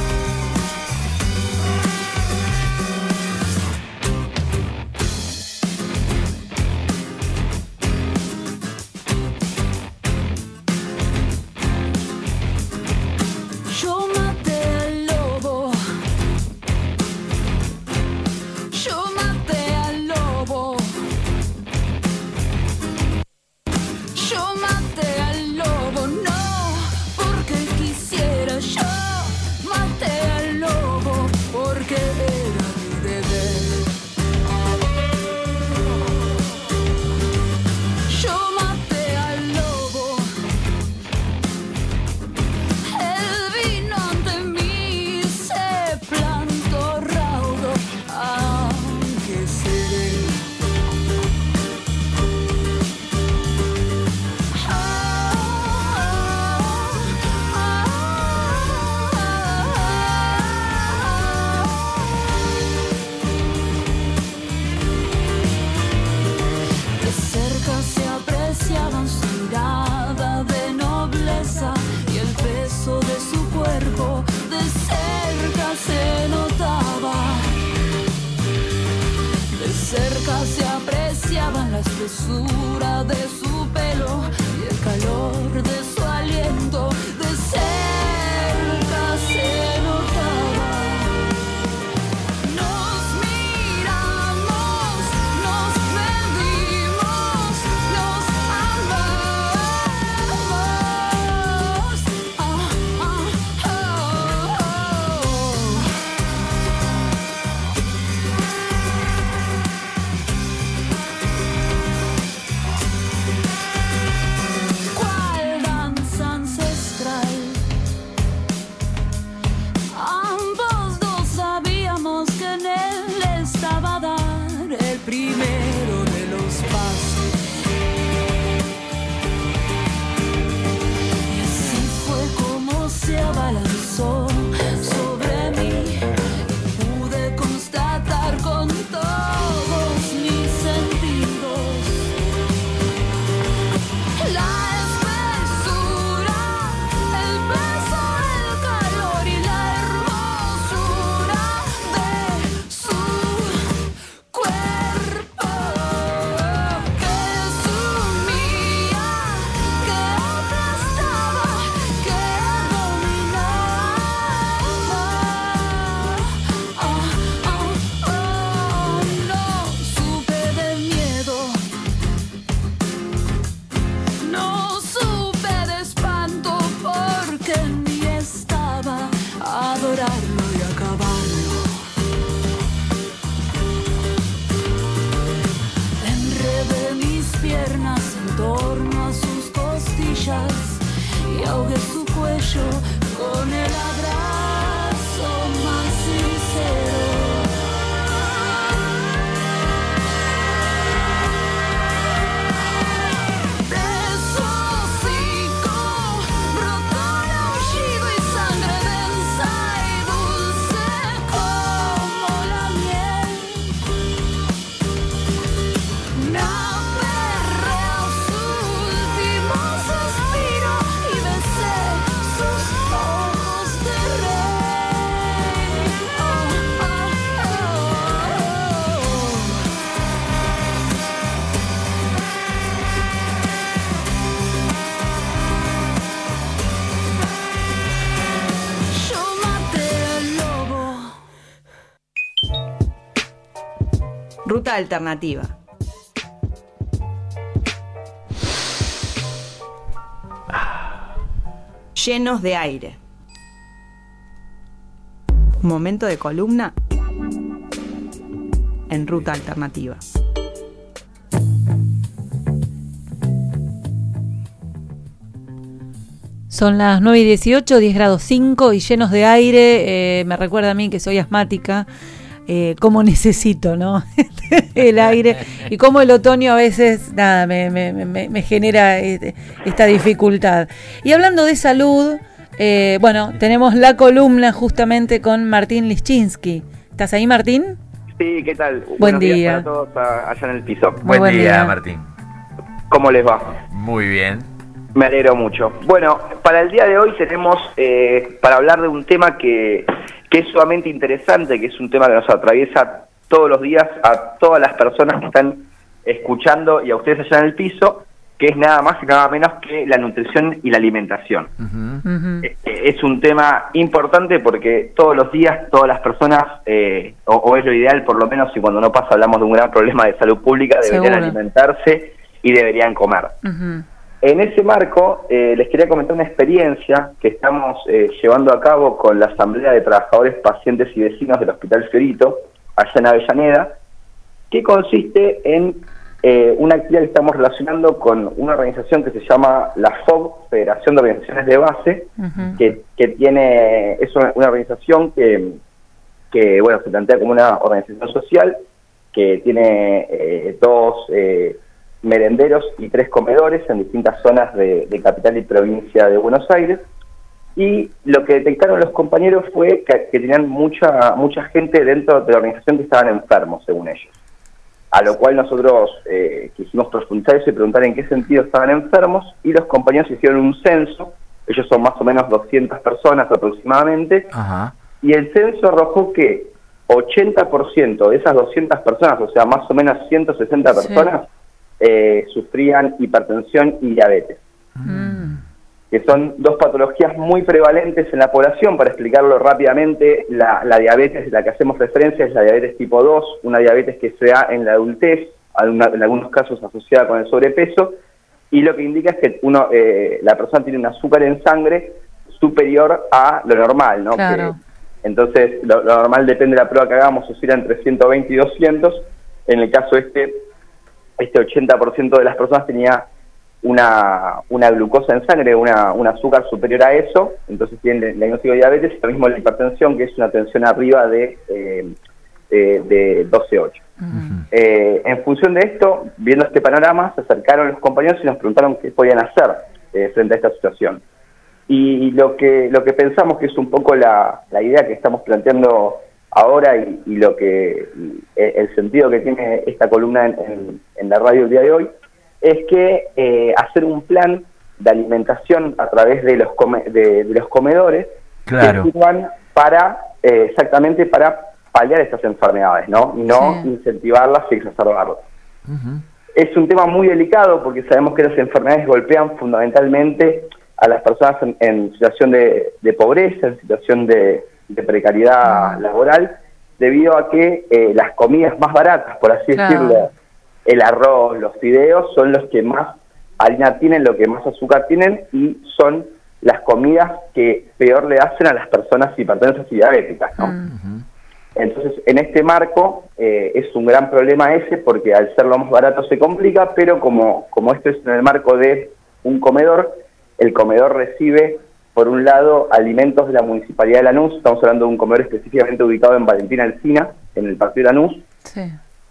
Ruta alternativa. Llenos de aire. Un momento de columna en Ruta Alternativa. Son las nueve y dieciocho, diez grados cinco y llenos de aire. Eh, me recuerda a mí que soy asmática. Eh, cómo necesito, ¿no? El aire y cómo el otoño a veces nada me, me, me, me genera este, esta dificultad. Y hablando de salud, eh, bueno, tenemos la columna justamente con Martín Lischinski. ¿Estás ahí, Martín? Sí, ¿qué tal? Buen Buenos días día para todos a- allá en el piso. Buen, buen día, día. Martín. ¿Cómo les va? Muy bien. Me alegro mucho. Bueno, para el día de hoy tenemos eh, para hablar de un tema que, que es sumamente interesante, que es un tema que nos atraviesa todos los días a todas las personas que están escuchando y a ustedes allá en el piso, que es nada más y nada menos que la nutrición y la alimentación. Uh-huh. Eh, Es un tema importante porque todos los días todas las personas, eh, o, o es lo ideal por lo menos, y cuando no pasa hablamos de un gran problema de salud pública, deberían Seguro. alimentarse y deberían comer. Uh-huh. En ese marco, eh, les quería comentar una experiencia que estamos eh, llevando a cabo con la Asamblea de Trabajadores, Pacientes y Vecinos del Hospital Fiorito, allá en Avellaneda, que consiste en eh, una actividad que estamos relacionando con una organización que se llama la F O B, Federación de Organizaciones de Base, Uh-huh. que, que tiene, es una, una organización que, que, bueno, se plantea como una organización social, que tiene eh, dos... Eh, merenderos y tres comedores en distintas zonas de, de capital y provincia de Buenos Aires, y lo que detectaron los compañeros fue que, que tenían mucha mucha gente dentro de la organización que estaban enfermos, según ellos, a lo cual nosotros eh, quisimos profundizar eso y preguntar en qué sentido estaban enfermos, y los compañeros hicieron un censo. Ellos son más o menos doscientas personas aproximadamente, Ajá. y el censo arrojó que ochenta por ciento de esas doscientas personas, o sea, más o menos ciento sesenta Sí. personas, Eh, sufrían hipertensión y diabetes, Mm. que son dos patologías muy prevalentes en la población. Para explicarlo rápidamente, la, la diabetes de la que hacemos referencia es la diabetes tipo dos, una diabetes que se da en la adultez, alguna, en algunos casos asociada con el sobrepeso, y lo que indica es que uno, eh, la persona tiene un azúcar en sangre superior a lo normal, ¿no? Claro. Que, entonces, lo, lo normal depende de la prueba que hagamos, oscila entre ciento veinte y doscientos. En el caso este, este ochenta por ciento de las personas tenía una, una glucosa en sangre, una, un azúcar superior a eso, entonces tienen el diagnóstico de diabetes, y lo mismo la hipertensión, que es una tensión arriba de, eh, de, de doce ocho. Uh-huh. Eh, en función de esto, viendo este panorama, se acercaron los compañeros y nos preguntaron qué podían hacer eh, frente a esta situación. Y lo que, lo que pensamos que es un poco la, la idea que estamos planteando ahora y, y lo que y el sentido que tiene esta columna en, en, en la radio el día de hoy, es que eh, hacer un plan de alimentación a través de los come, de, de los comedores, Claro. que sirvan para eh, exactamente para paliar estas enfermedades, ¿no? Y no Sí. incentivarlas y exacerbarlas. Ujú. Es un tema muy delicado porque sabemos que las enfermedades golpean fundamentalmente a las personas en, en situación de, de pobreza, en situación de, de precariedad Mm. laboral, debido a que eh, las comidas más baratas, por así Claro. decirlo, el arroz, los fideos, son los que más harina tienen, lo que más azúcar tienen, y son las comidas que peor le hacen a las personas hipertensas y diabéticas, ¿no? Mm. Entonces, en este marco eh, es un gran problema ese, porque al ser lo más barato se complica, pero como, como esto es en el marco de un comedor, el comedor recibe, por un lado, alimentos de la Municipalidad de Lanús. Estamos hablando de un comedor específicamente ubicado en Valentina Alsina, en el partido de Lanús. Sí.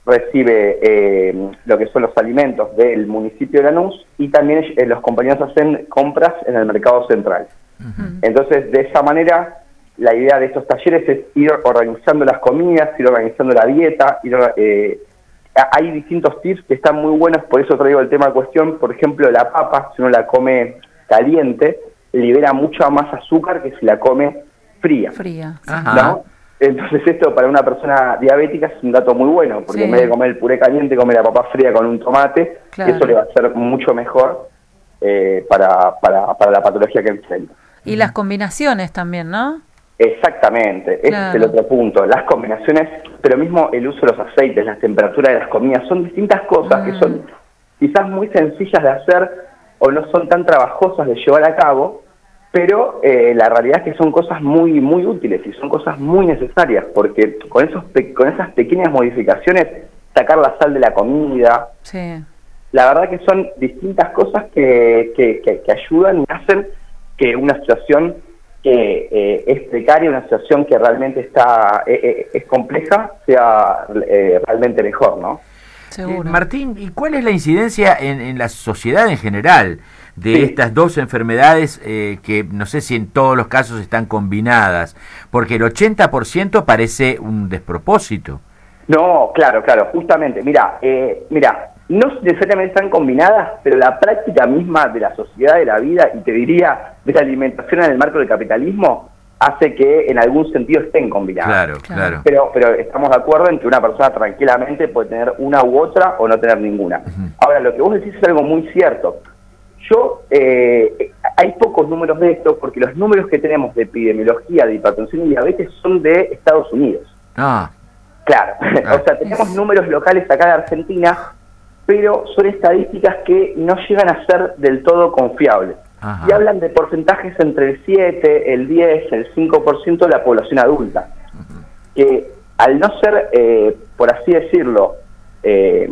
Recibe eh, lo que son los alimentos del municipio de Lanús, y también eh, los compañeros hacen compras en el mercado central. Uh-huh. Entonces, de esa manera, la idea de estos talleres es ir organizando las comidas, ir organizando la dieta, ir, eh, hay distintos tips que están muy buenos, por eso traigo el tema de cuestión. Por ejemplo, la papa, si uno la come caliente, libera mucha más azúcar que si la come fría. Fría. Sí. Ajá. ¿No? Entonces esto para una persona diabética es un dato muy bueno, porque Sí. en vez de comer el puré caliente, come la papa fría con un tomate, Claro. y eso le va a ser mucho mejor eh, para, para, para la patología que enfrenta. Y las combinaciones también, ¿no? Exactamente, ese Claro. es el otro punto. Las combinaciones, pero mismo el uso de los aceites, las temperaturas de las comidas, son distintas cosas Mm. que son quizás muy sencillas de hacer o no son tan trabajosas de llevar a cabo, pero eh, la realidad es que son cosas muy muy útiles y son cosas muy necesarias, porque con esos pe- con esas pequeñas modificaciones, sacar la sal de la comida, Sí. la verdad que son distintas cosas que, que, que, que ayudan y hacen que una situación que eh, es precaria, una situación que realmente está eh, eh, es compleja, sea eh, realmente mejor, ¿no? Eh, Martín, ¿y cuál es la incidencia en, en la sociedad en general de sí. estas dos enfermedades eh, que no sé si en todos los casos están combinadas? Porque el ochenta por ciento parece un despropósito. No, claro, claro, justamente. Mira, eh, mira, no necesariamente están combinadas, pero la práctica misma de la sociedad, de la vida, y te diría, de la alimentación en el marco del capitalismo, hace que en algún sentido estén combinadas. Claro, claro. Pero, pero estamos de acuerdo en que una persona tranquilamente puede tener una u otra o no tener ninguna. Uh-huh. Ahora, lo que vos decís es algo muy cierto. Yo, eh, hay pocos números de esto, porque los números que tenemos de epidemiología de hipertensión y diabetes son de Estados Unidos. Ah. Claro, ah. O sea, tenemos números locales acá de Argentina, pero son estadísticas que no llegan a ser del todo confiables. Ajá. Y hablan de porcentajes entre el siete, el diez, el cinco por ciento de la población adulta, uh-huh. que al no ser, eh, por así decirlo, eh,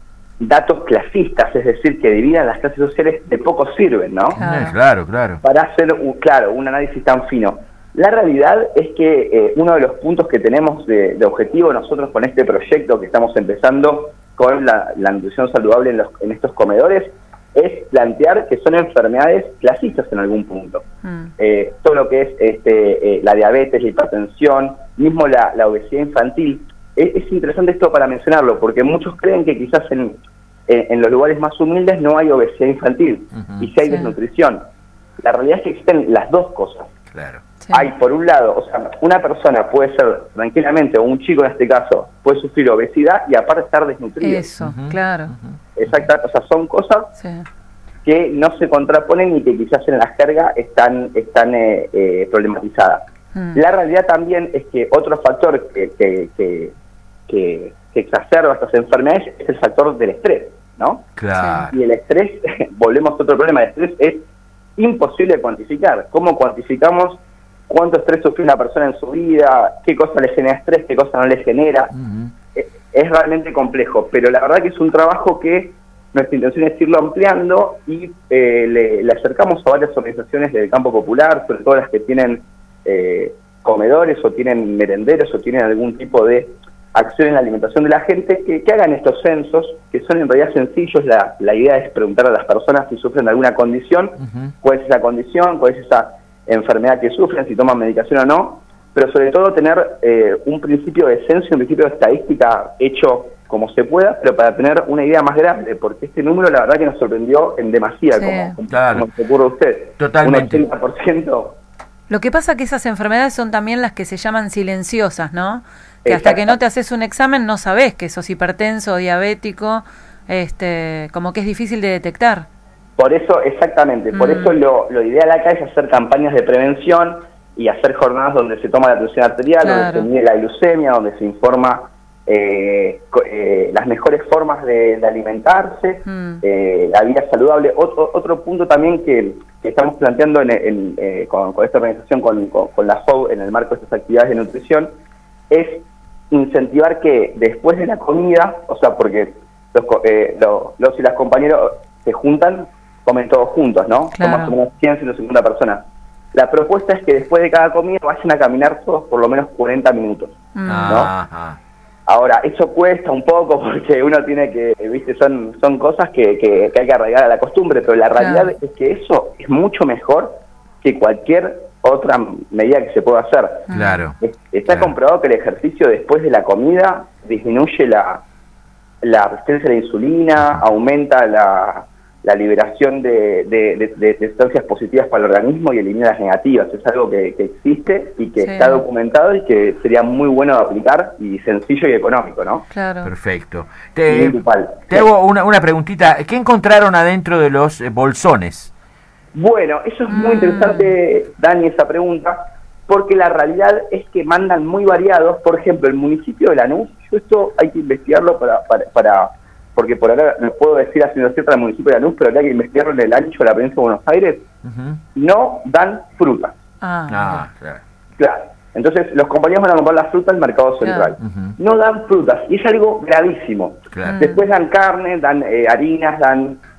datos clasistas, es decir, que dividan las clases sociales, de poco sirven, ¿no? Claro, claro. claro. Para hacer, un, claro, un análisis tan fino. La realidad es que eh, uno de los puntos que tenemos de, de objetivo nosotros con este proyecto que estamos empezando con la, la nutrición saludable en, los, en estos comedores, es plantear que son enfermedades clasistas en algún punto. Mm. Eh, todo lo que es este, eh, la diabetes, la hipertensión, mismo la, la obesidad infantil. Es, es interesante esto para mencionarlo, porque muchos creen que quizás en, en, en los lugares más humildes no hay obesidad infantil, uh-huh. y si hay sí. desnutrición. La realidad es que existen las dos cosas. Claro. Sí. Hay, por un lado, o sea, una persona puede ser tranquilamente, o un chico en este caso, puede sufrir obesidad y aparte estar desnutrido. Eso, uh-huh. claro. Uh-huh. Exacto, o sea, son cosas sí. que no se contraponen y que quizás en la jerga están, están eh, eh, problematizadas. Hmm. La realidad también es que otro factor que, que, que, que, que exacerba estas enfermedades es el factor del estrés, ¿no? Claro. Y el estrés, volvemos a otro problema, el estrés es imposible de cuantificar. ¿Cómo cuantificamos cuánto estrés sufre una persona en su vida? ¿Qué cosa le genera estrés? ¿Qué cosa no le genera? Uh-huh. es, es realmente complejo, pero la verdad que es un trabajo que nuestra intención es irlo ampliando y eh, le, le acercamos a varias organizaciones del campo popular, sobre todo las que tienen eh, comedores o tienen merenderos o tienen algún tipo de acción en la alimentación de la gente, que, que hagan estos censos, que son en realidad sencillos. La, la idea es preguntar a las personas si sufren alguna condición, uh-huh. cuál es esa condición, cuál es esa enfermedad que sufren, si toman medicación o no, pero sobre todo tener eh, un principio de censo y un principio de estadística hecho como se pueda, pero para tener una idea más grande, porque este número la verdad que nos sorprendió en demasía, sí. como, claro. como se ocurre a usted. Totalmente. Un ochenta por ciento. Lo que pasa que esas enfermedades son también las que se llaman silenciosas, ¿no? Que hasta que no te haces un examen no sabés que sos hipertenso o diabético, este, como que es difícil de detectar. Por eso, exactamente, por mm. eso lo, lo ideal acá es hacer campañas de prevención y hacer jornadas donde se toma la presión arterial, claro. donde se mide la glucemia, donde se informa eh, eh, las mejores formas de, de alimentarse, mm. eh, la vida saludable. Otro, otro punto también que, que estamos planteando en, en, eh, con, con esta organización, con, con, con la F O U, en el marco de estas actividades de nutrición, es incentivar que después de la comida, o sea, porque los, eh, los, los y las compañeros se juntan, comen todos juntos, ¿no? Claro. Son más o menos cien, ciento cincuenta personas. La propuesta es que después de cada comida vayan a caminar todos por lo menos cuarenta minutos, ¿no? Ajá. Ahora, eso cuesta un poco porque uno tiene que, viste, son son cosas que, que, que hay que arraigar a la costumbre, pero la realidad claro. es que eso es mucho mejor que cualquier otra medida que se pueda hacer. Claro. Está claro. comprobado que el ejercicio después de la comida disminuye la, la resistencia a la insulina, aumenta la, la liberación de, de, de, de, de sustancias positivas para el organismo y elimina las negativas. Es algo que, que existe y que sí. está documentado y que sería muy bueno de aplicar y sencillo y económico, ¿no? Claro. Perfecto. Te, te hago una, una preguntita. ¿Qué encontraron adentro de los eh, bolsones? Bueno, eso es muy interesante, Dani, esa pregunta, porque la realidad es que mandan muy variados. Por ejemplo, el municipio de Lanús, yo esto hay que investigarlo para, para, para porque por ahora no puedo decir haciendo cierta el municipio de Lanús, pero hay que investigarlo en el ancho de la provincia de Buenos Aires, uh-huh. no dan fruta. Ah, ah claro. Claro. Entonces, los compañeros van a comprar la fruta al mercado central. Claro. Uh-huh. No dan frutas, y es algo gravísimo. Claro. Después dan carne, dan eh, harinas, dan...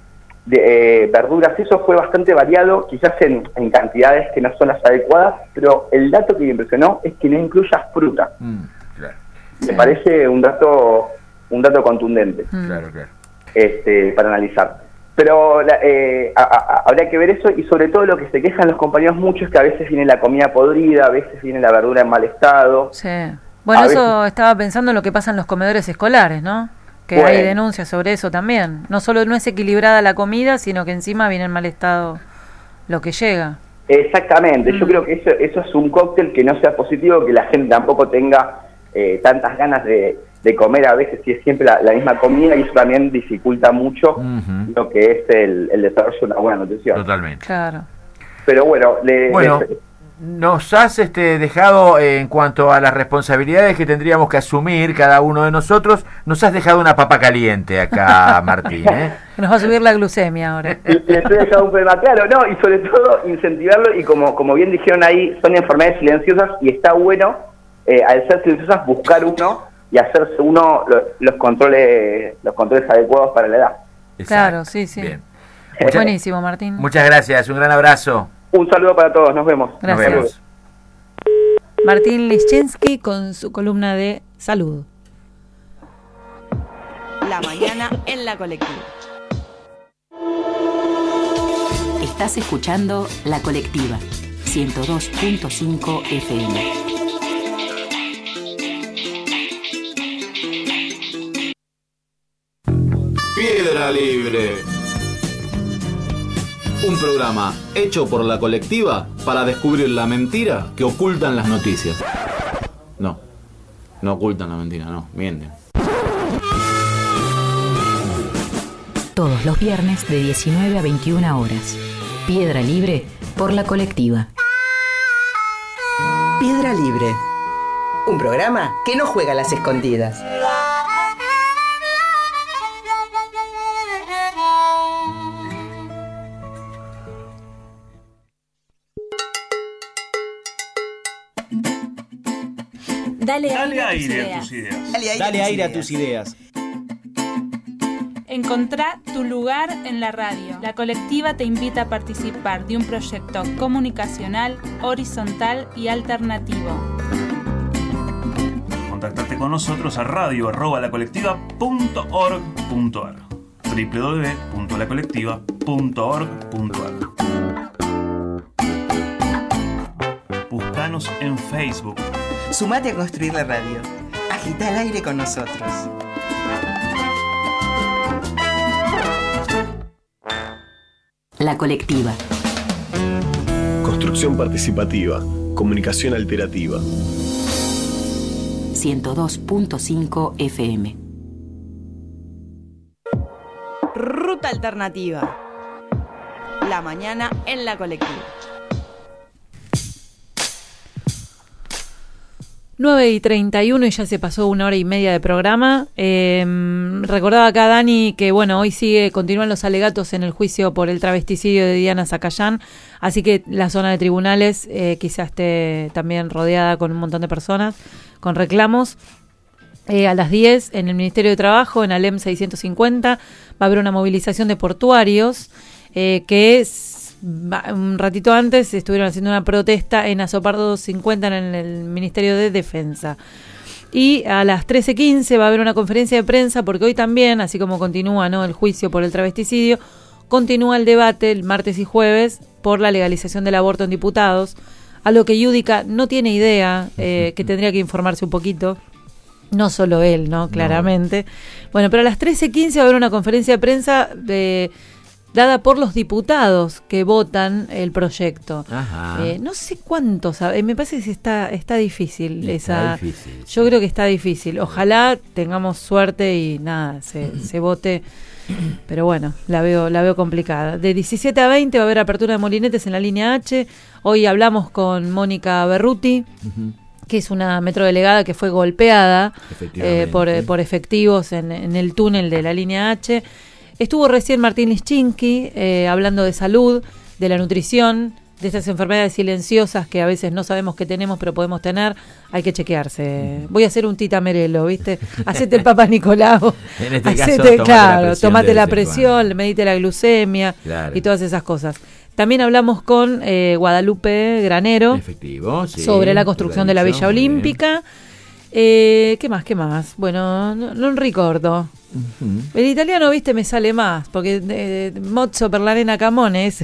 de eh, verduras, eso fue bastante variado, quizás en, en cantidades que no son las adecuadas, pero el dato que me impresionó es que no incluya fruta. Mm, claro. Me sí. parece un dato un dato contundente. Mm. Claro, claro. Este, para analizar. Pero eh, a, a, habría que ver eso, y sobre todo lo que se quejan los compañeros mucho es que a veces viene la comida podrida, a veces viene la verdura en mal estado. Sí. Bueno, a eso veces... estaba pensando en lo que pasa en los comedores escolares, ¿no? Que bueno. hay denuncias sobre eso también. No solo no es equilibrada la comida, sino que encima viene en mal estado lo que llega. Exactamente. Mm. Yo creo que eso, eso es un cóctel que no sea positivo, que la gente tampoco tenga eh, tantas ganas de... de comer a veces si es siempre la, la misma comida, y eso también dificulta mucho uh-huh. lo que es el, el desarrollo de una buena nutrición. Totalmente. Claro. Pero bueno, le, bueno le... nos has este, dejado, eh, en cuanto a las responsabilidades que tendríamos que asumir cada uno de nosotros, nos has dejado una papa caliente acá, Martín, ¿eh? Nos va a subir la glucemia ahora. Le, le estoy dejando un problema, claro, no, y sobre todo incentivarlo, y como, como bien dijeron ahí, son enfermedades silenciosas, y está bueno, eh, al ser silenciosas, buscar uno y hacerse uno los, los controles los controles adecuados para la edad. Exacto. Claro, sí, sí. Bien. Muchas, Buenísimo, Martín. Muchas gracias, un gran abrazo. Un saludo para todos, nos vemos. Gracias. Nos vemos. Martín Lischensky con su columna de salud. La mañana en la colectiva. Estás escuchando La Colectiva, ciento dos punto cinco F M. Piedra Libre. Un programa hecho por la colectiva para descubrir la mentira que ocultan las noticias. No, no ocultan la mentira, no, mienten. Todos los viernes de diecinueve a veintiuna horas. Piedra Libre por la colectiva. Piedra Libre. Un programa que no juega a las escondidas. Dale, Dale aire, aire a tus ideas. a tus ideas. Dale aire, Dale a, tus aire ideas. a tus ideas. Encontrá tu lugar en la radio. La colectiva te invita a participar de un proyecto comunicacional, horizontal y alternativo. Contactate con nosotros a radio arroba la colectiva punto org punto ar doble u doble u doble u punto la colectiva punto org punto ar. Buscanos en Facebook. Sumate a construir la radio. Agita el aire con nosotros. La colectiva. Construcción participativa. Comunicación alterativa. ciento dos punto cinco F M. Ruta alternativa. La mañana en la colectiva. nueve y treinta y uno y ya se pasó una hora y media de programa. Eh, recordaba acá Dani que bueno, hoy sigue, continúan los alegatos en el juicio por el travesticidio de Diana Zacayán, así que la zona de tribunales eh, quizás esté también rodeada con un montón de personas con reclamos. Eh, a las diez en el Ministerio de Trabajo, en Alem seiscientos cincuenta, va a haber una movilización de portuarios eh, que es un ratito antes estuvieron haciendo una protesta en Azopardo doscientos cincuenta en el Ministerio de Defensa. Y a las trece quince va a haber una conferencia de prensa, porque hoy también, así como continúa, ¿no?, el juicio por el travesticidio, continúa el debate el martes y jueves por la legalización del aborto en diputados, a lo que Yudica no tiene idea, eh, que tendría que informarse un poquito. No solo él, ¿no? Claramente. No. Bueno, pero a las trece quince va a haber una conferencia de prensa de... dada por los diputados que votan el proyecto. Ajá. Eh, no sé cuántos, eh, me parece que está está difícil está esa. Difícil, sí. Yo creo que está difícil. Ojalá tengamos suerte y nada, se, se vote. Pero bueno, la veo la veo complicada. De diecisiete a veinte va a haber apertura de molinetes en la línea H. Hoy hablamos con Mónica Berruti, uh-huh, que es una metrodelegada que fue golpeada eh, por, por efectivos en, en el túnel de la línea H. Estuvo recién Martín Lischensky eh, hablando de salud, de la nutrición, de estas enfermedades silenciosas que a veces no sabemos que tenemos, pero podemos tener, hay que chequearse. Voy a hacer un Tita Merelo, ¿viste? Hacete el Papá Nicolau. En este Hacete, caso, tomate claro, la presión, tomate de la vez en presión, medite la glucemia Claro. y todas esas cosas. También hablamos con eh, Guadalupe Granero. Efectivo, sí, sobre la construcción de la dicho, Villa Olímpica. Eh, ¿Qué más? ¿Qué más? Bueno, no, no ricordo. Uh-huh. El italiano, viste, me sale más, porque eh, mozzo per la nena Camones.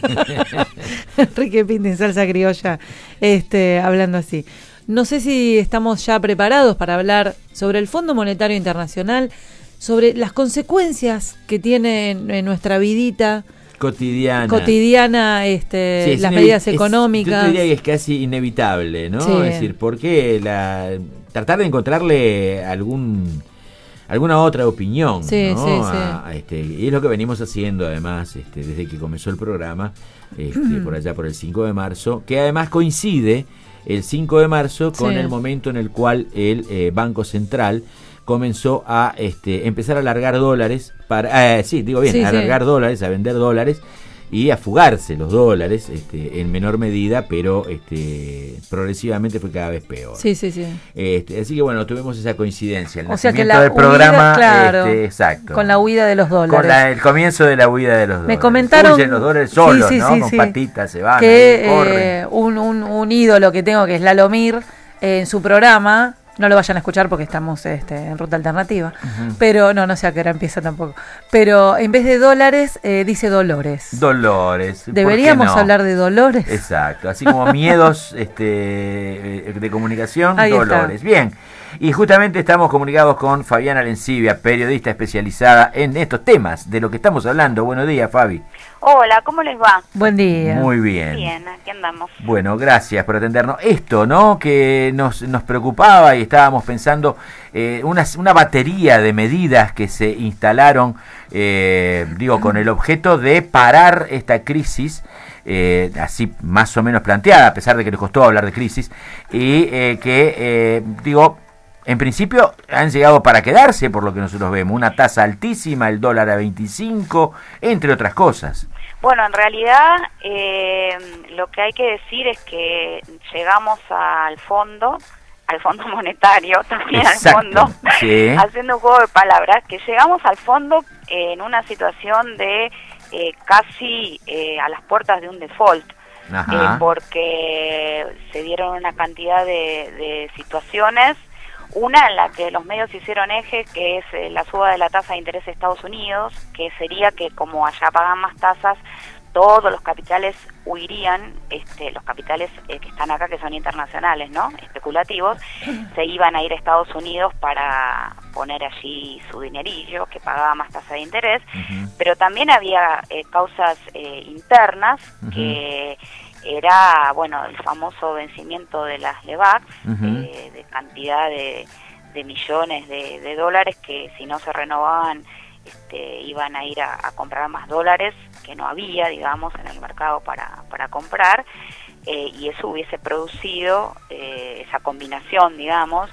Enrique Pinta en salsa criolla, este, hablando así. No sé si estamos ya preparados para hablar sobre el Fondo Monetario Internacional, sobre las consecuencias que tiene en, en nuestra vidita cotidiana, cotidiana este, Sí, es las inevi- medidas es- económicas. Yo te diría que es casi inevitable, ¿no? Sí. Es decir, porque la tratar de encontrarle algún alguna otra opinión, Sí, ¿no? sí, sí. A- a este, y es lo que venimos haciendo además este, desde que comenzó el programa, este, Mm. por allá por el cinco de marzo, que además coincide el cinco de marzo con Sí. el momento en el cual el eh, Banco Central comenzó a este, empezar a largar dólares para, eh, sí, digo bien, Sí, a sí. largar dólares, a vender dólares y a fugarse los dólares este, en menor medida, pero este, progresivamente fue cada vez peor. Sí, sí, sí. Este, así que bueno, tuvimos esa coincidencia. El O sea que nacimiento la del programa, huida, claro, este, exacto. con la huida de los dólares. Con la- el comienzo de la huida de los dólares. Me comentaron Huyen los dólares solos, sí, sí, ¿no? sí, Con sí. patitas se van, que ahí, corren. eh, un, un, un ídolo que tengo, que es Lalomir, eh, en su programa, no lo vayan a escuchar porque estamos este, en Ruta Alternativa, Ujú. pero no, no sé a qué hora empieza tampoco, pero en vez de dólares eh, dice dolores. Dolores. ¿por qué Deberíamos no? hablar de dolores. Exacto, así como miedos este, de comunicación, Ahí está. dolores. Bien, y justamente estamos comunicados con Fabiana Lencivia, periodista especializada en estos temas de lo que estamos hablando. Buenos días, Fabi. Hola, ¿cómo les va? Buen día. Muy bien. Bien, aquí andamos. Bueno, gracias por atendernos. Esto, ¿no? Que nos, nos preocupaba y estábamos pensando eh, una, una batería de medidas que se instalaron, eh, digo, con el objeto de parar esta crisis, eh, así más o menos planteada, a pesar de que les costó hablar de crisis, y eh, que, eh, digo, en principio han llegado para quedarse, por lo que nosotros vemos, una tasa altísima, el dólar a veinticinco, entre otras cosas. Bueno, en realidad eh, lo que hay que decir es que llegamos al fondo, al fondo monetario, también Exacto, al fondo, sí. haciendo un juego de palabras, que llegamos al fondo en una situación de eh, casi eh, a las puertas de un default. Ajá. Eh, porque se dieron una cantidad de, de situaciones, una en la que los medios hicieron eje, que es eh, la suba de la tasa de interés de Estados Unidos, que sería que como allá pagan más tasas, todos los capitales huirían, este, los capitales eh, que están acá, que son internacionales, ¿no? Especulativos, se iban a ir a Estados Unidos para poner allí su dinerillo, que pagaba más tasa de interés, Ujú. pero también había eh, causas eh, internas, Ujú. que era, bueno, el famoso vencimiento de las LEVAX, Ujú. eh, de cantidad de, de millones de, de dólares que si no se renovaban este, iban a ir a, a comprar más dólares que no había, digamos, en el mercado para, para comprar, eh, y eso hubiese producido, eh, esa combinación, digamos,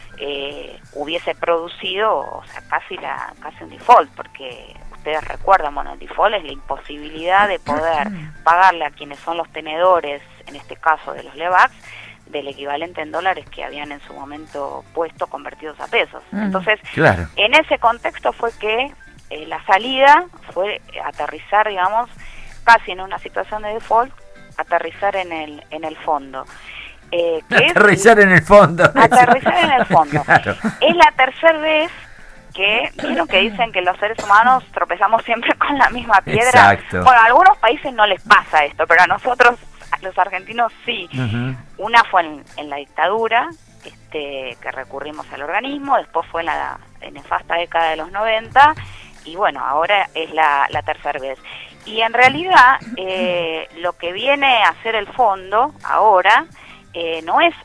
eh, hubiese producido, o sea, casi, la, casi un default, porque ustedes recuerdan, bueno, el default es la imposibilidad de poder pagarle a quienes son los tenedores, en este caso de los LEVAX, del equivalente en dólares que habían en su momento puesto convertidos a pesos. Mm. Entonces, Claro. en ese contexto fue que eh, la salida fue aterrizar, digamos, casi en una situación de default, aterrizar en el en el fondo. Eh, que es- Aterrizar en el fondo. Aterrizar en el fondo. Claro. Es la tercera vez que, vieron que dicen que los seres humanos tropezamos siempre con la misma piedra. Exacto. Bueno, a algunos países no les pasa esto, pero a nosotros, a los argentinos, sí. Ujú. Una fue en, en la dictadura, este, que recurrimos al organismo, después fue en la en nefasta década de los noventa, y bueno, ahora es la, la tercera vez. Y en realidad, eh, lo que viene a hacer el fondo ahora eh, no es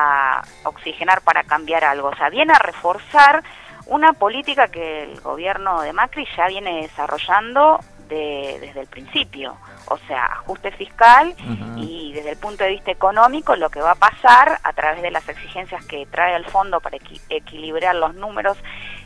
a oxigenar para cambiar algo, o sea, viene a reforzar una política que el gobierno de Macri ya viene desarrollando de, desde el principio, o sea, ajuste fiscal. Ujú. Y desde el punto de vista económico, lo que va a pasar a través de las exigencias que trae el fondo para equi- equilibrar los números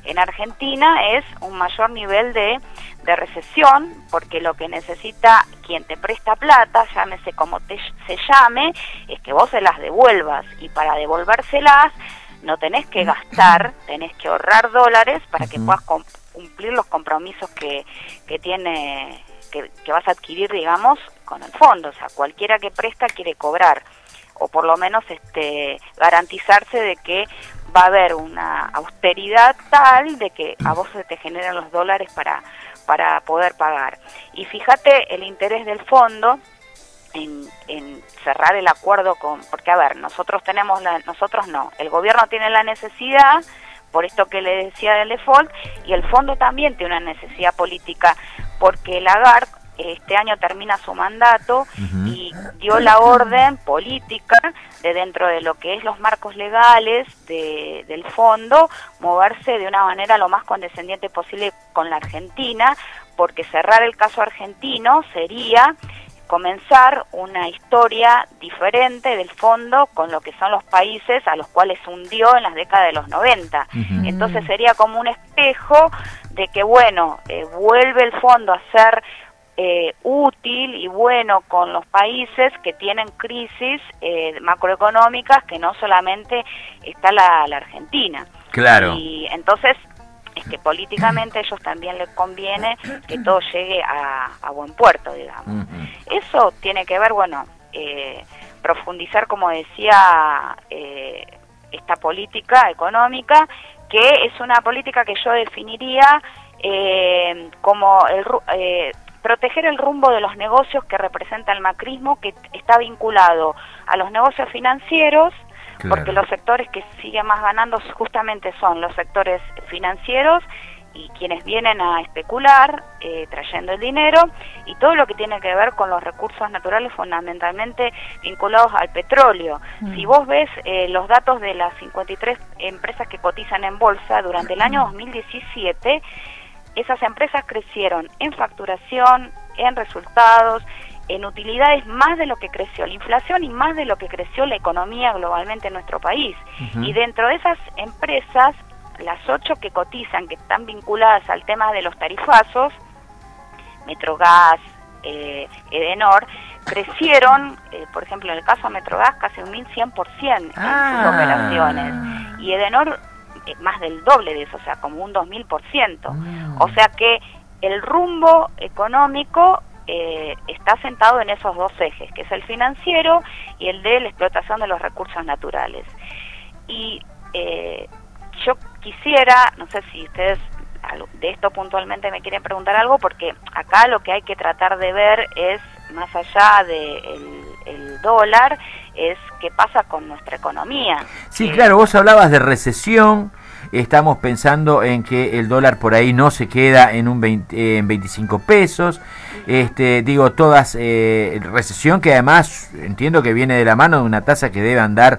en Argentina es un mayor nivel de, de recesión, porque lo que necesita quien te presta plata, llámese como te, se llame, es que vos se las devuelvas, y para devolvérselas no tenés que gastar, tenés que ahorrar dólares para que puedas cumplir los compromisos que, que tiene, que, que vas a adquirir, digamos, con el fondo. O sea, cualquiera que presta quiere cobrar, o por lo menos este garantizarse de que va a haber una austeridad tal de que a vos se te generan los dólares para, para poder pagar. Y fíjate el interés del fondo en, en cerrar el acuerdo con, porque a ver, nosotros tenemos la, nosotros no, el gobierno tiene la necesidad, por esto que le decía del default, y el fondo también tiene una necesidad política, porque Lagarde este año termina su mandato uh-huh. y dio la orden política de, dentro de lo que es los marcos legales de, del fondo, moverse de una manera lo más condescendiente posible con la Argentina, porque cerrar el caso argentino sería comenzar una historia diferente del fondo con lo que son los países a los cuales hundió en las décadas de los noventa. Uh-huh. Entonces sería como un espejo de que, bueno, eh, vuelve el fondo a ser eh, útil y bueno con los países que tienen crisis eh, macroeconómicas, que no solamente está la, la Argentina. Claro. Y entonces es que políticamente a ellos también les conviene que todo llegue a, a buen puerto, digamos. Uh-huh. Eso tiene que ver, bueno, eh, profundizar, como decía, eh, esta política económica, que es una política que yo definiría eh, como el, eh, proteger el rumbo de los negocios que representa el macrismo, que está vinculado a los negocios financieros. Claro. Porque los sectores que siguen más ganando justamente son los sectores financieros y quienes vienen a especular, eh, trayendo el dinero, y todo lo que tiene que ver con los recursos naturales, fundamentalmente vinculados al petróleo. Mm. Si vos ves eh, los datos de las cincuenta y tres empresas que cotizan en bolsa durante el año dos mil diecisiete, esas empresas crecieron en facturación, en resultados, en utilidades, más de lo que creció la inflación y más de lo que creció la economía globalmente en nuestro país. Uh-huh. Y dentro de esas empresas, las ocho que cotizan, que están vinculadas al tema de los tarifazos, Metrogas, eh, Edenor, crecieron, eh, por ejemplo, en el caso de Metrogas, casi un mil cien por ciento ah. en sus operaciones. Y Edenor, eh, más del doble de eso, o sea, como un dos mil por ciento. Uh-huh. O sea que el rumbo económico Eh, está sentado en esos dos ejes, que es el financiero y el de la explotación de los recursos naturales. Y eh, yo quisiera, no sé si ustedes de esto puntualmente me quieren preguntar algo, porque acá lo que hay que tratar de ver es, más allá del de el dólar, es qué pasa con nuestra economía. Sí, eh, claro, vos hablabas de recesión. Estamos pensando en que el dólar por ahí no se queda en un veinte, eh, en veinticinco pesos. Este, digo, todas eh, recesión que además entiendo que viene de la mano de una tasa que debe andar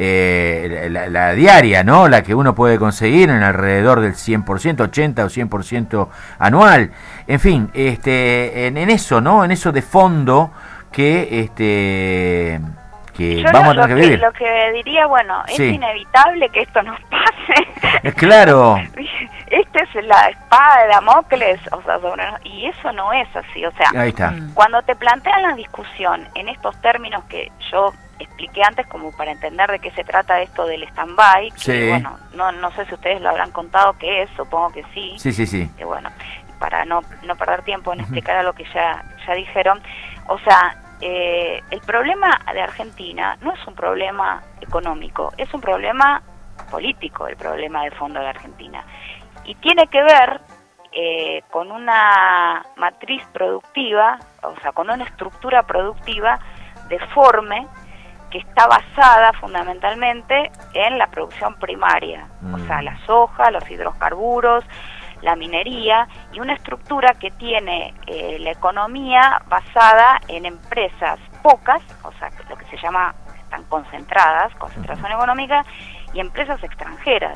eh, la, la diaria, ¿no? La que uno puede conseguir en alrededor del cien por ciento, ochenta o cien por ciento anual. En fin, este, en, en eso, ¿no? En eso de fondo que este que Yo vamos lo, a tener que vivir. Lo que diría, bueno, es sí. inevitable que esto nos pase. Claro. Esta es la espada de Damocles, o sea, sobre, y eso no es así. O sea, ahí está. Cuando te plantean la discusión en estos términos que yo expliqué antes, como para entender de qué se trata esto del stand-by, que sí. bueno, no, no sé si ustedes lo habrán contado qué es, supongo que sí. Sí, sí, sí. Que bueno, para no, no perder tiempo en explicar a lo que ya, ya dijeron, o sea, Eh, el problema de Argentina no es un problema económico, es un problema político, el problema de fondo de Argentina. Y tiene que ver eh, con una matriz productiva, o sea, con una estructura productiva deforme que está basada fundamentalmente en la producción primaria, mm. o sea, la soja, los hidrocarburos, la minería, y una estructura que tiene eh, la economía basada en empresas pocas, o sea, lo que se llama, están concentradas, concentración económica, y empresas extranjeras.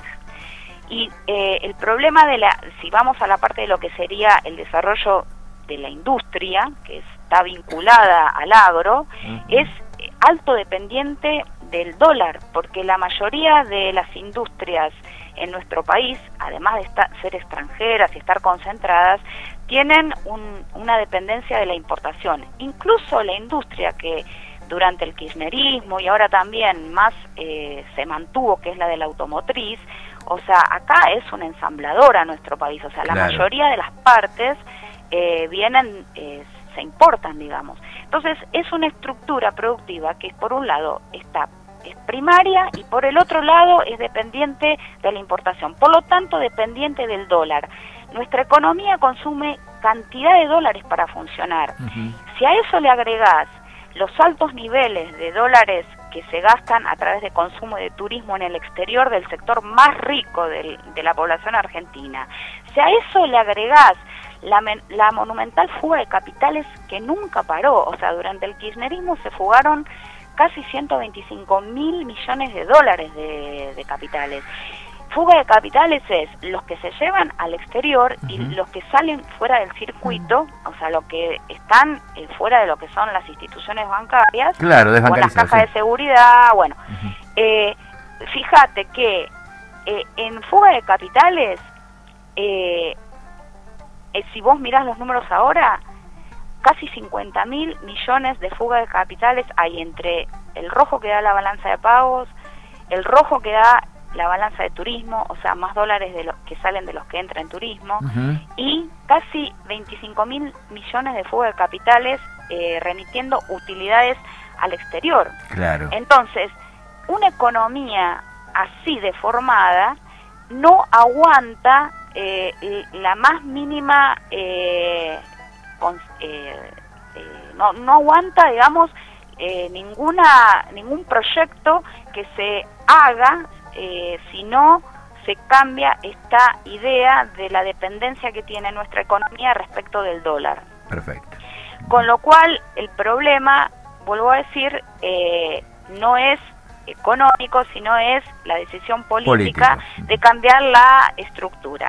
Y eh, el problema de la, si vamos a la parte de lo que sería el desarrollo de la industria, que está vinculada al agro, uh-huh. es alto dependiente del dólar, porque la mayoría de las industrias en nuestro país, además de estar, ser extranjeras y estar concentradas, tienen un, una dependencia de la importación. Incluso la industria que durante el kirchnerismo y ahora también más eh, se mantuvo, que es la de la automotriz, o sea, acá es una ensambladora nuestro país, o sea, la Claro. mayoría de las partes eh, vienen, eh, se importan, digamos. Entonces, es una estructura productiva que por un lado está es primaria y por el otro lado es dependiente de la importación, por lo tanto dependiente del dólar. Nuestra economía consume cantidad de dólares para funcionar. Si a eso le agregás los altos niveles de dólares que se gastan a través de consumo de turismo en el exterior del sector más rico del, de la población argentina, si a eso le agregás la, men, la monumental fuga de capitales que nunca paró, o sea, durante el kirchnerismo se fugaron casi ciento veinticinco mil millones de dólares de, de capitales. Fuga de capitales es los que se llevan al exterior y los que salen fuera del circuito, o sea, los que están eh, fuera de lo que son las instituciones bancarias, Claro, o las desbancarizado, cajas sí. de seguridad, bueno. Eh, fíjate que eh, en fuga de capitales, eh, eh, si vos mirás los números ahora, casi cincuenta mil millones de fuga de capitales hay entre el rojo que da la balanza de pagos, el rojo que da la balanza de turismo, o sea, más dólares de los que salen de los que entran en turismo, Ujú. y casi veinticinco mil millones de fuga de capitales eh, remitiendo utilidades al exterior. Claro. Entonces, una economía así deformada no aguanta eh, la más mínima eh, con, eh, eh, no, no aguanta, digamos, eh, ninguna ningún proyecto que se haga eh, si no se cambia esta idea de la dependencia que tiene nuestra economía respecto del dólar. Perfecto. Con lo cual, el problema, vuelvo a decir, eh, no es económico, sino es la decisión política de cambiar la estructura.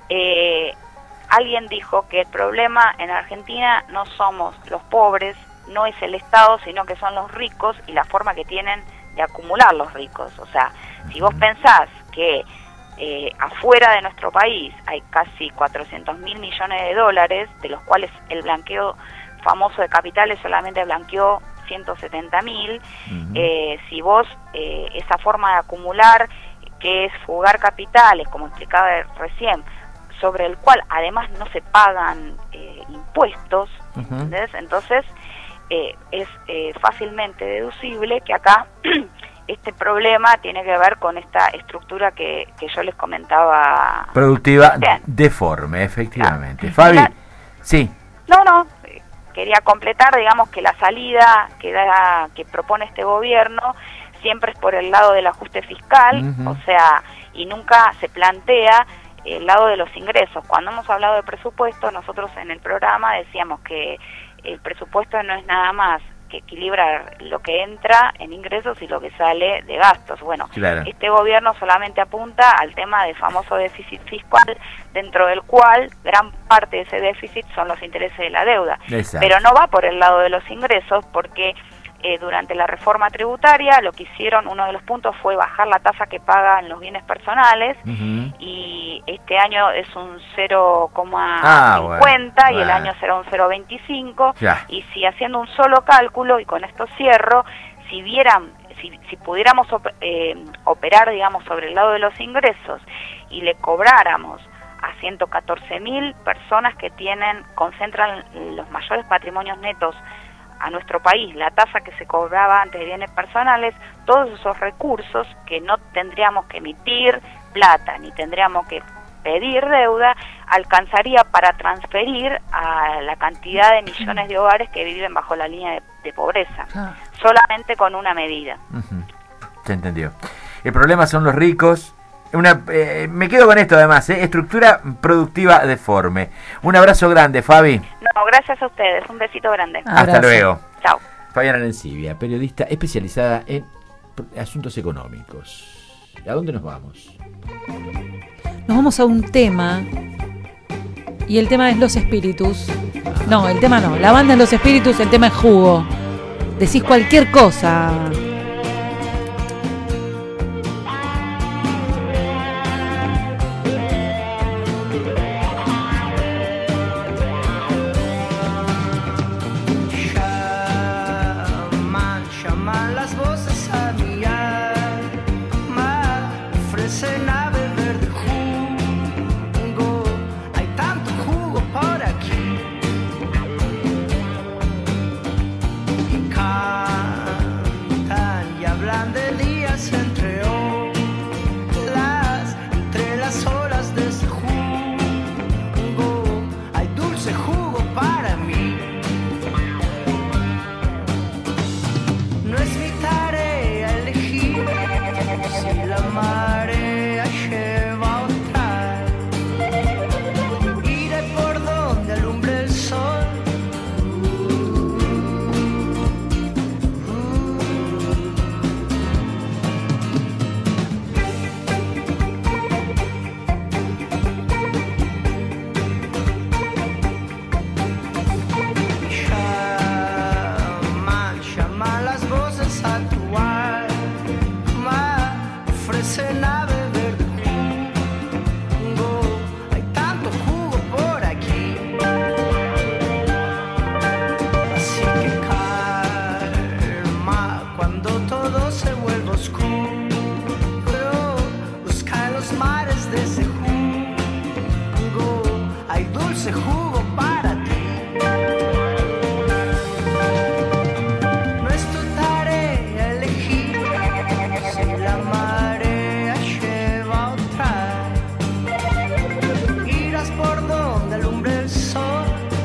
Eh, alguien dijo que el problema en Argentina no somos los pobres, no es el Estado, sino que son los ricos y la forma que tienen de acumular los ricos. O sea, si vos pensás que eh, afuera de nuestro país hay casi cuatrocientos mil millones de dólares, de los cuales el blanqueo famoso de capitales solamente blanqueó ciento setenta mil, eh, si vos eh, esa forma de acumular, que es fugar capitales, como explicaba recién, sobre el cual además no se pagan eh, impuestos, Ujú. ¿entendés? Entonces eh, es eh, fácilmente deducible que acá este problema tiene que ver con esta estructura que, que yo les comentaba. Productiva Bien. deforme, efectivamente. Fabi, sí. No, no, eh, quería completar, digamos, que la salida que da, que propone este gobierno siempre es por el lado del ajuste fiscal, Ujú. o sea, y nunca se plantea el lado de los ingresos. Cuando hemos hablado de presupuesto, nosotros en el programa decíamos que el presupuesto no es nada más que equilibrar lo que entra en ingresos y lo que sale de gastos. Bueno, Claro. este gobierno solamente apunta al tema del famoso déficit fiscal, dentro del cual gran parte de ese déficit son los intereses de la deuda. Exacto. Pero no va por el lado de los ingresos, porque eh, durante la reforma tributaria lo que hicieron, uno de los puntos fue bajar la tasa que pagan los bienes personales, y este año es un cero coma cincuenta Ah, bueno, y el bueno. año será un cero coma veinticinco, Ya. y si haciendo un solo cálculo, y con esto cierro, si vieran, si, si pudiéramos op- eh, operar, digamos, sobre el lado de los ingresos y le cobráramos a ciento catorce mil personas que tienen, concentran los mayores patrimonios netos a nuestro país, la tasa que se cobraba antes de bienes personales, todos esos recursos que no tendríamos que emitir plata, ni tendríamos que pedir deuda, alcanzaría para transferir a la cantidad de millones de hogares que viven bajo la línea de, de pobreza, solamente con una medida. Ujú. Se entendió. El problema son los ricos. Una, eh, me quedo con esto además, ¿eh? Estructura productiva deforme. Un abrazo grande, Fabi. No, gracias a ustedes, un besito grande. Hasta luego. Chao. Fabiana Lencivia, periodista especializada en pr- asuntos económicos. ¿A dónde nos vamos? Nos vamos a un tema. Y el tema es Los Espíritus. No, el tema no. La banda es Los Espíritus, el tema es Jugo. Decís cualquier cosa. ese jugo para ti. No es tu tarea elegir si la marea lleva o trae. Irás por donde alumbre el sol.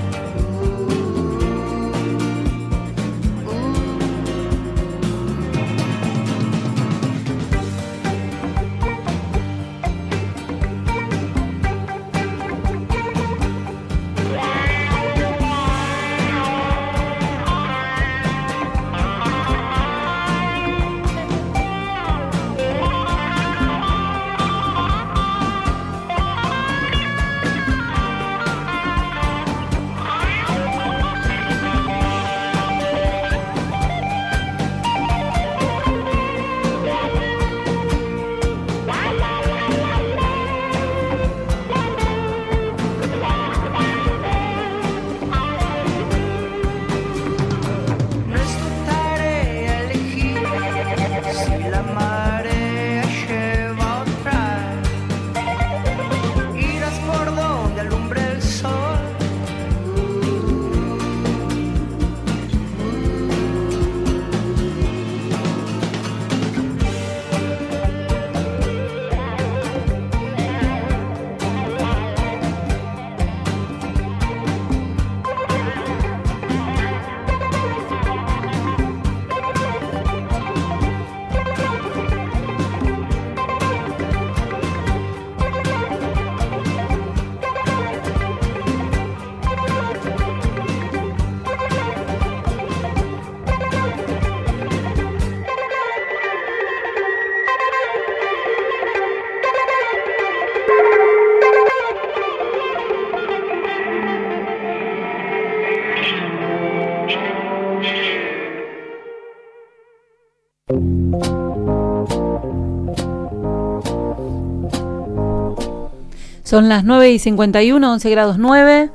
Son las nueve y cincuenta y uno, once grados nueve.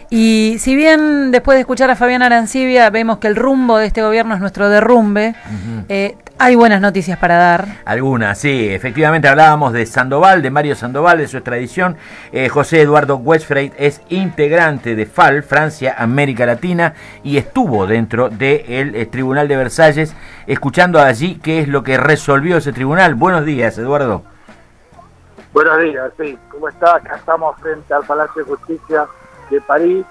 Y si bien después de escuchar a Fabián Arancibia vemos que el rumbo de este gobierno es nuestro derrumbe, uh-huh. eh, hay buenas noticias para dar. Algunas, sí. Efectivamente hablábamos de Sandoval, de Mario Sandoval, de su extradición. Eh, José Eduardo Westfreit es integrante de F A L, Francia, América Latina, y estuvo dentro del eh, Tribunal de Versalles, escuchando allí qué es lo que resolvió ese tribunal. Buenos días, Eduardo. Buenos días, sí. ¿Cómo está? Acá estamos frente al Palacio de Justicia de París,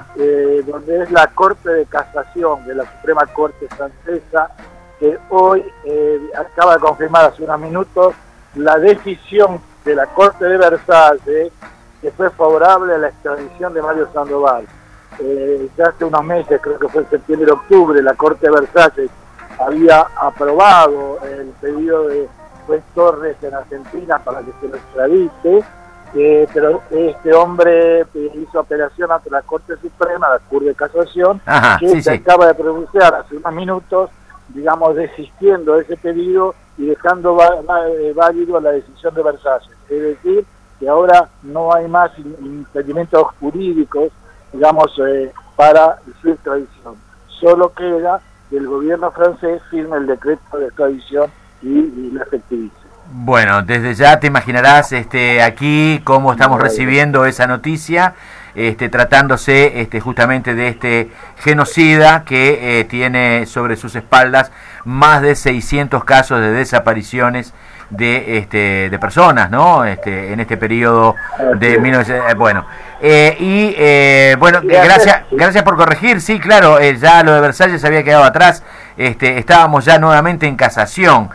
eh, donde es la Corte de Casación de la Suprema Corte Francesa, que hoy eh, acaba de confirmar hace unos minutos la decisión de la Corte de Versalles, que fue favorable a la extradición de Mario Sandoval. Eh, ya hace unos meses, creo que fue en septiembre o octubre, la Corte de Versalles había aprobado el pedido de juez Torres en Argentina para que se lo extradite, eh, pero este hombre hizo apelación ante la Corte Suprema, la Corte de Casación, Ajá, que sí, se sí. acaba de pronunciar hace unos minutos, digamos, desistiendo de ese pedido y dejando válido la decisión de Versalles. Es decir, que ahora no hay más impedimentos jurídicos, digamos, eh, para su extradición. Solo queda que el gobierno francés firme el decreto de extradición y, y la efectivice. Bueno, desde ya te imaginarás este, aquí cómo estamos recibiendo esa noticia, este, tratándose este, justamente de este genocida que eh, tiene sobre sus espaldas más de seiscientos casos de desapariciones de este de personas, ¿no? Este en este periodo de mil novecientos, eh, bueno eh, y eh, bueno gracias gracias por corregir, sí, claro, eh, ya lo de Versalles se había quedado atrás, este estábamos ya nuevamente en casación.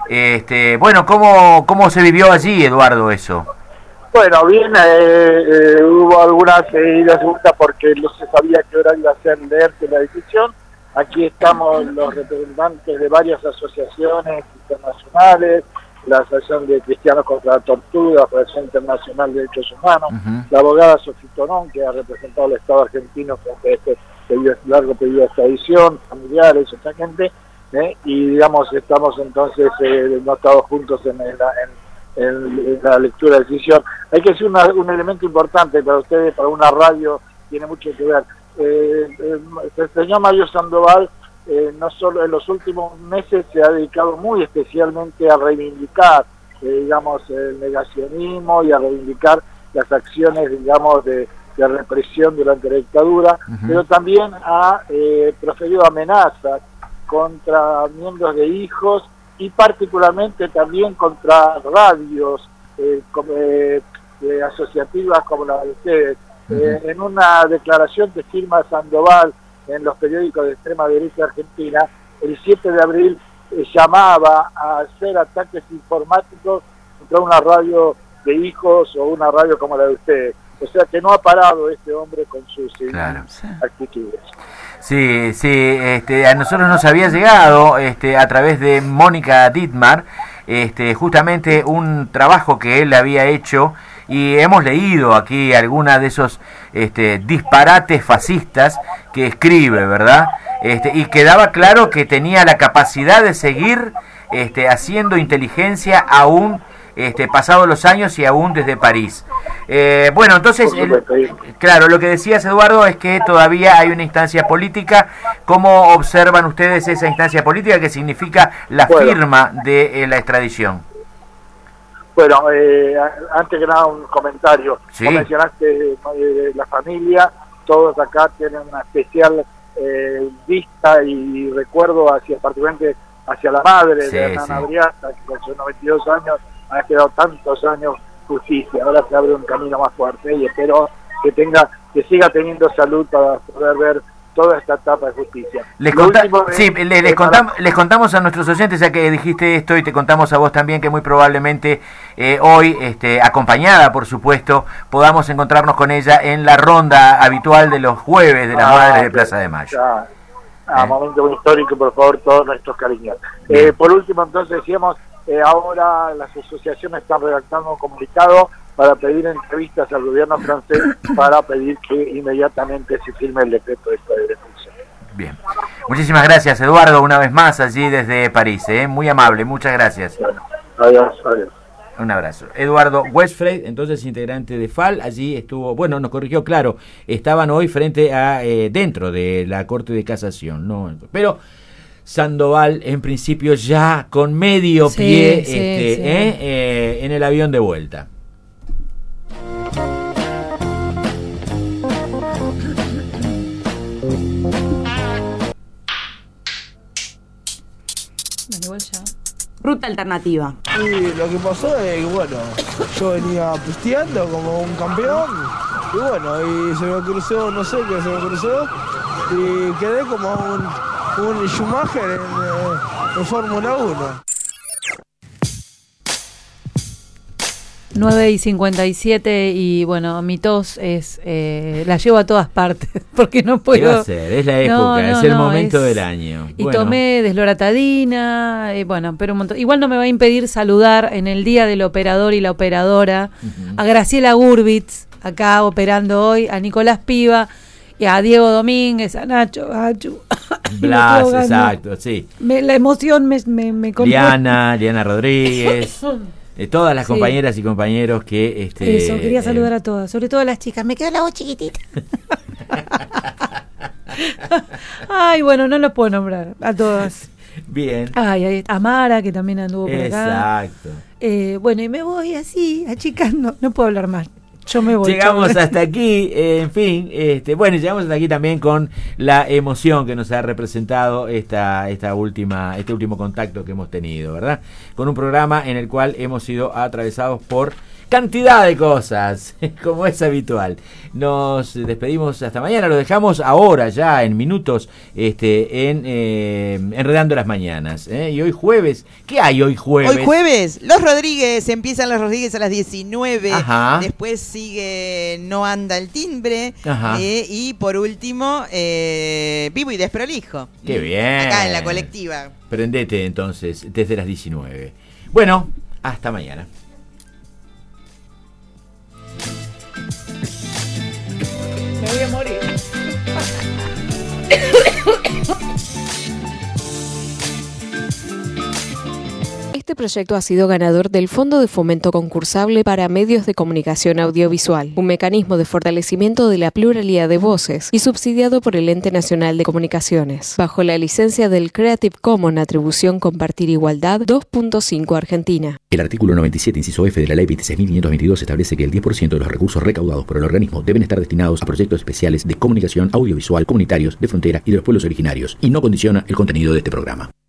Este bueno, cómo cómo se vivió allí, Eduardo, eso. Bueno, bien, eh, eh, hubo algunas idas y vueltas porque no se sabía qué hora iba a ser leerse la decisión. Aquí estamos los representantes de varias asociaciones internacionales, la Asociación de Cristianos contra la Tortura, la Asociación Internacional de Derechos Humanos, uh-huh. la abogada Sofía Tonón, que ha representado al Estado argentino frente a este pedido, largo pedido de extradición, familiares, otra gente, ¿eh? Y digamos, estamos entonces eh, no todos juntos en, en, la, en, en la lectura de decisión. Hay que decir una, un elemento importante para ustedes, para una radio, tiene mucho que ver. Eh, eh, el señor Mario Sandoval, Eh, no solo en los últimos meses se ha dedicado muy especialmente a reivindicar, eh, digamos, el negacionismo y a reivindicar las acciones, digamos, de, de represión durante la dictadura, uh-huh. pero también ha eh, proferido amenazas contra miembros de hijos y particularmente también contra radios eh, como, eh, eh, asociativas como la de ustedes. Uh-huh. Eh, en una declaración que firma Sandoval en los periódicos de extrema derecha argentina, el siete de abril eh, llamaba a hacer ataques informáticos contra una radio de hijos o una radio como la de ustedes. O sea que no ha parado este hombre con sus claro. actitudes. Sí, sí, este, a nosotros nos había llegado este, a través de Mónica Dittmar, este, justamente un trabajo que él había hecho, y hemos leído aquí algunas de esos este, disparates fascistas que escribe, ¿verdad? Este, y quedaba claro que tenía la capacidad de seguir este, haciendo inteligencia aún este, pasados los años y aún desde París. Eh, bueno, entonces, el, claro, lo que decías, Eduardo, es que todavía hay una instancia política. ¿Cómo observan ustedes esa instancia política que significa la bueno, firma de eh, la extradición? Bueno, eh, antes que nada un comentario. Sí. Vos mencionaste eh, la familia, todos acá tienen una especial eh, vista y recuerdo hacia, particularmente hacia la madre sí, de Hernán sí. Briasta, que con sus noventa y dos años ha quedado tantos años justicia. Ahora se abre un camino más fuerte y espero que tenga, que siga teniendo salud para poder ver toda esta etapa de justicia. Les, conta sí, es, les, les, contam para... les contamos a nuestros oyentes, ya que dijiste esto, y te contamos a vos también, que muy probablemente eh, hoy, este, acompañada por supuesto, podamos encontrarnos con ella en la ronda habitual de los jueves de las ah, Madres de Plaza de Mayo. Ya. Ah, ¿Eh? Momento muy histórico, por favor, todos nuestros cariños. Eh, por último, entonces decíamos, eh, ahora las asociaciones están redactando un comunicado para pedir entrevistas al gobierno francés para pedir que inmediatamente se firme el decreto de esta detención. Bien. Muchísimas gracias, Eduardo, una vez más allí desde París. ¿eh? Muy amable, muchas gracias. Bueno, adiós, adiós. Un abrazo. Eduardo Westfried, entonces integrante de F A L, allí estuvo, bueno, nos corrigió, claro, estaban hoy frente a, eh, dentro de la Corte de Casación, ¿no? Pero Sandoval, en principio, ya con medio sí, pie sí, este, sí. ¿eh? Eh, en el avión de vuelta. Ruta alternativa. Y lo que pasó es que, bueno, yo venía pisteando como un campeón y bueno, y se me cruzó, no sé qué se me cruzó y quedé como un, un Schumacher en, en Fórmula uno. nueve y cincuenta y siete y bueno, mi tos es eh, la llevo a todas partes porque no puedo. ¿Qué va a ser? Es la época, no, no, es el no, momento es... del año. Y bueno. tomé desloratadina, eh, bueno, pero un montón. Igual no me va a impedir saludar en el día del operador y la operadora uh-huh. a Graciela Gurbitz, acá operando hoy, a Nicolás Piva, y a Diego Domínguez, a Nacho Gachu. Blas, exacto, sí. Me, la emoción me, me, me Liana, Liana Rodríguez. De todas las sí. compañeras y compañeros que... Este, Eso, quería saludar eh, a todas, sobre todo a las chicas. Me quedó la voz chiquitita. Ay, bueno, no los puedo nombrar a todas. Bien. Ay, a Mara, que también anduvo por acá. Exacto. Eh, bueno, y me voy así, achicando. No puedo hablar más. Yo me voy. Llegamos hasta aquí, eh, en fin, este, bueno, llegamos hasta aquí también con la emoción que nos ha representado esta, esta última, este último contacto que hemos tenido, ¿verdad? Con un programa en el cual hemos sido atravesados por cantidad de cosas, como es habitual. Nos despedimos hasta mañana, lo dejamos ahora ya en minutos este, en eh, Enredando las Mañanas. ¿eh? Y hoy jueves, ¿qué hay hoy jueves? Hoy jueves, Los Rodríguez, empiezan Los Rodríguez a las diecinueve, Ajá. después sigue No Anda el Timbre, eh, y por último, eh, Vivo y Desprolijo. ¡Qué bien! Acá en la colectiva. Prendete entonces, desde las diecinueve. Bueno, hasta mañana. Me voy a morir. Este Este proyecto ha sido ganador del Fondo de Fomento Concursable para Medios de Comunicación Audiovisual, un mecanismo de fortalecimiento de la pluralidad de voces y subsidiado por el Ente Nacional de Comunicaciones, bajo la licencia del Creative Commons Atribución Compartir Igualdad dos punto cinco Argentina. El artículo noventa y siete, inciso F de la Ley veintiséis mil quinientos veintidós establece que el diez por ciento de los recursos recaudados por el organismo deben estar destinados a proyectos especiales de comunicación audiovisual comunitarios de frontera y de los pueblos originarios, y no condiciona el contenido de este programa.